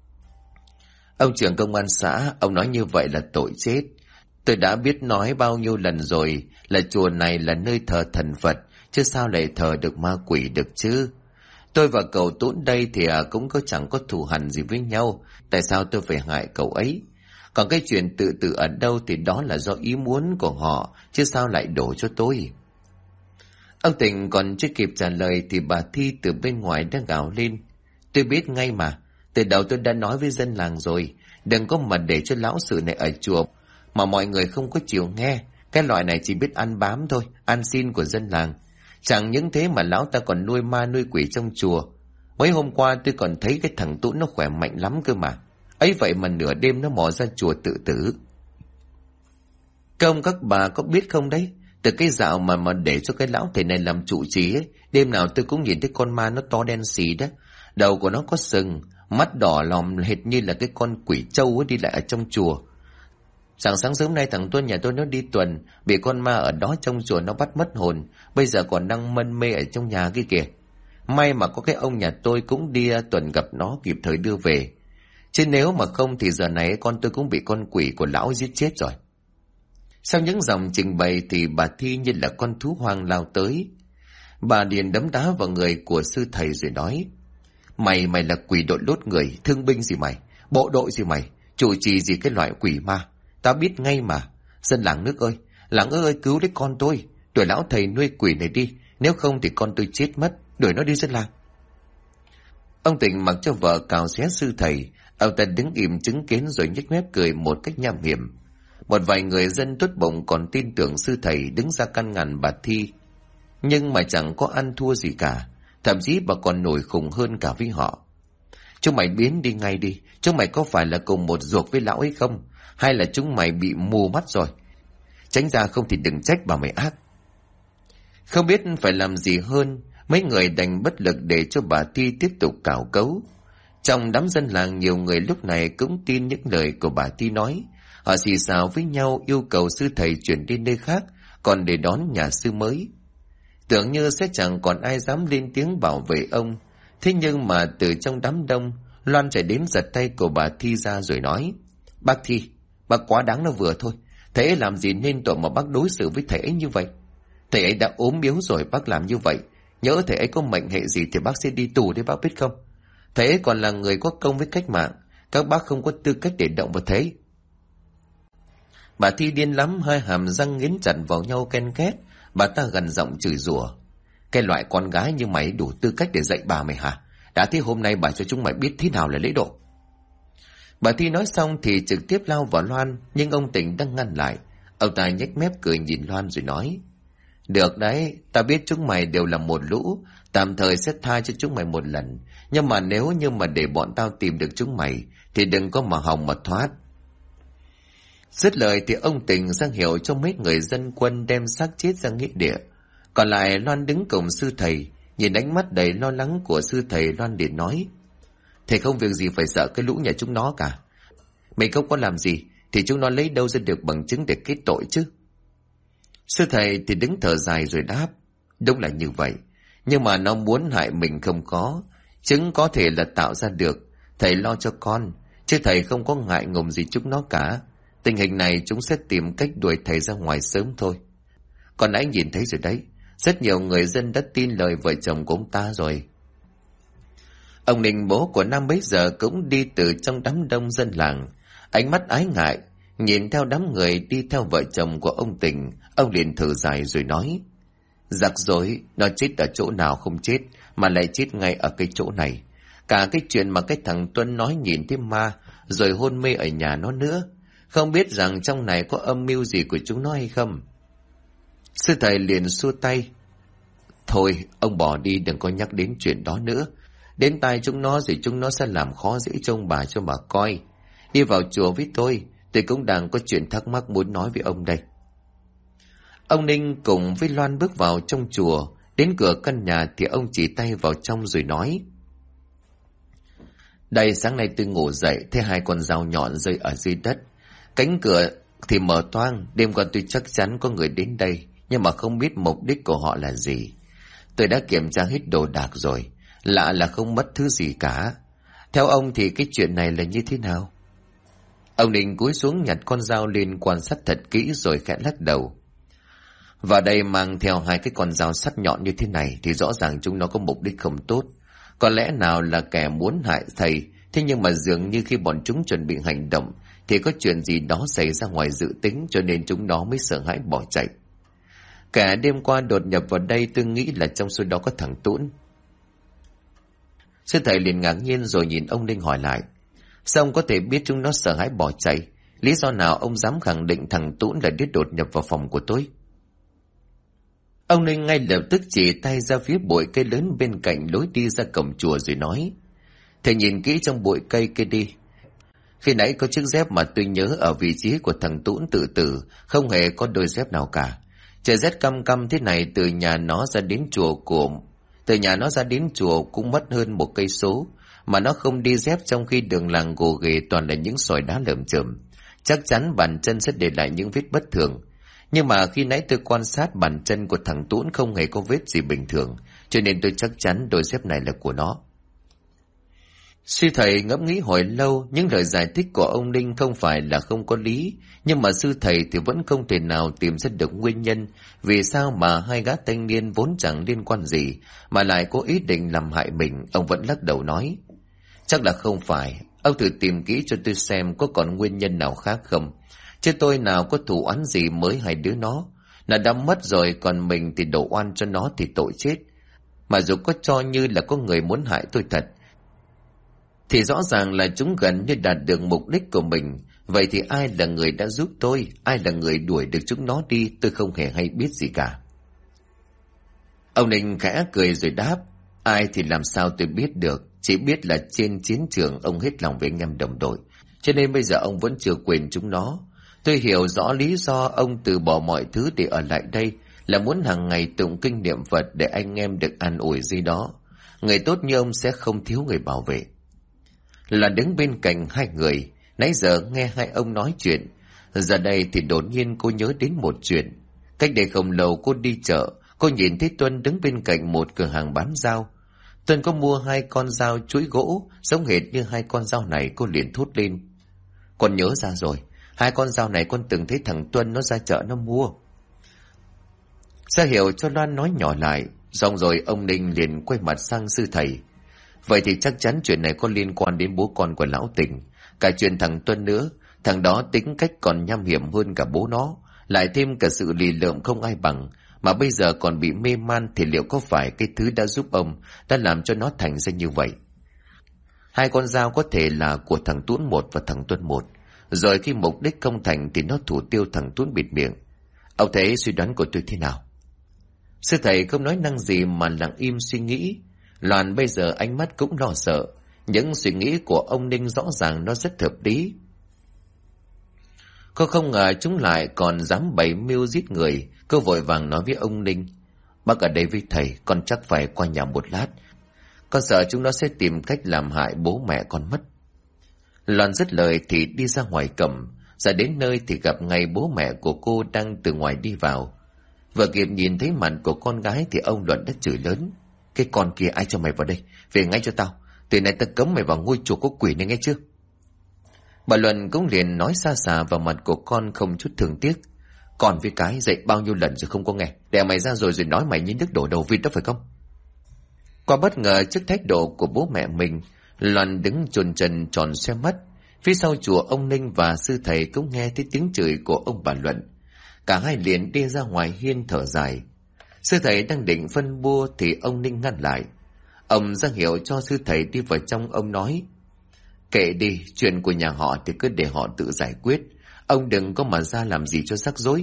Ông trưởng công an xã, ông nói như vậy là tội chết. Tôi đã biết nói bao nhiêu lần rồi là chùa này là nơi thờ thần Phật, chứ sao lại thờ được ma quỷ được chứ? Tôi và cậu Tũn đây thì cũng chẳng có thù hằn gì với nhau, tại sao tôi phải hại cậu ấy? Còn cái chuyện tự tử ở đâu thì đó là do ý muốn của họ, chứ sao lại đổ cho tôi? Ông Tình còn chưa kịp trả lời thì bà Thi từ bên ngoài đã gào lên, tôi biết ngay mà, từ đầu tôi đã nói với dân làng rồi, đừng có mà để cho lão sự này ở chùa mà mọi người không có chịu nghe. Cái loại này chỉ biết ăn bám thôi, ăn xin của dân làng. Chẳng những thế mà lão ta còn nuôi ma nuôi quỷ trong chùa. Mấy hôm qua tôi còn thấy cái thằng Tũn nó khỏe mạnh lắm cơ mà, ấy vậy mà nửa đêm nó mò ra chùa tự tử. Các bà có biết không đấy, từ cái dạo mà để cho cái lão thầy này làm trụ trì ấy, đêm nào tôi cũng nhìn thấy con ma nó to đen xì đó, đầu của nó có sừng, mắt đỏ lòm hệt như là cái con quỷ trâu ấy đi lại ở trong chùa. Sáng sớm nay thằng Tuân nhà tôi nó đi tuần, bị con ma ở đó trong chùa nó bắt mất hồn, bây giờ còn đang mân mê ở trong nhà kia kìa. May mà có cái ông nhà tôi cũng đi tuần gặp nó kịp thời đưa về, chứ nếu mà không thì giờ này con tôi cũng bị con quỷ của lão giết chết rồi. Sau những dòng trình bày thì bà Thi như là con thú hoang lao tới. Bà liền đấm đá vào người của sư thầy rồi nói, mày là quỷ đội lốt người, thương binh gì mày, bộ đội gì mày, trụ trì gì cái loại quỷ ma, tao biết ngay mà. Dân làng nước ơi, làng ơi cứu lấy con tôi, đuổi lão thầy nuôi quỷ này đi, nếu không thì con tôi chết mất, đuổi nó đi dân làng. Ông Tình mặc cho vợ cào xé sư thầy, ông ta đứng im chứng kiến rồi nhếch mép cười một cách nham hiểm. Một vài người dân tốt bụng còn tin tưởng sư thầy đứng ra can ngăn bà Thi, nhưng mà chẳng có ăn thua gì cả, thậm chí bà còn nổi khùng hơn cả với họ. Chúng mày biến đi ngay đi, chúng mày có phải là cùng một ruột với lão ấy không? Hay là chúng mày bị mù mắt rồi? Tránh ra không thì đừng trách bà mày ác. Không biết phải làm gì hơn, mấy người đành bất lực để cho bà Thi tiếp tục cào cấu. Trong đám dân làng nhiều người lúc này cũng tin những lời của bà Thi nói. Họ xì xào với nhau yêu cầu sư thầy chuyển đi nơi khác, còn để đón nhà sư mới. Tưởng như sẽ chẳng còn ai dám lên tiếng bảo vệ ông. Thế nhưng mà từ trong đám đông, Loan chạy đến giật tay của bà Thi ra rồi nói: Bác Thi, bác quá đáng nó vừa thôi. Thầy ấy làm gì nên tội mà bác đối xử với thầy ấy như vậy? Thầy ấy đã ốm yếu rồi bác làm như vậy. Nhỡ thầy ấy có mệnh hệ gì thì bác sẽ đi tù đấy, bác biết không? Thầy ấy còn là người có công với cách mạng, các bác không có tư cách để động vào thầy. Bà Thi điên lắm, hai hàm răng nghiến chặt vào nhau ken két. Bà ta gần giọng chửi rủa: Cái loại con gái như mày đủ tư cách để dạy bà mày hả? Đã thế hôm nay bà cho chúng mày biết thế nào là lễ độ. Bà Thi nói xong thì trực tiếp lao vào Loan, nhưng ông Tình đang ngăn lại. Ông ta nhếch mép cười nhìn Loan rồi nói: Được đấy, ta biết chúng mày đều là một lũ, tạm thời sẽ tha cho chúng mày một lần. Nhưng mà nếu như mà để bọn tao tìm được chúng mày thì đừng có mà hòng mà thoát. Dứt lời thì ông Tình ra hiệu cho mấy người dân quân đem xác chết ra nghĩa địa. Còn lại Loan đứng cùng sư thầy, nhìn ánh mắt đầy lo lắng của sư thầy, Loan liền nói: Thầy không việc gì phải sợ cái lũ nhà chúng nó cả. Mình không có làm gì thì chúng nó lấy đâu ra được bằng chứng để kết tội chứ? Sư thầy thì đứng thở dài rồi đáp: Đúng là như vậy, nhưng mà nó muốn hại mình không có, chứng có thể là tạo ra được. Thầy lo cho con, chứ thầy không có ngại ngùng gì chúng nó cả. Tình hình này chúng sẽ tìm cách đuổi thầy ra ngoài sớm thôi. Còn nãy nhìn thấy rồi đấy, rất nhiều người dân đã tin lời vợ chồng của ông ta rồi. Ông Ninh, bố của Nam bấy giờ cũng đi từ trong đám đông dân làng, ánh mắt ái ngại nhìn theo đám người đi theo vợ chồng của ông Tình. Ông liền thở dài rồi nói: Giặc dối, nó chết ở chỗ nào không chết mà lại chết ngay ở cái chỗ này. Cả cái chuyện mà cái thằng Tuấn nói nhìn thấy ma rồi hôn mê ở nhà nó nữa, không biết rằng trong này có âm mưu gì của chúng nó hay không. Sư thầy liền xua tay: Thôi ông bỏ đi, đừng có nhắc đến chuyện đó nữa. Đến tai chúng nó rồi chúng nó sẽ làm khó dễ trông bà cho bà coi. Đi vào chùa với tôi cũng đang có chuyện thắc mắc muốn nói với ông đây. Ông Ninh cùng với Loan bước vào trong chùa. Đến cửa căn nhà thì ông chỉ tay vào trong rồi nói: Đây, sáng nay tôi ngủ dậy thấy hai con dao nhọn rơi ở dưới đất. Cánh cửa thì mở toang, đêm qua tôi chắc chắn có người đến đây, nhưng mà không biết mục đích của họ là gì. Tôi đã kiểm tra hết đồ đạc rồi, lạ là không mất thứ gì cả. Theo ông thì cái chuyện này là như thế nào? Ông Ninh cúi xuống nhặt con dao lên quan sát thật kỹ rồi khẽ lắc đầu. Vào đây mang theo hai cái con dao sắc nhọn như thế này thì rõ ràng chúng nó có mục đích không tốt. Có lẽ nào là kẻ muốn hại thầy, thế nhưng mà dường như khi bọn chúng chuẩn bị hành động thì có chuyện gì đó xảy ra ngoài dự tính, cho nên chúng nó mới sợ hãi bỏ chạy. Cả đêm qua đột nhập vào đây, tôi nghĩ là trong số đó có thằng Tũn. Sư thầy liền ngạc nhiên rồi nhìn ông Ninh hỏi lại: Sao ông có thể biết chúng nó sợ hãi bỏ chạy? Lý do nào ông dám khẳng định thằng Tũn là đứa đột nhập vào phòng của tôi? Ông Ninh ngay lập tức chỉ tay ra phía bụi cây lớn bên cạnh lối đi ra cổng chùa rồi nói: Thầy nhìn kỹ trong bụi cây kia đi. Khi nãy có chiếc dép mà tôi nhớ ở vị trí của thằng Tũn tự tử, không hề có đôi dép nào cả. Trời rét căm căm thế này, từ nhà nó ra đến chùa cũng mất hơn 1 cây số, mà nó không đi dép, trong khi đường làng gồ ghề toàn là những sỏi đá lởm chởm. Chắc chắn bàn chân sẽ để lại những vết bất thường. Nhưng mà khi nãy tôi quan sát bàn chân của thằng Tũn không hề có vết gì bình thường, cho nên tôi chắc chắn đôi dép này là của nó. Sư thầy ngẫm nghĩ hồi lâu, những lời giải thích của ông Ninh không phải là không có lý, nhưng mà sư thầy thì vẫn không thể nào tìm ra được nguyên nhân vì sao mà hai gã thanh niên vốn chẳng liên quan gì mà lại có ý định làm hại mình. Ông vẫn lắc đầu nói: Chắc là không phải, ông thử tìm kỹ cho tôi xem có còn nguyên nhân nào khác không, chứ tôi nào có thù oán gì mới hai đứa nó. Là đã mất rồi, còn mình thì đổ oan cho nó thì tội chết. Mà dù có cho như là có người muốn hại tôi thật, thì rõ ràng là chúng gần như đạt được mục đích của mình. Vậy thì ai là người đã giúp tôi, ai là người đuổi được chúng nó đi, tôi không hề hay biết gì cả. Ông Ninh khẽ cười rồi đáp, ai thì làm sao tôi biết được, chỉ biết là trên chiến trường ông hết lòng với anh em đồng đội, cho nên bây giờ ông vẫn chưa quên chúng nó. Tôi hiểu rõ lý do ông từ bỏ mọi thứ để ở lại đây, là muốn hàng ngày tụng kinh niệm Phật để anh em được an ủi gì đó. Người tốt như ông sẽ không thiếu người bảo vệ. Là đứng bên cạnh hai người, nãy giờ nghe hai ông nói chuyện, giờ đây thì đột nhiên cô nhớ đến một chuyện. Cách đây không lâu cô đi chợ, cô nhìn thấy Tuân đứng bên cạnh một cửa hàng bán dao. Tuân có mua 2 con dao chuỗi gỗ giống hệt như 2 con dao này. Cô liền thốt lên, con nhớ ra rồi, 2 con dao này con từng thấy thằng Tuân nó ra chợ nó mua. Ra hiệu cho Loan nói nhỏ lại, xong rồi ông Ninh liền quay mặt sang sư thầy. Vậy thì chắc chắn chuyện này có liên quan đến bố con của lão Tình, cả chuyện thằng Tuân nữa. Thằng đó tính cách còn nham hiểm hơn cả bố nó, lại thêm cả sự lì lợm không ai bằng, mà bây giờ còn bị mê man, thì liệu có phải cái thứ đã giúp ông đã làm cho nó thành ra như vậy? 2 con dao có thể là của thằng Tuấn một và thằng Tuân một, rồi khi mục đích không thành thì nó thủ tiêu thằng Tuấn bịt miệng. Ông thấy suy đoán của tôi thế nào? Sư thầy không nói năng gì mà lặng im suy nghĩ. Loan bây giờ ánh mắt cũng lo sợ. Những suy nghĩ của ông Ninh rõ ràng nó rất hợp lý. Cô không ngờ chúng lại còn dám bày mưu giết người. Cô vội vàng nói với ông Ninh, bác ở đây với thầy, con chắc phải qua nhà một lát. Con sợ chúng nó sẽ tìm cách làm hại bố mẹ con mất. Loan dứt lời thì đi ra ngoài cổng. Ra đến nơi thì gặp ngay bố mẹ của cô đang từ ngoài đi vào. Vừa kịp nhìn thấy mặt của con gái thì ông Luận đã chửi lớn, cái con kia ai cho mày vào đây, về ngay cho tao, từ nay tao cấm mày vào ngôi chùa có quỷ này nghe chưa? Bà Luận cũng liền nói xa xà vào mặt của con không chút thương tiếc, còn với cái dạy bao nhiêu lần rồi không có nghe, đẻ mày ra rồi nói mày như nước đổ đầu vịt đó phải không? Qua bất ngờ trước thái độ của bố mẹ mình, Loan đứng chồn chân tròn xe mắt. Phía sau chùa, ông Ninh và sư thầy cũng nghe thấy tiếng chửi của ông bà Luận. Cả hai liền đi ra ngoài hiên thở dài. Sư thầy đang định phân bua thì ông Ninh ngăn lại. Ông ra hiệu cho sư thầy đi vào trong. Ông nói, kệ đi, chuyện của nhà họ thì cứ để họ tự giải quyết, ông đừng có mà ra làm gì cho rắc rối.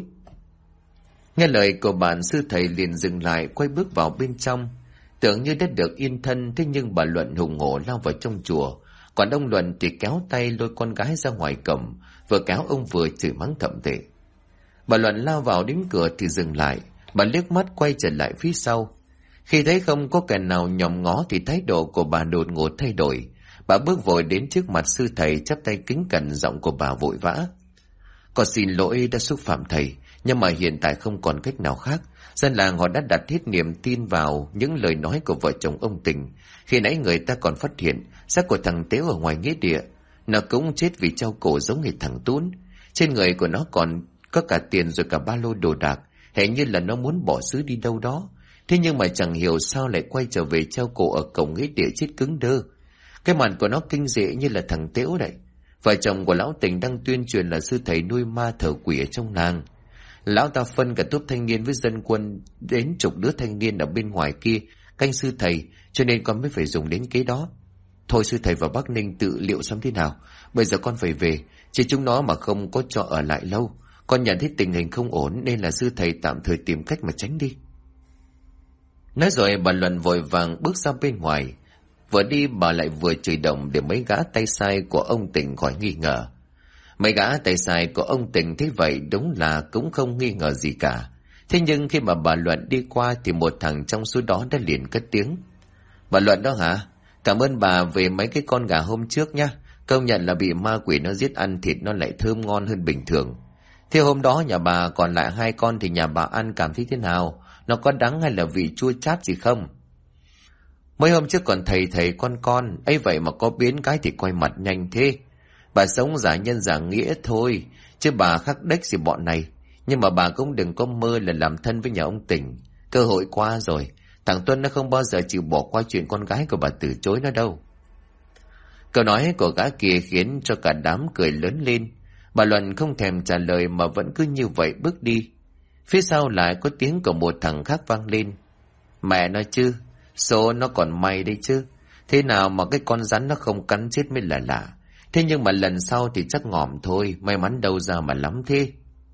Nghe lời của bạn, sư thầy liền dừng lại, quay bước vào bên trong. Tưởng như đã được yên thân, thế nhưng bà Luận hùng hổ lao vào trong chùa, còn ông Luận thì kéo tay lôi con gái ra ngoài cổng, vừa kéo ông vừa chửi mắng thậm tệ. Bà Luận lao vào đến cửa thì dừng lại, bà liếc mắt quay trở lại phía sau. Khi thấy không có kẻ nào nhòm ngó thì thái độ của bà đột ngột thay đổi. Bà bước vội đến trước mặt sư thầy, chắp tay kính cẩn, giọng của bà vội vã. Con xin lỗi đã xúc phạm thầy, nhưng mà hiện tại không còn cách nào khác. Dân làng họ đã đặt hết niềm tin vào những lời nói của vợ chồng ông Tình. Khi nãy người ta còn phát hiện xác của thằng Tếu ở ngoài nghĩa địa, nó cũng chết vì treo cổ giống như thằng Tún. Trên người của nó còn có cả tiền rồi cả ba lô đồ đạc, hình như là nó muốn bỏ xứ đi đâu đó. Thế nhưng mà chẳng hiểu sao lại quay trở về treo cổ ở cổng nghĩa địa chết cứng đơ. Cái mặt của nó kinh dị như là thằng Tếu đấy. Vợ chồng của lão Tình đang tuyên truyền là sư thầy nuôi ma thờ quỷ ở trong làng. Lão ta phân cả tốp thanh niên với dân quân đến chục đứa thanh niên ở bên ngoài kia canh sư thầy, cho nên con mới phải dùng đến kế đó. Thôi sư thầy và bác Ninh tự liệu xem thế nào, bây giờ con phải về, chỉ chúng nó mà không có cho ở lại lâu. Con nhận thấy tình hình không ổn nên là sư thầy tạm thời tìm cách mà tránh đi. Nói rồi bà Luận vội vàng bước ra bên ngoài. Vừa đi bà lại vừa chửi đồng để mấy gã tay sai của ông Tình khỏi nghi ngờ. Mấy gã tay sai của ông Tình thấy vậy đúng là cũng không nghi ngờ gì cả. Thế nhưng khi mà bà Luận đi qua thì một thằng trong số đó đã liền cất tiếng. Bà Luận đó hả? Cảm ơn bà về mấy cái con gà hôm trước nhá. Công nhận là bị ma quỷ nó giết, ăn thịt nó lại thơm ngon hơn bình thường. Thế hôm đó nhà bà còn lại 2 con thì nhà bà ăn cảm thấy thế nào? Nó có đắng hay là vị chua chát gì không? Mấy hôm trước còn thầy con ấy vậy mà có biến cái thì quay mặt nhanh thế. Bà sống giả nhân giả nghĩa thôi, chứ bà khắc đếch gì bọn này. Nhưng mà bà cũng đừng có mơ là làm thân với nhà ông Tình. Cơ hội qua rồi, thằng Tuân nó không bao giờ chịu bỏ qua chuyện con gái của bà từ chối nó đâu. Câu nói của gã kia khiến cho cả đám cười lớn lên. Bà Luận không thèm trả lời mà vẫn cứ như vậy bước đi. Phía sau lại có tiếng của một thằng khác vang lên. Mẹ nói chứ, số nó còn may đấy chứ. Thế nào mà cái con rắn nó không cắn chết mới là lạ. Thế nhưng mà lần sau thì chắc ngỏm thôi, may mắn đâu ra mà lắm thế.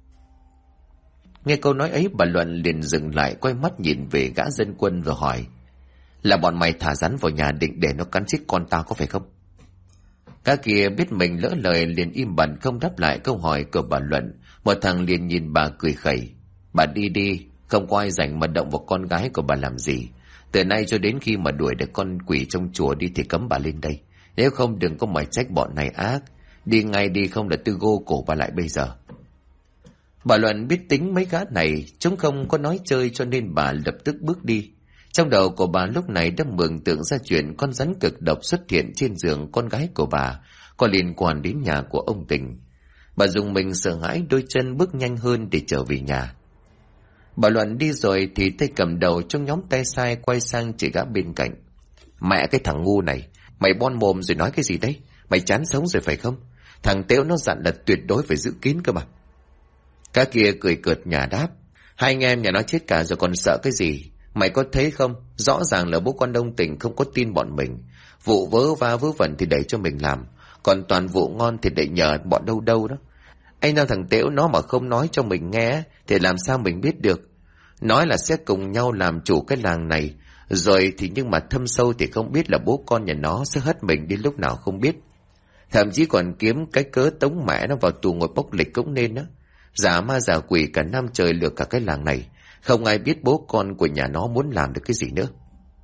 Nghe câu nói ấy, bà Luận liền dừng lại, quay mắt nhìn về gã dân quân rồi hỏi: là bọn mày thả rắn vào nhà định để nó cắn chết con tao có phải không? Gã kia biết mình lỡ lời liền im bặt không đáp lại câu hỏi của bà Luận. Một thằng liền nhìn bà cười khẩy: bà đi đi, không có ai rảnh mà động vào con gái của bà làm gì. Từ nay cho đến khi mà đuổi được con quỷ trong chùa đi thì cấm bà lên đây. Nếu không đừng có mà trách bọn này ác. Đi ngay đi, không là tôi gô cổ bà lại bây giờ. Bà Luận biết tính mấy gã này, chúng không có nói chơi, cho nên bà lập tức bước đi. Trong đầu của bà lúc này đã mường tượng ra chuyện con rắn cực độc xuất hiện trên giường con gái của bà có liên quan đến nhà của ông Tình. Bà dùng mình sợ hãi, đôi chân bước nhanh hơn để trở về nhà. Bà Luận đi rồi thì tay cầm đầu trong nhóm tay sai quay sang chỉ gã bên cạnh: mẹ cái thằng ngu này, mày bon mồm rồi nói cái gì đấy? Mày chán sống rồi phải không? Thằng Tếu nó dặn là tuyệt đối phải giữ kín cơ mà. Cá kia cười cợt nhả đáp: hai anh em nhà nó chết cả rồi còn sợ cái gì? Mày có thấy không, rõ ràng là bố con ông Tình không có tin bọn mình. Vụ vớ va vớ vẩn thì đẩy cho mình làm, còn toàn vụ ngon thì để nhờ bọn đâu đâu đó. Anh nào thằng Tễu nó mà không nói cho mình nghe thì làm sao mình biết được. Nói là sẽ cùng nhau làm chủ cái làng này, rồi thì nhưng mà thâm sâu thì không biết là bố con nhà nó sẽ hất mình đi lúc nào không biết. Thậm chí còn kiếm cái cớ tống mẹ nó vào tù ngồi bốc lịch cũng nên đó. Giả ma giả quỷ cả năm trời lừa cả cái làng này, không ai biết bố con của nhà nó muốn làm được cái gì nữa.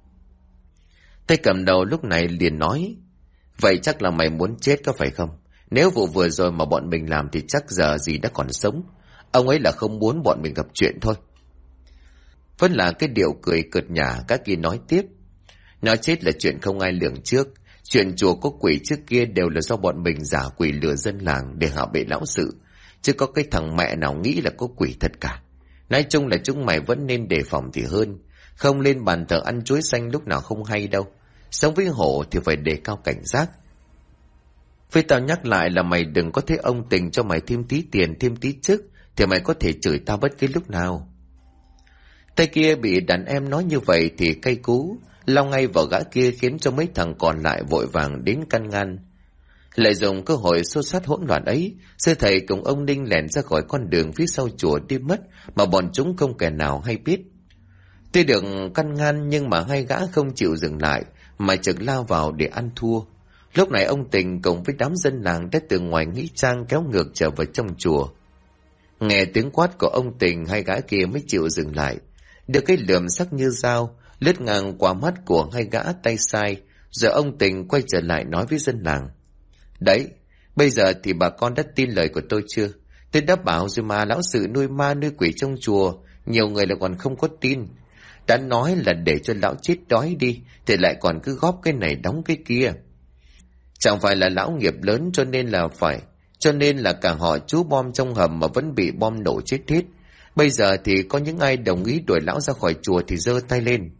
Tay cầm đầu lúc này liền nói: vậy chắc là mày muốn chết có phải không? Nếu vụ vừa rồi mà bọn mình làm thì chắc giờ gì đã còn sống. Ông ấy là không muốn bọn mình gặp chuyện thôi. Vẫn là cái điệu cười cợt nhả, các kia nói tiếp: nó chết là chuyện không ai lường trước. Chuyện chùa có quỷ trước kia đều là do bọn mình giả quỷ lừa dân làng để hạ bệ lão sự, chứ có cái thằng mẹ nào nghĩ là có quỷ thật cả. Nói chung là chúng mày vẫn nên đề phòng thì hơn, không lên bàn thờ ăn chuối xanh lúc nào không hay đâu. Sống với hổ thì phải đề cao cảnh giác. Với tao nhắc lại là mày đừng có thấy ông Tình cho mày thêm tí tiền thêm tí chức thì mày có thể chửi tao bất cứ lúc nào. Tay kia bị đàn em nói như vậy thì cay cú, lao ngay vào gã kia khiến cho mấy thằng còn lại vội vàng đến can ngăn. Lợi dụng cơ hội xô xát hỗn loạn ấy, sư thầy cùng ông Ninh lẻn ra khỏi con đường phía sau chùa đi mất mà bọn chúng không kẻ nào hay biết. Tuy được can ngăn nhưng mà hai gã không chịu dừng lại mà trực lao vào để ăn thua. Lúc này ông Tình cùng với đám dân làng đã từ ngoài nghĩa trang kéo ngược trở vào trong chùa. Nghe tiếng quát của ông Tình, hai gã kia mới chịu dừng lại. Được cái lườm sắc như dao lướt ngang qua mắt của hai gã tay sai, rồi ông Tình quay trở lại nói với dân làng: đấy, bây giờ thì bà con đã tin lời của tôi chưa? Tôi đã bảo rồi mà, lão sự nuôi ma nuôi quỷ trong chùa, nhiều người lại còn không có tin. Đã nói là để cho lão chết đói đi thì lại còn cứ góp cái này đóng cái kia. Chẳng phải là lão nghiệp lớn cho nên là cả họ trú bom trong hầm mà vẫn bị bom nổ chết hết. Bây giờ thì có những ai đồng ý đuổi lão ra khỏi chùa thì giơ tay lên.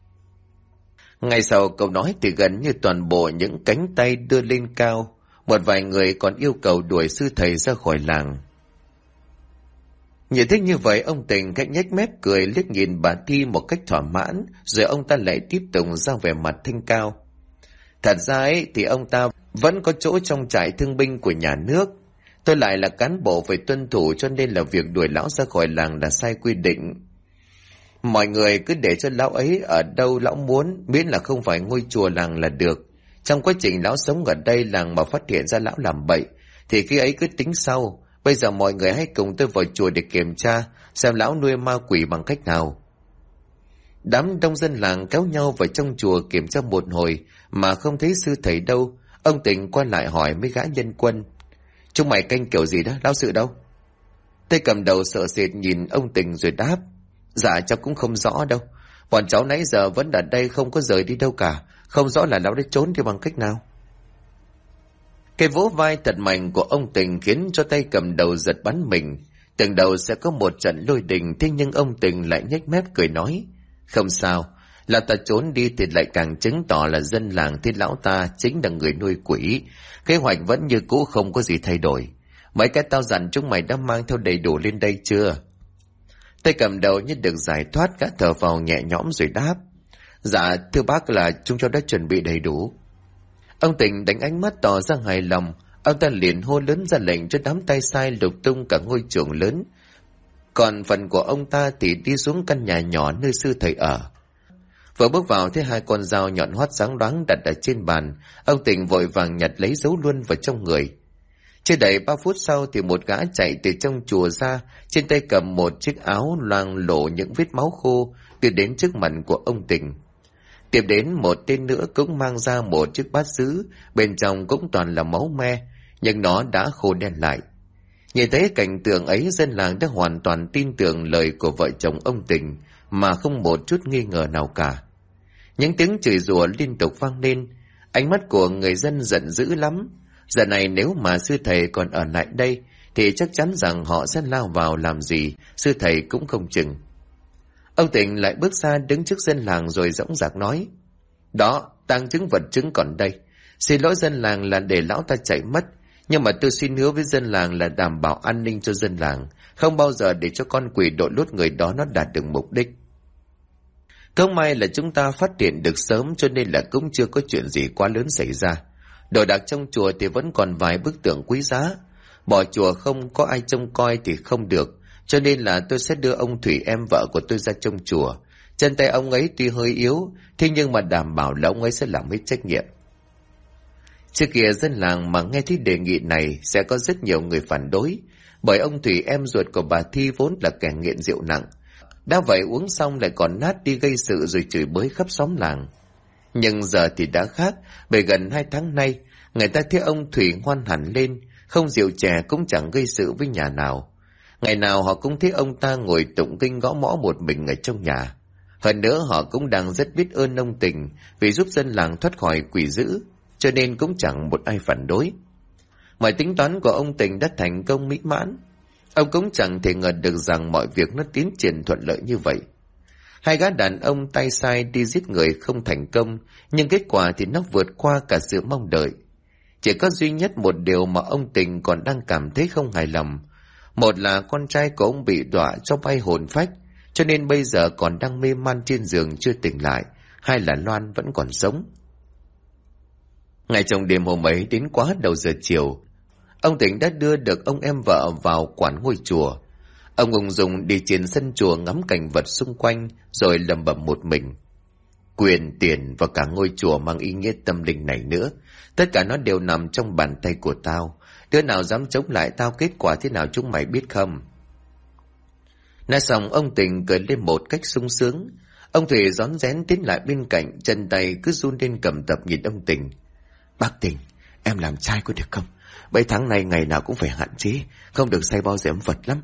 Ngay sau câu nói thì gần như toàn bộ những cánh tay đưa lên cao. Một vài người còn yêu cầu đuổi sư thầy ra khỏi làng. Nhìn thấy như vậy, ông Tình cách nhếch mép cười liếc nhìn bà Thi một cách thỏa mãn, rồi ông ta lại tiếp tục ra vẻ mặt thanh cao. Thật ra ấy thì ông ta vẫn có chỗ trong trại thương binh của nhà nước. Tôi lại là cán bộ phải tuân thủ, cho nên là việc đuổi lão ra khỏi làng là sai quy định. Mọi người cứ để cho lão ấy ở đâu lão muốn, miễn là không phải ngôi chùa làng là được. Trong quá trình lão sống ở đây làng mà phát hiện ra lão làm bậy thì khi ấy cứ tính sau. Bây giờ mọi người hãy cùng tôi vào chùa để kiểm tra xem lão nuôi ma quỷ bằng cách nào. Đám đông dân làng kéo nhau vào trong chùa kiểm tra một hồi mà không thấy sư thầy đâu. Ông Tình quay lại hỏi mấy gã nhân quân: chúng mày canh kiểu gì đó, lão sự đâu? Tay cầm đầu sợ sệt nhìn ông Tình rồi đáp: dạ cháu cũng không rõ đâu. Bọn cháu nãy giờ vẫn ở đây không có rời đi đâu cả, không rõ là lão đã trốn đi bằng cách nào. Cái vỗ vai thật mạnh của ông Tình khiến cho tay cầm đầu giật bắn mình. Tưởng đầu sẽ có một trận lôi đình, thế nhưng ông Tình lại nhếch mép cười nói: không sao, là ta trốn đi thì lại càng chứng tỏ là dân làng thì lão ta chính là người nuôi quỷ. Kế hoạch vẫn như cũ, không có gì thay đổi. Mấy cái tao dặn chúng mày đã mang theo đầy đủ lên đây chưa? Tay cầm đầu như được giải thoát, gã thở vào nhẹ nhõm rồi đáp: Dạ thưa bác là chúng cháu đã chuẩn bị đầy đủ. Ông Tình đánh ánh mắt tỏ ra hài lòng. Ông ta liền hô lớn ra lệnh cho đám tay sai lục tung cả ngôi trường lớn. Còn phần của ông ta thì đi xuống căn nhà nhỏ nơi sư thầy ở. Vừa bước vào thấy hai con dao nhọn hoắt sáng loáng đặt ở trên bàn, ông Tình vội vàng nhặt lấy giấu luôn vào trong người. Chưa đầy 3 phút sau thì một gã chạy từ trong chùa ra, trên tay cầm một chiếc áo loang lổ những vết máu khô, đưa đến trước mặt của ông Tình. Tiếp đến một tên nữa cũng mang ra một chiếc bát sứ, bên trong cũng toàn là máu me, nhưng nó đã khô đen lại. Nhìn thấy cảnh tượng ấy, dân làng đã hoàn toàn tin tưởng lời của vợ chồng ông Tình, mà không một chút nghi ngờ nào cả. Những tiếng chửi rủa liên tục vang lên, ánh mắt của người dân giận dữ lắm. Giờ này nếu mà sư thầy còn ở lại đây, thì chắc chắn rằng họ sẽ lao vào làm gì, sư thầy cũng không chừng. Ông Tình lại bước ra đứng trước dân làng rồi dõng dạc nói: Đó, tang chứng vật chứng còn đây. Xin lỗi dân làng là để lão ta chạy mất, nhưng mà tôi xin hứa với dân làng là đảm bảo an ninh cho dân làng, không bao giờ để cho con quỷ đội lốt người đó nó đạt được mục đích. Không may là chúng ta phát hiện được sớm, cho nên là cũng chưa có chuyện gì quá lớn xảy ra. Đồ đạc trong chùa thì vẫn còn vài bức tượng quý giá. Bỏ chùa không có ai trông coi thì không được, cho nên là tôi sẽ đưa ông Thủy em vợ của tôi ra trong chùa. Chân tay ông ấy tuy hơi yếu, thế nhưng mà đảm bảo là ông ấy sẽ làm hết trách nhiệm. Trước kia dân làng mà nghe thấy đề nghị này sẽ có rất nhiều người phản đối, bởi ông Thủy em ruột của bà Thi vốn là kẻ nghiện rượu nặng. Đã vậy uống xong lại còn nát đi gây sự rồi chửi bới khắp xóm làng. Nhưng giờ thì đã khác, bởi gần 2 tháng nay, người ta thấy ông Thủy ngoan hẳn lên, không rượu chè cũng chẳng gây sự với nhà nào. Ngày nào họ cũng thấy ông ta ngồi tụng kinh gõ mõ một mình ở trong nhà. Hơn nữa họ cũng đang rất biết ơn ông Tình vì giúp dân làng thoát khỏi quỷ dữ, cho nên cũng chẳng một ai phản đối. Mọi tính toán của ông Tình đã thành công mỹ mãn. Ông cũng chẳng thể ngờ được rằng mọi việc nó tiến triển thuận lợi như vậy. 2 gã đàn ông tay sai đi giết người không thành công, nhưng kết quả thì nó vượt qua cả sự mong đợi. Chỉ có duy nhất một điều mà ông Tình còn đang cảm thấy không hài lòng. Một là con trai của ông bị đọa cho bay hồn phách, cho nên bây giờ còn đang mê man trên giường chưa tỉnh lại. Hai là Loan vẫn còn sống. Ngày trong đêm hôm ấy đến quá đầu giờ chiều, ông Tình đã đưa được ông em vợ vào quản ngôi chùa. Ông ung dung đi trên sân chùa ngắm cảnh vật xung quanh rồi lẩm bẩm một mình: Quyền, tiền và cả ngôi chùa mang ý nghĩa tâm linh này nữa, tất cả nó đều nằm trong bàn tay của tao. Đứa nào dám chống lại tao, kết quả thế nào chúng mày biết không? Nói xong ông Tình cười lên một cách sung sướng. Ông Thủy rón rén tiến lại bên cạnh, chân tay cứ run lên cầm tập nhìn ông Tình. Bác Tình, em làm trai có được không? 7 tháng này ngày nào cũng phải hạn chế, không được say bao dẻm vật lắm.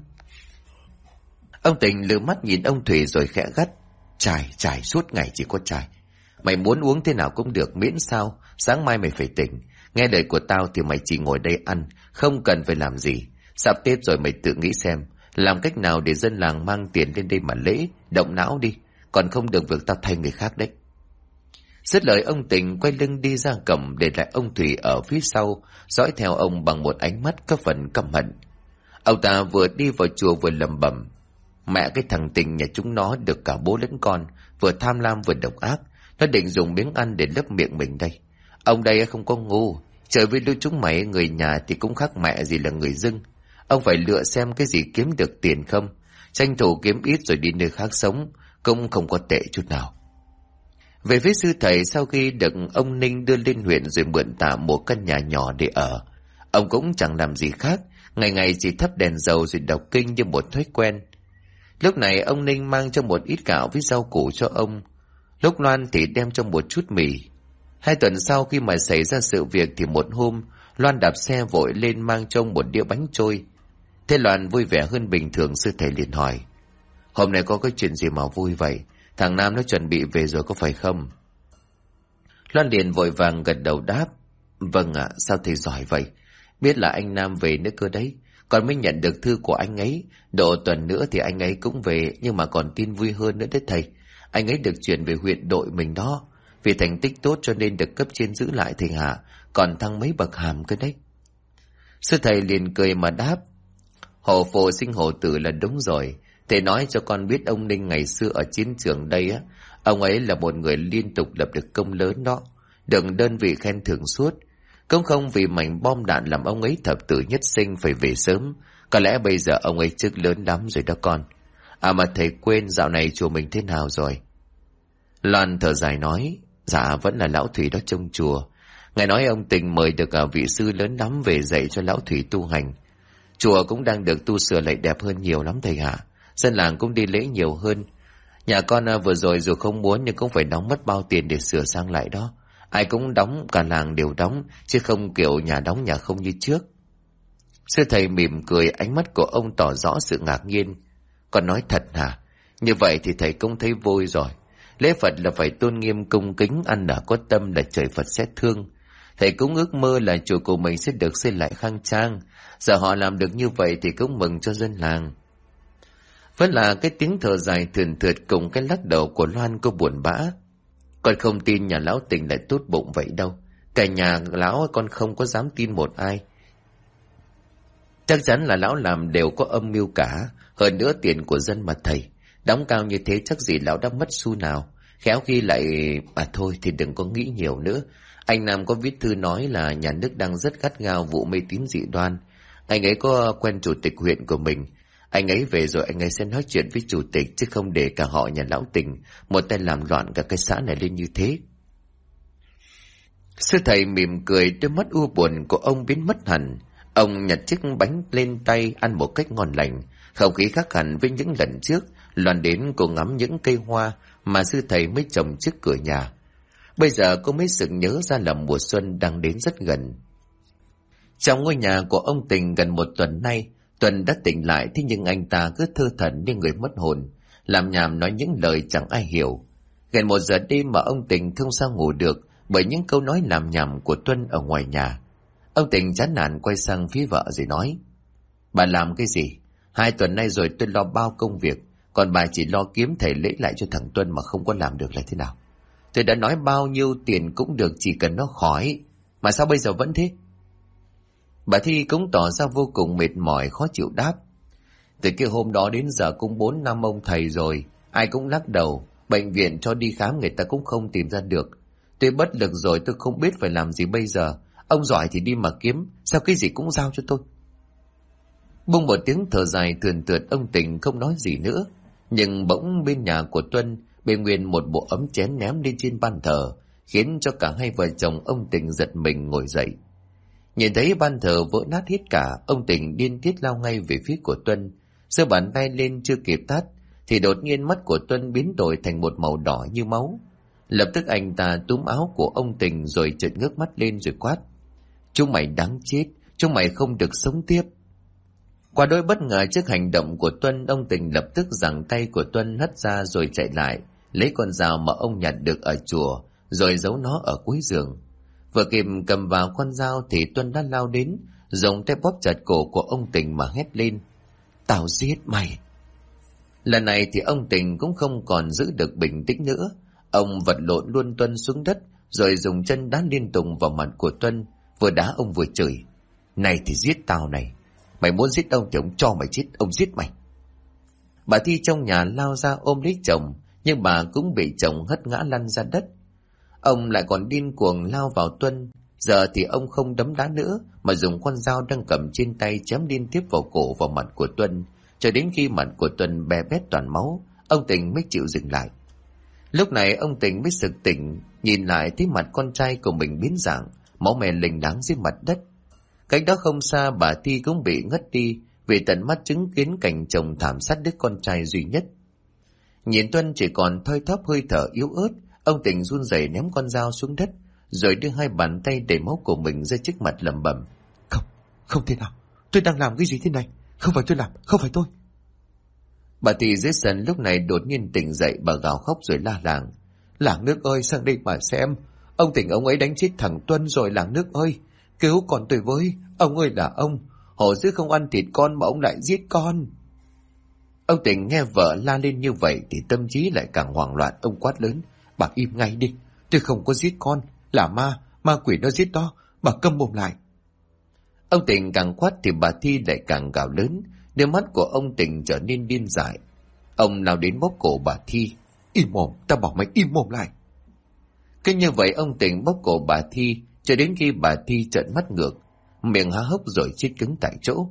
Ông Tình lừa mắt nhìn ông Thủy rồi khẽ gắt: Chài suốt ngày chỉ có chài. Mày muốn uống thế nào cũng được, miễn sao sáng mai mày phải tỉnh. Nghe lời của tao thì mày chỉ ngồi đây ăn, không cần phải làm gì. Sắp Tết rồi mày tự nghĩ xem, làm cách nào để dân làng mang tiền lên đây mà lễ, động não đi, còn không được việc tao thay người khác đấy. Dứt lời ông Tình quay lưng đi ra cổng, để lại ông Thủy ở phía sau, dõi theo ông bằng một ánh mắt có phần căm hận. Ông ta vừa đi vào chùa vừa lẩm bẩm: Mẹ cái thằng Tình nhà chúng nó được cả bố lẫn con, vừa tham lam vừa độc ác, nó định dùng miếng ăn để lấp miệng mình đây. Ông đây không có ngu, trời với đứa chúng mày người nhà thì cũng khác mẹ gì là người dưng. Ông phải lựa xem cái gì kiếm được tiền không, tranh thủ kiếm ít rồi đi nơi khác sống, cũng không có tệ chút nào. Về phía sư thầy, sau khi được ông Ninh đưa lên huyện rồi mượn tạm một căn nhà nhỏ để ở, ông cũng chẳng làm gì khác, ngày ngày chỉ thắp đèn dầu rồi đọc kinh như một thói quen. Lúc này ông Ninh mang cho một ít gạo với rau củ cho ông, lúc Loan thì đem cho một chút mì. 2 tuần sau khi mà xảy ra sự việc thì một hôm Loan đạp xe vội lên mang cho ông một đĩa bánh trôi. Thế Loan vui vẻ hơn bình thường, sư thầy liền hỏi: Hôm nay có cái chuyện gì mà vui vậy? Thằng Nam nó chuẩn bị về rồi có phải không? Loan liền vội vàng gật đầu đáp: Vâng ạ, sao thầy giỏi vậy? Biết là anh Nam về nữa cơ đấy. Còn mới nhận được thư của anh ấy, độ tuần nữa thì anh ấy cũng về, nhưng mà còn tin vui hơn nữa đấy thầy. Anh ấy được chuyển về huyện đội mình đó. Vì thành tích tốt cho nên được cấp trên giữ lại thầy hạ, còn thăng mấy bậc hàm cơ đấy. Sư thầy liền cười mà đáp: Hổ phổ sinh hổ tử là đúng rồi. Thầy nói cho con biết ông Ninh ngày xưa ở chiến trường đây á, Ông ấy là một người liên tục lập được công lớn đó, được đơn vị khen thưởng suốt. Cũng không vì mảnh bom đạn làm ông ấy thập tử nhất sinh phải về sớm. Có lẽ bây giờ ông ấy chức lớn lắm rồi đó con. À mà thầy quên dạo này chùa mình thế nào rồi? Loan thở dài nói, dạ vẫn là lão Thủy đó trông chùa. Ngài nói ông Tình mời được vị sư lớn lắm về dạy cho lão Thủy tu hành. Chùa cũng đang được tu sửa lại đẹp hơn nhiều lắm thầy ạ. Dân làng cũng đi lễ nhiều hơn. Nhà con vừa rồi dù không muốn nhưng cũng phải đóng mất bao tiền để sửa sang lại đó. Ai cũng đóng, cả làng đều đóng, chứ không kiểu nhà đóng nhà không như trước. Sư thầy mỉm cười, ánh mắt của ông tỏ rõ sự ngạc nhiên. Con nói thật hả? Như vậy thì thầy cũng thấy vui rồi. Lễ Phật là phải tôn nghiêm cung kính, ăn ở có tâm là trời Phật sẽ thương. Thầy cũng ước mơ là chùa của mình sẽ được xây lại khang trang. Giờ họ làm được như vậy thì cũng mừng cho dân làng. Vẫn là cái tiếng thở dài thườn thượt cùng cái lắc đầu của Loan cô buồn bã. Con không tin nhà lão Tình lại tốt bụng vậy đâu. Cả nhà lão con không có dám tin một ai. Chắc chắn là lão làm đều có âm mưu cả. Hơn nữa tiền của dân mà thầy. Đóng cao như thế chắc gì lão đã mất xu nào. Khéo khi lại... À thôi thì đừng có nghĩ nhiều nữa. Anh Nam có viết thư nói là nhà nước đang rất gắt gao vụ mê tín dị đoan. Anh ấy có quen chủ tịch huyện của mình. Anh ấy về rồi anh ấy sẽ nói chuyện với chủ tịch, chứ không để cả họ nhà lão Tình một tay làm loạn cả cái xã này lên như thế. Sư thầy mỉm cười, đôi mắt u buồn của ông biến mất hẳn. Ông nhặt chiếc bánh lên tay ăn một cách ngon lành. Không khí khác hẳn với những lần trước. Loan đến cô ngắm những cây hoa mà sư thầy mới trồng trước cửa nhà. Bây giờ cô mới sực nhớ ra là mùa xuân đang đến rất gần. Trong ngôi nhà của ông Tình gần một tuần nay, Tuần đã tỉnh lại, thế nhưng anh ta cứ thơ thẩn như người mất hồn, làm nhảm nói những lời chẳng ai hiểu. Gần 1 giờ đêm mà ông Tình không sao ngủ được bởi những câu nói làm nhảm của Tuân ở ngoài nhà. Ông Tình chán nản quay sang phía vợ rồi nói: Bà làm cái gì? 2 tuần nay rồi tôi lo bao công việc, còn bà chỉ lo kiếm thầy lễ lại cho thằng Tuân mà không có làm được là thế nào? Tôi đã nói bao nhiêu tiền cũng được, chỉ cần nó khỏi. Mà sao bây giờ vẫn thế? Bà Thi cũng tỏ ra vô cùng mệt mỏi khó chịu đáp: Từ cái hôm đó đến giờ cũng 4 năm ông thầy rồi, ai cũng lắc đầu, bệnh viện cho đi khám người ta cũng không tìm ra được. Tôi bất lực rồi, tôi không biết phải làm gì bây giờ. Ông giỏi thì đi mà kiếm, sao cái gì cũng giao cho tôi? Bung một tiếng thở dài thườn thượt, ông Tình không nói gì nữa. Nhưng bỗng bên nhà của Tuân bê nguyên một bộ ấm chén ném lên trên ban thờ, khiến cho cả hai vợ chồng ông Tình giật mình ngồi dậy. Nhìn thấy ban thờ vỡ nát hết cả, ông Tình điên tiết lao ngay về phía của Tuân. Giơ bàn tay lên chưa kịp tát thì đột nhiên mắt của Tuân biến đổi thành một màu đỏ như máu. Lập tức anh ta túm áo của ông Tình rồi trợn ngước mắt lên rồi quát: Chúng mày đáng chết, chúng mày không được sống tiếp. Qua đôi bất ngờ trước hành động của Tuân, ông Tình lập tức giằng tay của Tuân hất ra rồi chạy lại lấy con dao mà ông nhặt được ở chùa rồi giấu nó ở cuối giường. Vừa kịp cầm vào con dao thì Tuân đã lao đến, dùng tay bóp chặt cổ của ông Tình mà hét lên: Tao giết mày! Lần này thì ông Tình cũng không còn giữ được bình tĩnh nữa. Ông vật lộn luôn Tuân xuống đất rồi dùng chân đá liên tục vào mặt của Tuân, vừa đá ông vừa chửi: Này thì giết tao này! Mày muốn giết ông thì ông cho mày chết, ông giết mày! Bà Thi trong nhà lao ra ôm lấy chồng, nhưng bà cũng bị chồng hất ngã lăn ra đất. Ông lại còn điên cuồng lao vào Tuân. Giờ thì ông không đấm đá nữa mà dùng con dao đang cầm trên tay chém liên tiếp vào cổ vào mặt của Tuân, cho đến khi mặt của Tuân bè bét toàn máu, ông Tình mới chịu dừng lại. Lúc này ông Tình mới sực tỉnh, nhìn lại thấy mặt con trai của mình biến dạng, máu me lênh láng dưới mặt đất. Cách đó không xa, bà Thi cũng bị ngất đi vì tận mắt chứng kiến cảnh chồng thảm sát đứa con trai duy nhất. Nhìn Tuân chỉ còn thoi thóp hơi thở yếu ớt, ông Tình run rẩy ném con dao xuống đất, rồi đưa 2 bàn tay đầy máu của mình ra trước mặt lẩm bẩm: Không thể nào, tôi đang làm cái gì thế này? Không phải tôi làm, không phải tôi. Bà Thi dưới sân lúc này đột nhiên tỉnh dậy, bà gào khóc rồi la làng: Làng nước ơi, sang đây mà xem, ông Tình ông ấy đánh chết thằng Tuân rồi. Làng nước ơi, cứu con tôi với, ông ơi là ông, hổ dữ không ăn thịt con mà ông lại giết con. Ông Tình nghe vợ la lên như vậy thì tâm trí lại càng hoảng loạn. Ông quát lớn: Bà im ngay đi, tôi không có giết con, là ma quỷ nó giết đó, bà câm mồm lại. Ông Tình càng quát thì bà Thi lại càng gào lớn, đôi mắt của ông Tình trở nên điên dại. Ông lao đến bóp cổ bà Thi: Im mồm, ta bảo mày im mồm lại. Cứ như vậy ông Tình bóp cổ bà Thi cho đến khi bà Thi trợn mắt ngược, miệng há hốc rồi chết cứng tại chỗ.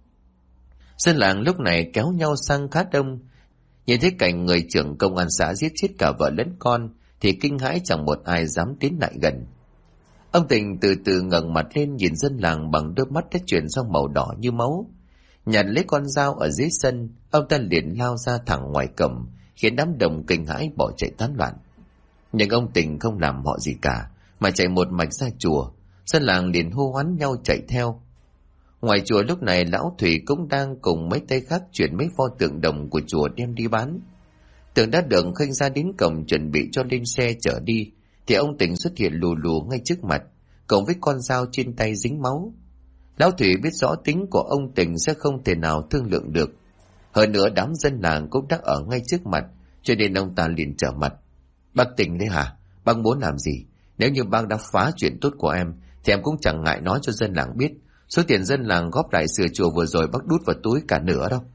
Dân làng lúc này kéo nhau sang khá đông, nhìn thấy cảnh người trưởng công an xã giết chết cả vợ lẫn con thì kinh hãi chẳng một ai dám tiến lại gần. Ông Tình từ từ ngẩng mặt lên nhìn dân làng bằng đôi mắt đã chuyển sang màu đỏ như máu. Nhặt lấy con dao ở dưới sân, ông ta liền lao ra thẳng ngoài cổng, khiến đám đông kinh hãi bỏ chạy tán loạn. Nhưng ông Tình không làm họ gì cả, mà chạy một mạch ra chùa. Dân làng liền hô hoán nhau chạy theo. Ngoài chùa lúc này lão Thủy cũng đang cùng mấy tay khác chuyển mấy pho tượng đồng của chùa đem đi bán. Tượng đã được khênh ra đến cổng chuẩn bị cho lên xe chở đi, thì ông Tình xuất hiện lù lù ngay trước mặt, cộng với con dao trên tay dính máu. Lão Thủy biết rõ tính của ông Tình sẽ không thể nào thương lượng được. Hơn nữa đám dân làng cũng đã ở ngay trước mặt, cho nên ông ta liền trở mặt. Bác Tình đấy hả? Bác muốn làm gì? Nếu như bác đã phá chuyện tốt của em, thì em cũng chẳng ngại nói cho dân làng biết. Số tiền dân làng góp lại sửa chùa vừa rồi bác đút vào túi cả nửa đâu.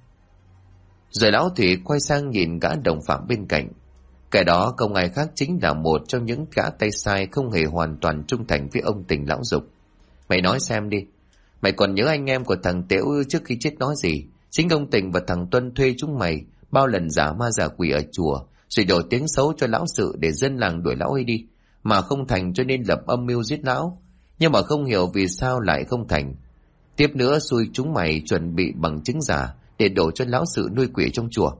Rồi lão Thủy quay sang nhìn gã đồng phạm bên cạnh. Kẻ đó không ai khác chính là một trong những gã tay sai không hề hoàn toàn trung thành với ông Tình lão Dục. Mày nói xem đi, mày còn nhớ anh em của thằng Tễu trước khi chết nói gì? Chính ông Tình và thằng Tuân thuê chúng mày bao lần giả ma giả quỷ ở chùa, rồi đổ tiếng xấu cho lão sự để dân làng đuổi lão ấy đi, mà không thành cho nên lập âm mưu giết lão. Nhưng mà không hiểu vì sao lại không thành. Tiếp nữa xui chúng mày chuẩn bị bằng chứng giả để đổ cho lão sự nuôi quỷ trong chùa.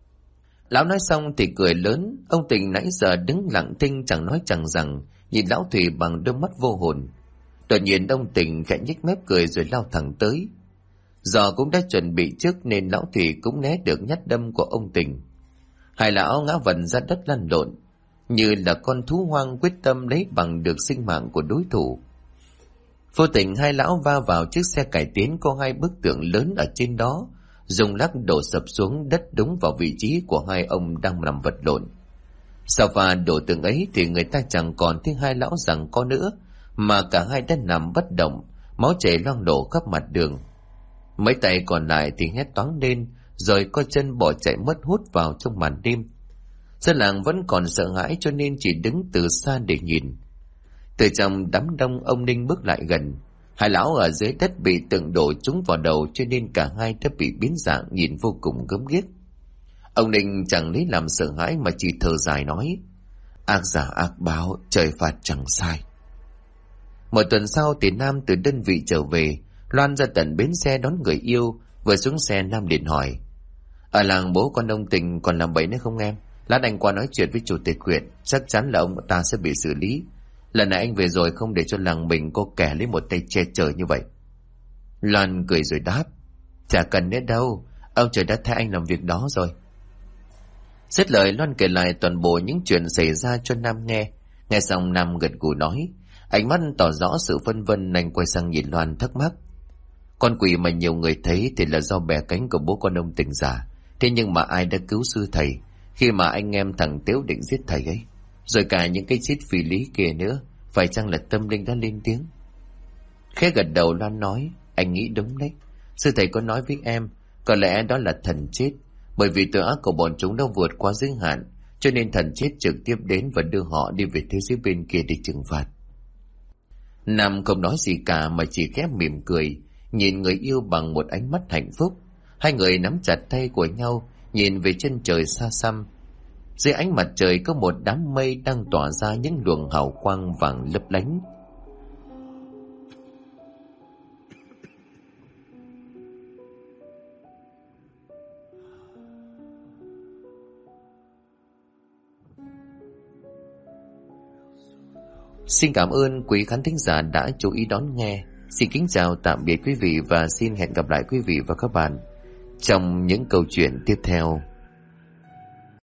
Lão nói xong thì cười lớn. Ông Tình nãy giờ đứng lặng thinh chẳng nói chẳng rằng, nhìn lão Thủy bằng đôi mắt vô hồn. Đột nhiên ông Tình khẽ nhếch mép cười rồi lao thẳng tới. Giờ cũng đã chuẩn bị trước nên lão Thủy cũng né được nhát đâm của ông Tình. Hai lão ngã vần ra đất lăn lộn, như là con thú hoang quyết tâm lấy bằng được sinh mạng của đối thủ. Vô tình hai lão va vào chiếc xe cải tiến có hai bức tượng lớn ở trên đó, dùng lắc đổ sập xuống đất đúng vào vị trí của hai ông đang nằm vật lộn. Sau va đổ tượng ấy thì người ta chẳng còn thấy hai lão giằng co nữa, mà cả hai đã nằm bất động, máu chảy loang lổ khắp mặt đường. Mấy tay còn lại thì hét toáng lên, rồi co chân bỏ chạy mất hút vào trong màn đêm. Dân làng vẫn còn sợ hãi cho nên chỉ đứng từ xa để nhìn. Từ trong đám đông ông Ninh bước lại gần. Hai lão ở dưới đất bị tượng đổ trúng vào đầu cho nên cả hai đã bị biến dạng, nhìn vô cùng gớm ghiếc. Ông Ninh chẳng lấy làm sợ hãi mà chỉ thở dài nói: Ác giả ác báo, trời phạt chẳng sai. Một tuần sau thì Nam từ đơn vị trở về, loan ra tận bến xe đón người yêu. Vừa xuống xe Nam liền hỏi: Ở làng bố con ông Tình còn làm bậy nữa không em? Lát anh qua nói chuyện với chủ tịch huyện, chắc chắn là ông ta sẽ bị xử lý. Lần này anh về rồi không để cho làng mình có kẻ lấy một tay che chở như vậy. Loan cười rồi đáp: Chả cần nữa đâu, ông trời đã thay anh làm việc đó rồi. Dứt lời Loan kể lại toàn bộ những chuyện xảy ra cho Nam nghe. Nghe xong Nam gật gù nói, ánh mắt tỏ rõ sự phân vân. Anh quay sang nhìn Loan thắc mắc: Con quỷ mà nhiều người thấy thì là do bè cánh của bố con ông Tình giả. Thế nhưng mà ai đã cứu sư thầy khi mà anh em thằng Tếu định giết thầy ấy? Rồi cả những cái chết phi lý kia nữa, phải chăng là tâm linh đã lên tiếng? Khẽ gật đầu Loan nói: Anh nghĩ đúng đấy. Sư thầy có nói với em, có lẽ đó là thần chết. Bởi vì tội ác của bọn chúng đã vượt qua giới hạn, cho nên thần chết trực tiếp đến và đưa họ đi về thế giới bên kia để trừng phạt. Nam không nói gì cả mà chỉ khẽ mỉm cười, nhìn người yêu bằng một ánh mắt hạnh phúc. Hai người nắm chặt tay của nhau, nhìn về chân trời xa xăm. Dưới ánh mặt trời có một đám mây đang tỏa ra những luồng hào quang vàng lấp lánh. Xin cảm ơn quý khán thính giả đã chú ý đón nghe. Xin kính chào tạm biệt quý vị và xin hẹn gặp lại quý vị và các bạn trong những câu chuyện tiếp theo.